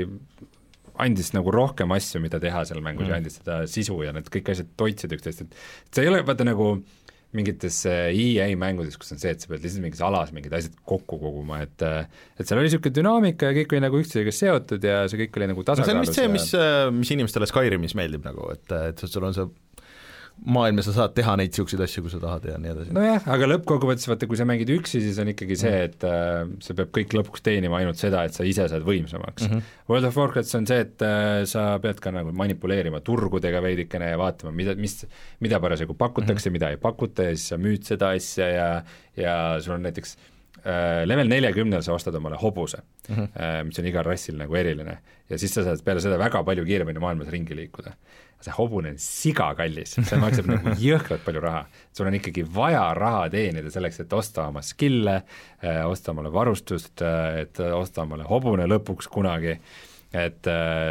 andis nagu rohkem asju, mida teha seal mängus mm. ja andis seda sisu ja need kõik asjad toitsid üksteist, et see ei ole vaata nagu mingites E A mängudes, kus on see, et sa pead lihtsalt mingis alas mingid asjad kokku koguma, et et seal oli niisugune dünaamika ja kõik oli nagu üksteisega seotud ja see kõik oli nagu tasakaalus.
No see on vist see, mis, mis inimestele Skyrimis meeldib nagu, et, et sul on see maailm ja sa saad teha neid niisuguseid asju, kui sa tahad ja nii edasi.
Nojah, aga lõppkokkuvõttes vaata, kui sa mängid üksi, siis on ikkagi see, et äh, see peab kõik lõpuks teenima ainult seda, et sa ise saad võimsamaks mm. -hmm. World of Warcraft on see, et äh, sa pead ka nagu manipuleerima turgudega veidikene ja vaatama, mida, mis, mida parasjagu pakutakse mm, -hmm. mida ei pakuta ja siis sa müüd seda asja ja, ja sul on näiteks äh, level neljakümnel sa ostad omale hobuse mm, -hmm. äh, mis on igal rassil nagu eriline ja siis sa saad peale seda väga palju kiiremini maailmas ringi liikuda. See hobune on siga kallis, see maksab nagu jõhkralt palju raha. Sul on ikkagi vaja raha teenida selleks, et osta oma skille, osta omale varustust, et osta omale hobune lõpuks kunagi, et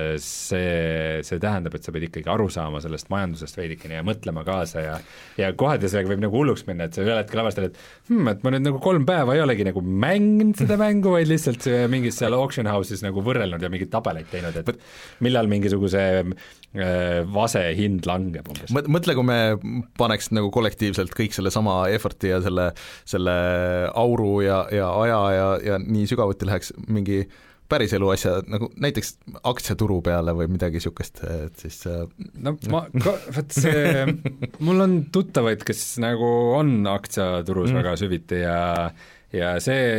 see, see tähendab, et sa pead ikkagi aru saama sellest majandusest veidikene ja mõtlema kaasa ja ja kohati sellega võib nagu hulluks minna, et sa ühel hetkel avastad, et hmm, et ma nüüd nagu kolm päeva ei olegi nagu mänginud seda mängu, vaid lihtsalt mingis seal auction house'is nagu võrrelnud ja mingeid tabeleid teinud, et millal mingisuguse vase hind langeb umbes.
Mõtle, kui me paneks nagu kollektiivselt kõik selle sama effort'i ja selle, selle auru ja, ja aja ja, ja nii sügavuti läheks mingi päriselu asja, nagu näiteks aktsiaturu peale või midagi niisugust, et siis
no ma, vaat see, mul on tuttavaid, kes nagu on aktsiaturus mm. väga süviti ja ja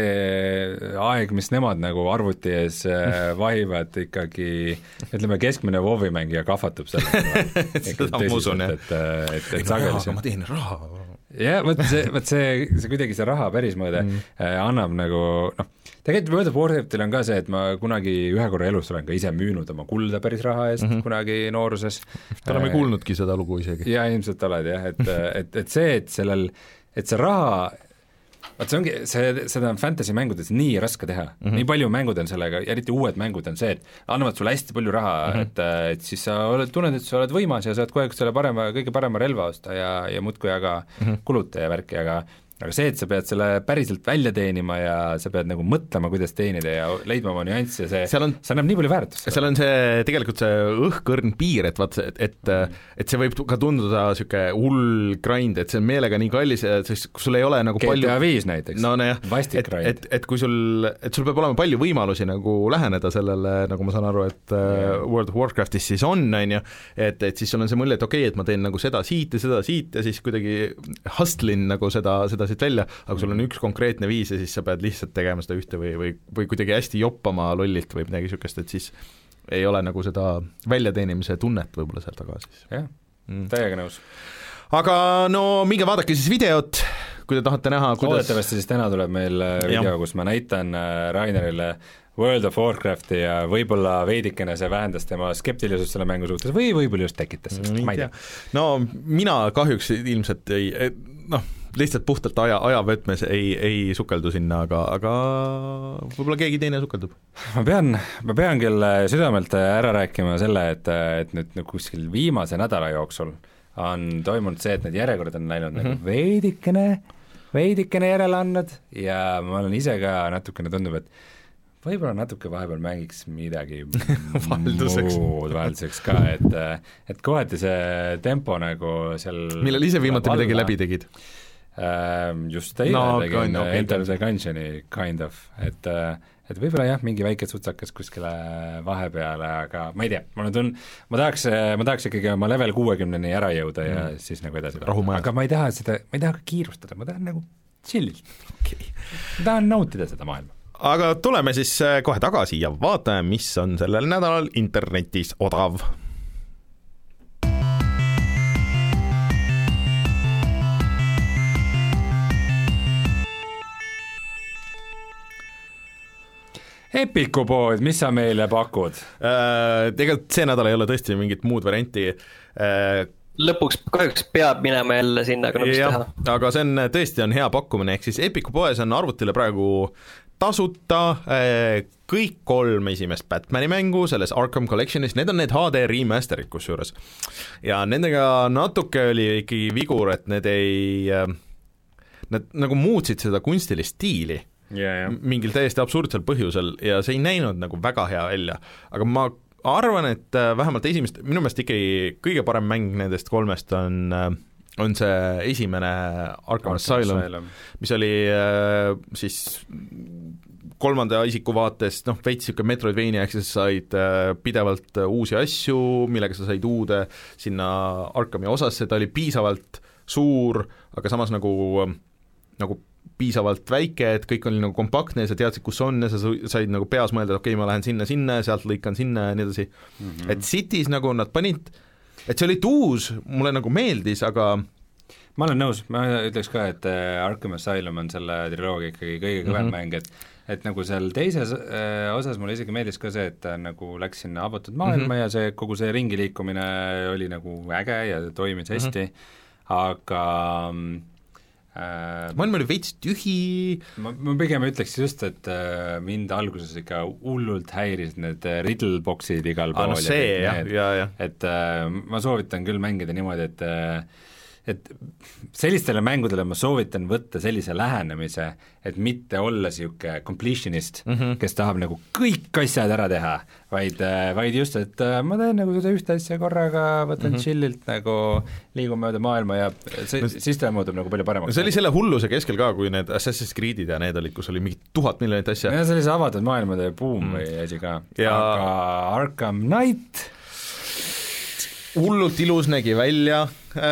see aeg, mis nemad nagu arvuti ees vahivad, ikkagi ütleme, keskmine WoW-i mängija kahvatub selle
seda ma usun, jah.
et, et, et sageli
see ma teen raha.
jah, võt see, võt see, see kuidagi see raha päris mõõde mm. annab nagu noh, tegelikult World of Warcraftil on ka see, et ma kunagi ühe korra elus olen ka ise müünud oma kulda päris raha eest mm -hmm. kunagi nooruses.
oleme kuulnudki seda lugu isegi.
jaa, ilmselt oled jah, et, et, et see, et sellel, et see raha vaat see ongi, see, seda on fantasy mängudes nii raske teha mm, -hmm. nii palju mängud on sellega, eriti uued mängud on see, et annavad sulle hästi palju raha mm, -hmm. et, et siis sa oled, tunned, et sa oled võimas ja saad kogu aeg selle parema, kõige parema relva osta ja, ja muudkui aga mm -hmm. kuluta ja värki, aga aga see, et sa pead selle päriselt välja teenima ja sa pead nagu mõtlema, kuidas teenida ja leidma oma nüansse, see, see annab nii palju väärtust.
seal on see, tegelikult see õhkõrn piir, et vaat see, et, et, et see võib ka tunduda niisugune hull grind, et see on meelega nii kallis, sest kui sul ei ole nagu palju
G T A viis näiteks
no, no,
vastik grind.
et, et, et kui sul, et sul peab olema palju võimalusi nagu läheneda sellele, nagu ma saan aru, et yeah. World of Warcraftis siis on, on ju, et, et siis sul on see mulje, et okei okay,, et ma teen nagu seda siit ja seda siit ja siis kuidagi hustlin nagu seda, seda siit välja, aga sul on üks konkreetne viis ja siis sa pead lihtsalt tegema seda ühte või, või, või kuidagi hästi joppama lollilt või midagi niisugust, et siis ei ole nagu seda väljateenimise tunnet võib-olla seal taga siis.
jah, täiega nõus.
Aga no minge vaadake siis videot, kui te tahate näha, kuidas
loodetavasti siis täna tuleb meil video, kus ma näitan Rainerile World of Warcrafti ja võib-olla veidikene see vähendas tema skeptilisust selle mängu suhtes või võib-olla just tekitas, ma ei tea.
no mina kahjuks ilmselt ei, noh, lihtsalt puhtalt aja, ajavõtmes ei, ei sukeldu sinna, aga, aga võib-olla keegi teine sukeldub.
ma pean, ma pean küll südamelt ära rääkima selle, et, et nüüd nagu kuskil viimase nädala jooksul on toimunud see, et need järjekorrad on läinud mm -hmm. nagu veidikene, veidikene järele andnud ja ma olen ise ka natukene tundub, et võib-olla natuke vahepeal mängiks midagi muud valduseks ka, et, et kohati see tempo nagu seal
millal ise viimati midagi läbi tegid?
Just eile no, tegin okay, Enter the Gungeoni kind of, et et võib-olla jah, mingi väike sutsakas kuskile vahepeale, aga ma ei tea, ma tun-, ma tahaks, ma tahaks ikkagi oma level kuuekümneni ära jõuda ja mm. siis nagu edasi aga ma ei taha seda, ma ei taha ka kiirustada, ma tahan nagu chillilt okay. ma tahan nautida seda maailma.
Aga tuleme siis kohe tagasi ja vaatame, mis on sellel nädalal internetis odav.
Epiku pood, mis sa meile pakud
äh,? Tegelikult see nädal ei ole tõesti mingit muud varianti äh,.
Lõpuks kahjuks peab minema jälle sinna, aga no mis teha.
Aga see on, tõesti on hea pakkumine, ehk siis Epiku poes on arvutile praegu tasuta äh, kõik kolm esimest Batmani mängu selles Arkham Collectionis, need on need H D remasterid kusjuures. Ja nendega natuke oli ikkagi vigur, et need ei äh, nad nagu muutsid seda kunstilist stiili
Yeah, yeah.
mingil täiesti absurdsel põhjusel ja see ei näinud nagu väga hea välja, aga ma arvan, et vähemalt esimest, minu meelest ikkagi kõige parem mäng nendest kolmest on, on see esimene Arkham Asylum, mis oli siis kolmanda isiku vaates, noh, veits niisugune Metroidvania, ehk siis said pidevalt uusi asju, millega sa said uude sinna Arkhami osasse, ta oli piisavalt suur, aga samas nagu, nagu piisavalt väike, et kõik oli nagu kompaktne ja sa teadsid, kus on ja sa said nagu peas mõelda, et okei okay,, ma lähen sinna, sinna ja sealt lõikan sinna ja nii edasi mm. -hmm. Et Cities nagu nad panid, et see oli uus, mulle nagu meeldis, aga
ma olen nõus, ma ütleks ka, et Arkham Asylum on selle triloogia ikkagi kõige kõvem mm -hmm. mäng, et et nagu seal teises äh, osas mulle isegi meeldis ka see, et ta nagu läks sinna avatud maailma mm -hmm. ja see, kogu see ringi liikumine oli nagu äge ja toimis hästi mm, -hmm. aga
äh, maailm oli veits tühi.
ma, ma pigem ütleks just, et äh, mind alguses ikka hullult häiris need riddle box'id igal pool.
Ah, no see, jah, jah, jah.
et äh, ma soovitan küll mängida niimoodi, et äh, et sellistele mängudele ma soovitan võtta sellise lähenemise, et mitte olla niisugune completionist mm, -hmm. kes tahab nagu kõik asjad ära teha, vaid, vaid just, et ma teen nagu seda ühte asja korraga, võtan mm -hmm. chillilt nagu, liigun mööda maailma ja see, no, siis ta muutub nagu palju paremaks.
see oli selle hulluse keskel ka, kui need Assassin's Creed'id ja need olid, kus oli mingi tuhat miljonit asja.
ja sellise avatud maailmade buum mm. või asi ka ja... aga Arkham Knight
hullult ilus nägi välja,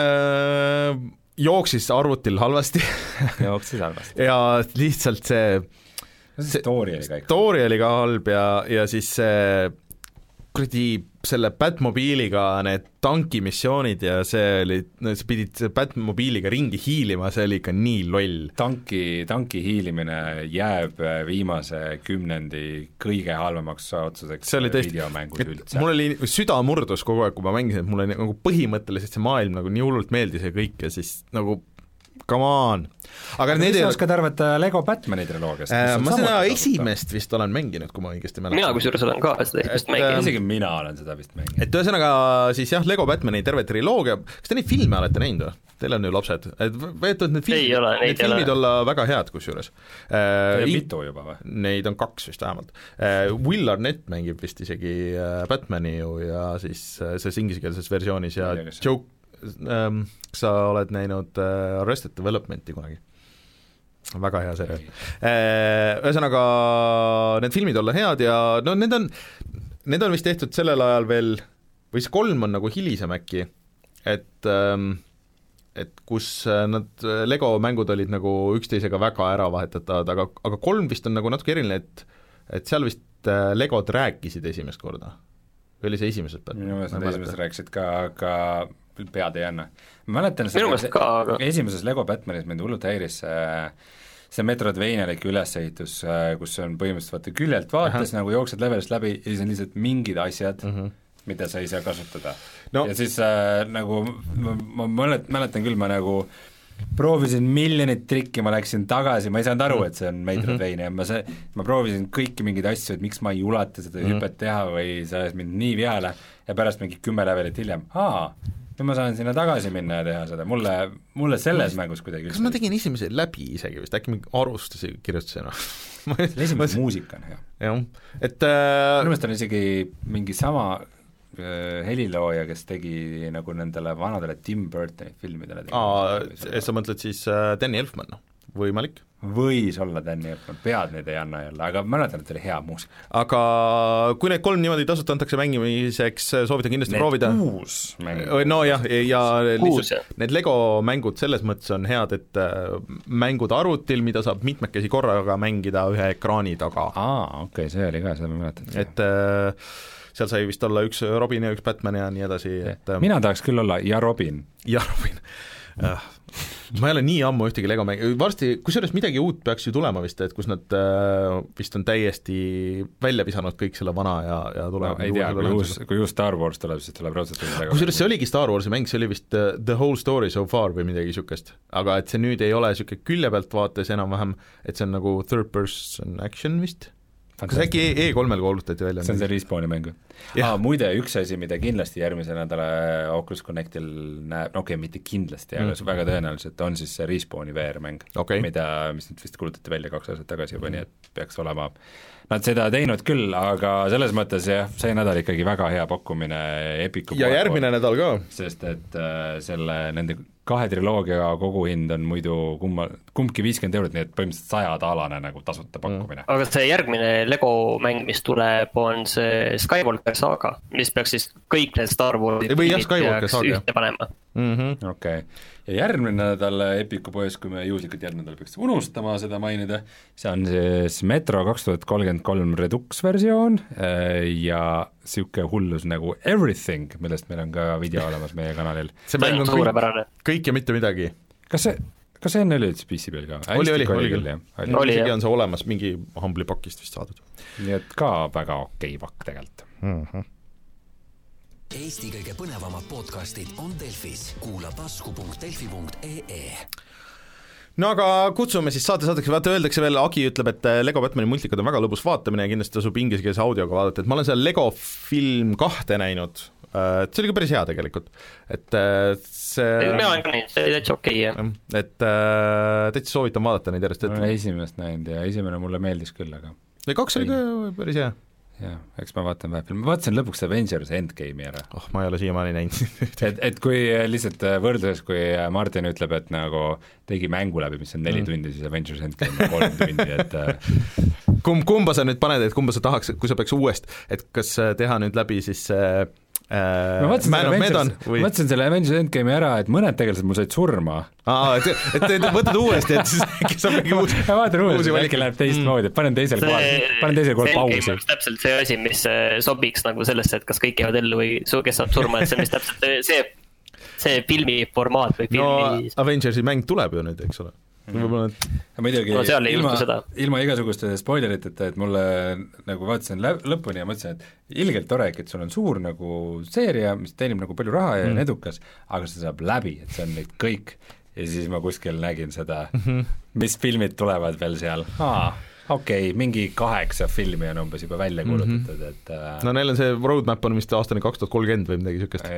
jooksis arvutil halvasti
jooksis halvasti
ja lihtsalt see
see story oli ka
story oli ka halb ja, ja siis see kuradi selle Batmobiiliga need tankimissioonid ja see oli, sa pidid Batmobiiliga ringi hiilima, see oli ikka nii loll.
Tanki, tanki hiilimine jääb viimase kümnendi kõige halvemaks otsuseks videomängus üldse.
Mul oli süda murdus kogu aeg, kui ma mängisin, et mulle nagu põhimõtteliselt see maailm nagu nii hullult meeldis ja kõik ja siis nagu come on.
aga need ei oskad arvata Lego Batmani triloogiast
äh,? Ma seda esimest vist olen mänginud, kui ma õigesti mäletan.
Mina kusjuures olen ka seda esimest mänginud.
Isegi mina olen seda vist mänginud.
Et ühesõnaga siis jah, Lego Batmani terve triloogia, kas te neid filme olete näinud või? Teil on ju lapsed, et võetud need, film,
ole,
need filmid olla väga head kusjuures.
Äh, mitu juba või?
Neid on kaks vist vähemalt. Äh, Will Arnett mängib vist isegi Batmani ju ja siis selles ingliskeelses versioonis ja Joke ähm, kas sa oled näinud äh, Arrested Developmenti kunagi? Väga hea seriaal. Ühesõnaga need filmid olla head ja no need on, need on vist tehtud sellel ajal veel, või see kolm on nagu hilisem äkki, et ähm, et kus nad Lego mängud olid nagu üksteisega väga ära vahetatavad, aga, aga kolm vist on nagu natuke eriline, et et seal vist Legod rääkisid esimest korda. Või oli see esimesed peal?
Minu meelest nad esimesed rääkisid ka, aga pead ei anna. Ma mäletan
seda, ka, aga...
esimeses Lego Batmanis mind hullult häiris see, see Metroidvanialik ülesehitus, kus on põhimõtteliselt vaata küljelt vaates Aha. nagu jooksed levelist läbi ja siis on lihtsalt mingid asjad mm, -hmm. mida sa ei saa kasutada no.. ja siis äh, nagu ma, ma mäletan küll, ma nagu proovisin miljonit trikki, ma läksin tagasi, ma ei saanud aru, et see on Metroidvania, ma see, ma proovisin kõiki mingeid asju, et miks ma ei ulata seda mm. hüpet teha või see ajas mind nii vihale ja pärast mingi kümme levelit hiljem, aa, nüüd ma saan sinna tagasi minna ja teha seda, mulle, mulle selles ma, mängus kuidagi
kas ma tegin esimese läbi isegi vist, äkki mingi arustusi kirjutasin
selle esimese muusika on hea.
jah, et äh...
minu meelest on isegi mingi sama helilooja, kes tegi nagu nendele vanadele Tim Burtoni filmidele.
Aa, sa mõtled siis äh, Danny Elfman, võimalik?
Võis olla Danny Elfman, pead neid ei anna jälle, aga mäletan, et oli hea muusika.
Aga kui need kolm niimoodi tasuta antakse mängimiseks, soovitan kindlasti need proovida.
Kuus
mängud. No jah, ja lihtsalt need Lego mängud selles mõttes on head, et mängud arvutil, mida saab mitmekesi korraga mängida ühe ekraani taga.
Aa, okei okay,, see oli ka, seda ma mäletan.
Et äh, seal sai vist olla üks Robin ja üks Batman ja nii edasi, et
mina tahaks küll olla ja Robin.
Ja Robin. Ma ei ole nii ammu ühtegi Lego mängi, varsti, kusjuures midagi uut peaks ju tulema vist, et kus nad äh, vist on täiesti välja visanud kõik selle vana ja, ja tuleb
no, ei tea, kui uus, kui uus Star Wars tuleb, siis tuleb raudselt
kusjuures see oligi Star Warsi mäng, see oli vist uh, The Whole Story So Far või midagi niisugust, aga et see nüüd ei ole niisugune külje pealt vaates enam-vähem, et see on nagu third person action vist. Kas äkki E kolmel kuulutati välja?
See on see Respawni mängu. Ah, muide, üks asi, mida kindlasti järgmise nädala Oculus Connectil näeb, no okei okay,, mitte kindlasti mm., aga väga tõenäoliselt on siis see Respawni V R-mäng okay., mida, mis nüüd vist kuulutati välja kaks aastat tagasi juba, nii et peaks olema nad seda teinud küll, aga selles mõttes jah, see nädal ikkagi väga hea pakkumine Epicu
ja järgmine nädal ka.
Sest et äh, selle, nende kahe triloogia koguhind on muidu kumma, kumbki viiskümmend eurot, nii et põhimõtteliselt sajadaalane nagu tasuta pakkumine.
Mm. Aga see järgmine Lego mäng, mis tuleb, on see Skywalker Saga, mis peaks siis kõik need Star Warsid ühte panema.
Mm-hmm. Okei okay., ja järgmine nädal Epicu poes, kui me juhuslikult järgmine nädal peaks unustama seda mainida, see on siis Metro kaks tuhat kolmkümmend kolm Redux versioon ja siuke hullus nagu Everything, millest meil on ka video olemas meie kanalil.
See mäng on kõik, kõik ja mitte midagi.
Kas see, kas see enne oli üldse P C P-l ka?
Oli, oli, oli küll. Isegi on see olemas, mingi Humble'i pakist vist saadud.
Nii et ka väga okei pakk tegelikult.
Mm-hmm.
Eesti kõige põnevamad podcastid on Delfis. Kuula tasku punkt delfi punkt ee.
No aga kutsume siis saate saateks, vaata öeldakse veel, Agi ütleb, et Lego Batmani multikad on väga lõbus vaatamine ja kindlasti tasub ingliskeelse audioga vaadata, et ma olen seal Lego film kahte näinud, see oli ka päris hea tegelikult, et see
mina olen ka näinud, see oli täitsa okei okay,, jah.
Et täitsa soovitan vaadata neid järjest, et
ma olen esimest näinud ja esimene mulle meeldis küll, aga
ja kaks oli ka päris hea.
Jah, eks ma vaatan vahepeal, ma vaatasin lõpuks Avengers Endgame'i ära.
Oh, ma ei ole siiamaani näinud.
et, et kui lihtsalt võrdluses, kui Martin ütleb, et nagu tegi mängu läbi, mis on neli mm. tundi, siis Avengers Endgame on kolm tundi, et
Kumb, kumba sa nüüd paned, et kumba sa tahaks, kui sa peaks uuest, et kas teha nüüd läbi siis äh,
ma mõtlesin selle, Avengers, või... mõtlesin selle Avengers Endgame'i ära, et mõned tegelased mul said surma.
Aa, et, et, et võtad uuesti, et siis saab mingi uus
ma vaatan uuesti, äkki läheb teistmoodi, et panen teisel
see,
kohal, panen teisel kohal pausi.
Täpselt see asi, mis sobiks nagu sellesse, et kas kõik jäävad ellu või su, kes saab surma, et see, mis täpselt see, see filmi formaat või filmi
no Avengersi mäng tuleb ju nüüd, eks ole.
Mm-hmm. Et... muidugi no, ilma, ilma igasuguste spoileriteta, et mulle nagu vaatasin lä- lõpuni ja mõtlesin, et ilgelt tore, et sul on suur nagu seeria, mis teenib nagu palju raha ja mm. on edukas, aga see saab läbi, et see on neid kõik ja siis ma kuskil nägin seda mm-hmm. mis filmid tulevad veel seal, aa okei okay,, mingi kaheksa filmi on umbes juba välja kuulutatud, mm-hmm. et äh...
no neil on see roadmap on vist aastani kaks tuhat kolmkümmend või midagi niisugust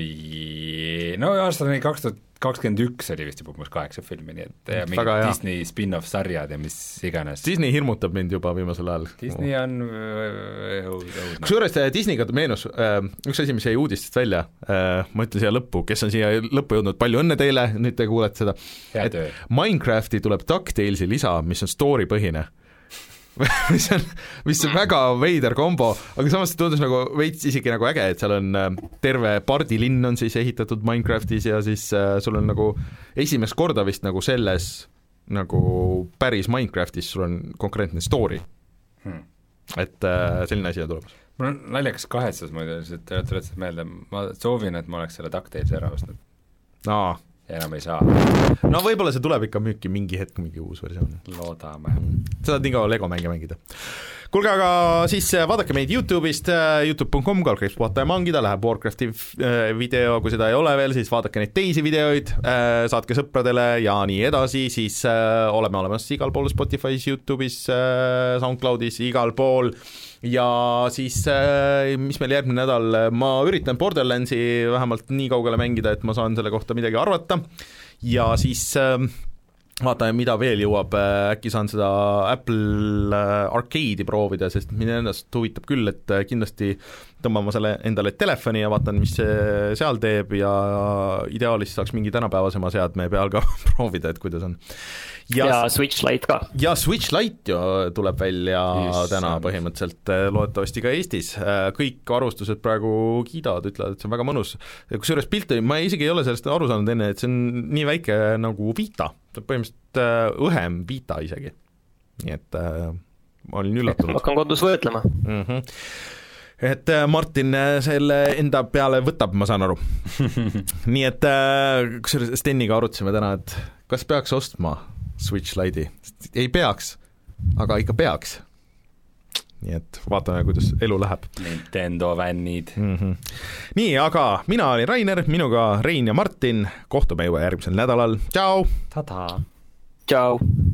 no aastani kaks tuhat kakskümmend üks oli vist juba umbes kaheksa filmi, nii et ja mingi Disney spin-off sarjad ja mis iganes.
Disney hirmutab mind juba viimasel ajal.
Disney on õudne.
Kusjuures Disneyga meenus üks asi, mis jäi uudistest välja, ma ütlen siia lõppu, kes on siia lõppu jõudnud, palju õnne teile, nüüd te kuulete seda, et Minecrafti tuleb DuckTalesi lisa, mis on story põhine mis on, mis on väga veider kombo, aga samas tundus nagu veits isegi nagu äge, et seal on terve pardilinn on siis ehitatud Minecraftis ja siis äh, sul on nagu esimest korda vist nagu selles nagu päris Minecraftis sul on konkreetne story hmm. et äh, selline asi on tulemas.
Mul on naljakas kahetsus muidu, et tuletas meelde, ma soovin, et ma oleks selle DuckTalesi ära ostnud.
Aa
ja enam ei saa.
No võib-olla see tuleb ikka müüki mingi hetk, mingi uus versioon.
Loodame.
Sa saad nii kaua Lego mänge mängida. Kuulge, aga siis vaadake meid YouTube'ist, youtube dot com, kalkriips puhata ja mangida, läheb Warcrafti video, kui seda ei ole veel, siis vaadake neid teisi videoid, saatke sõpradele ja nii edasi, siis oleme olemas igal pool Spotify's, YouTube'is, SoundCloud'is, igal pool ja siis, mis meil järgmine nädal, ma üritan Borderlandsi vähemalt nii kaugele mängida, et ma saan selle kohta midagi arvata ja siis vaatame, mida veel jõuab, äkki saan seda Apple Arcade'i proovida, sest mine ennast huvitab küll, et kindlasti tõmban ma selle endale telefoni ja vaatan, mis see seal teeb ja ideaalis saaks mingi tänapäevasema seadme peal ka proovida, et kuidas on.
Ja, ja Switch Lite ka.
Ja Switch Lite ju tuleb välja yes, täna põhimõtteliselt, loodetavasti ka Eestis. Kõik arvustused praegu kiidavad, ütlevad, et see on väga mõnus. Kusjuures pilte, ma isegi ei ole sellest aru saanud enne, et see on nii väike nagu Vita, põhimõtteliselt õhem Vita isegi. Nii et äh, ma olin üllatunud.
Ma hakkan kodus võetlema.
Mm-hmm. Et Martin selle enda peale võtab, ma saan aru. Nii et kusjuures Steniga arutasime täna, et kas peaks ostma Switch Lite'i? Ei peaks, aga ikka peaks. Nii et vaatame, kuidas elu läheb.
Nintendo vännid.
Mm-hmm. Nii, aga mina olin Rainer, minuga Rein ja Martin. Kohtume juba järgmisel nädalal. Tšau!
Tada!
Tšau!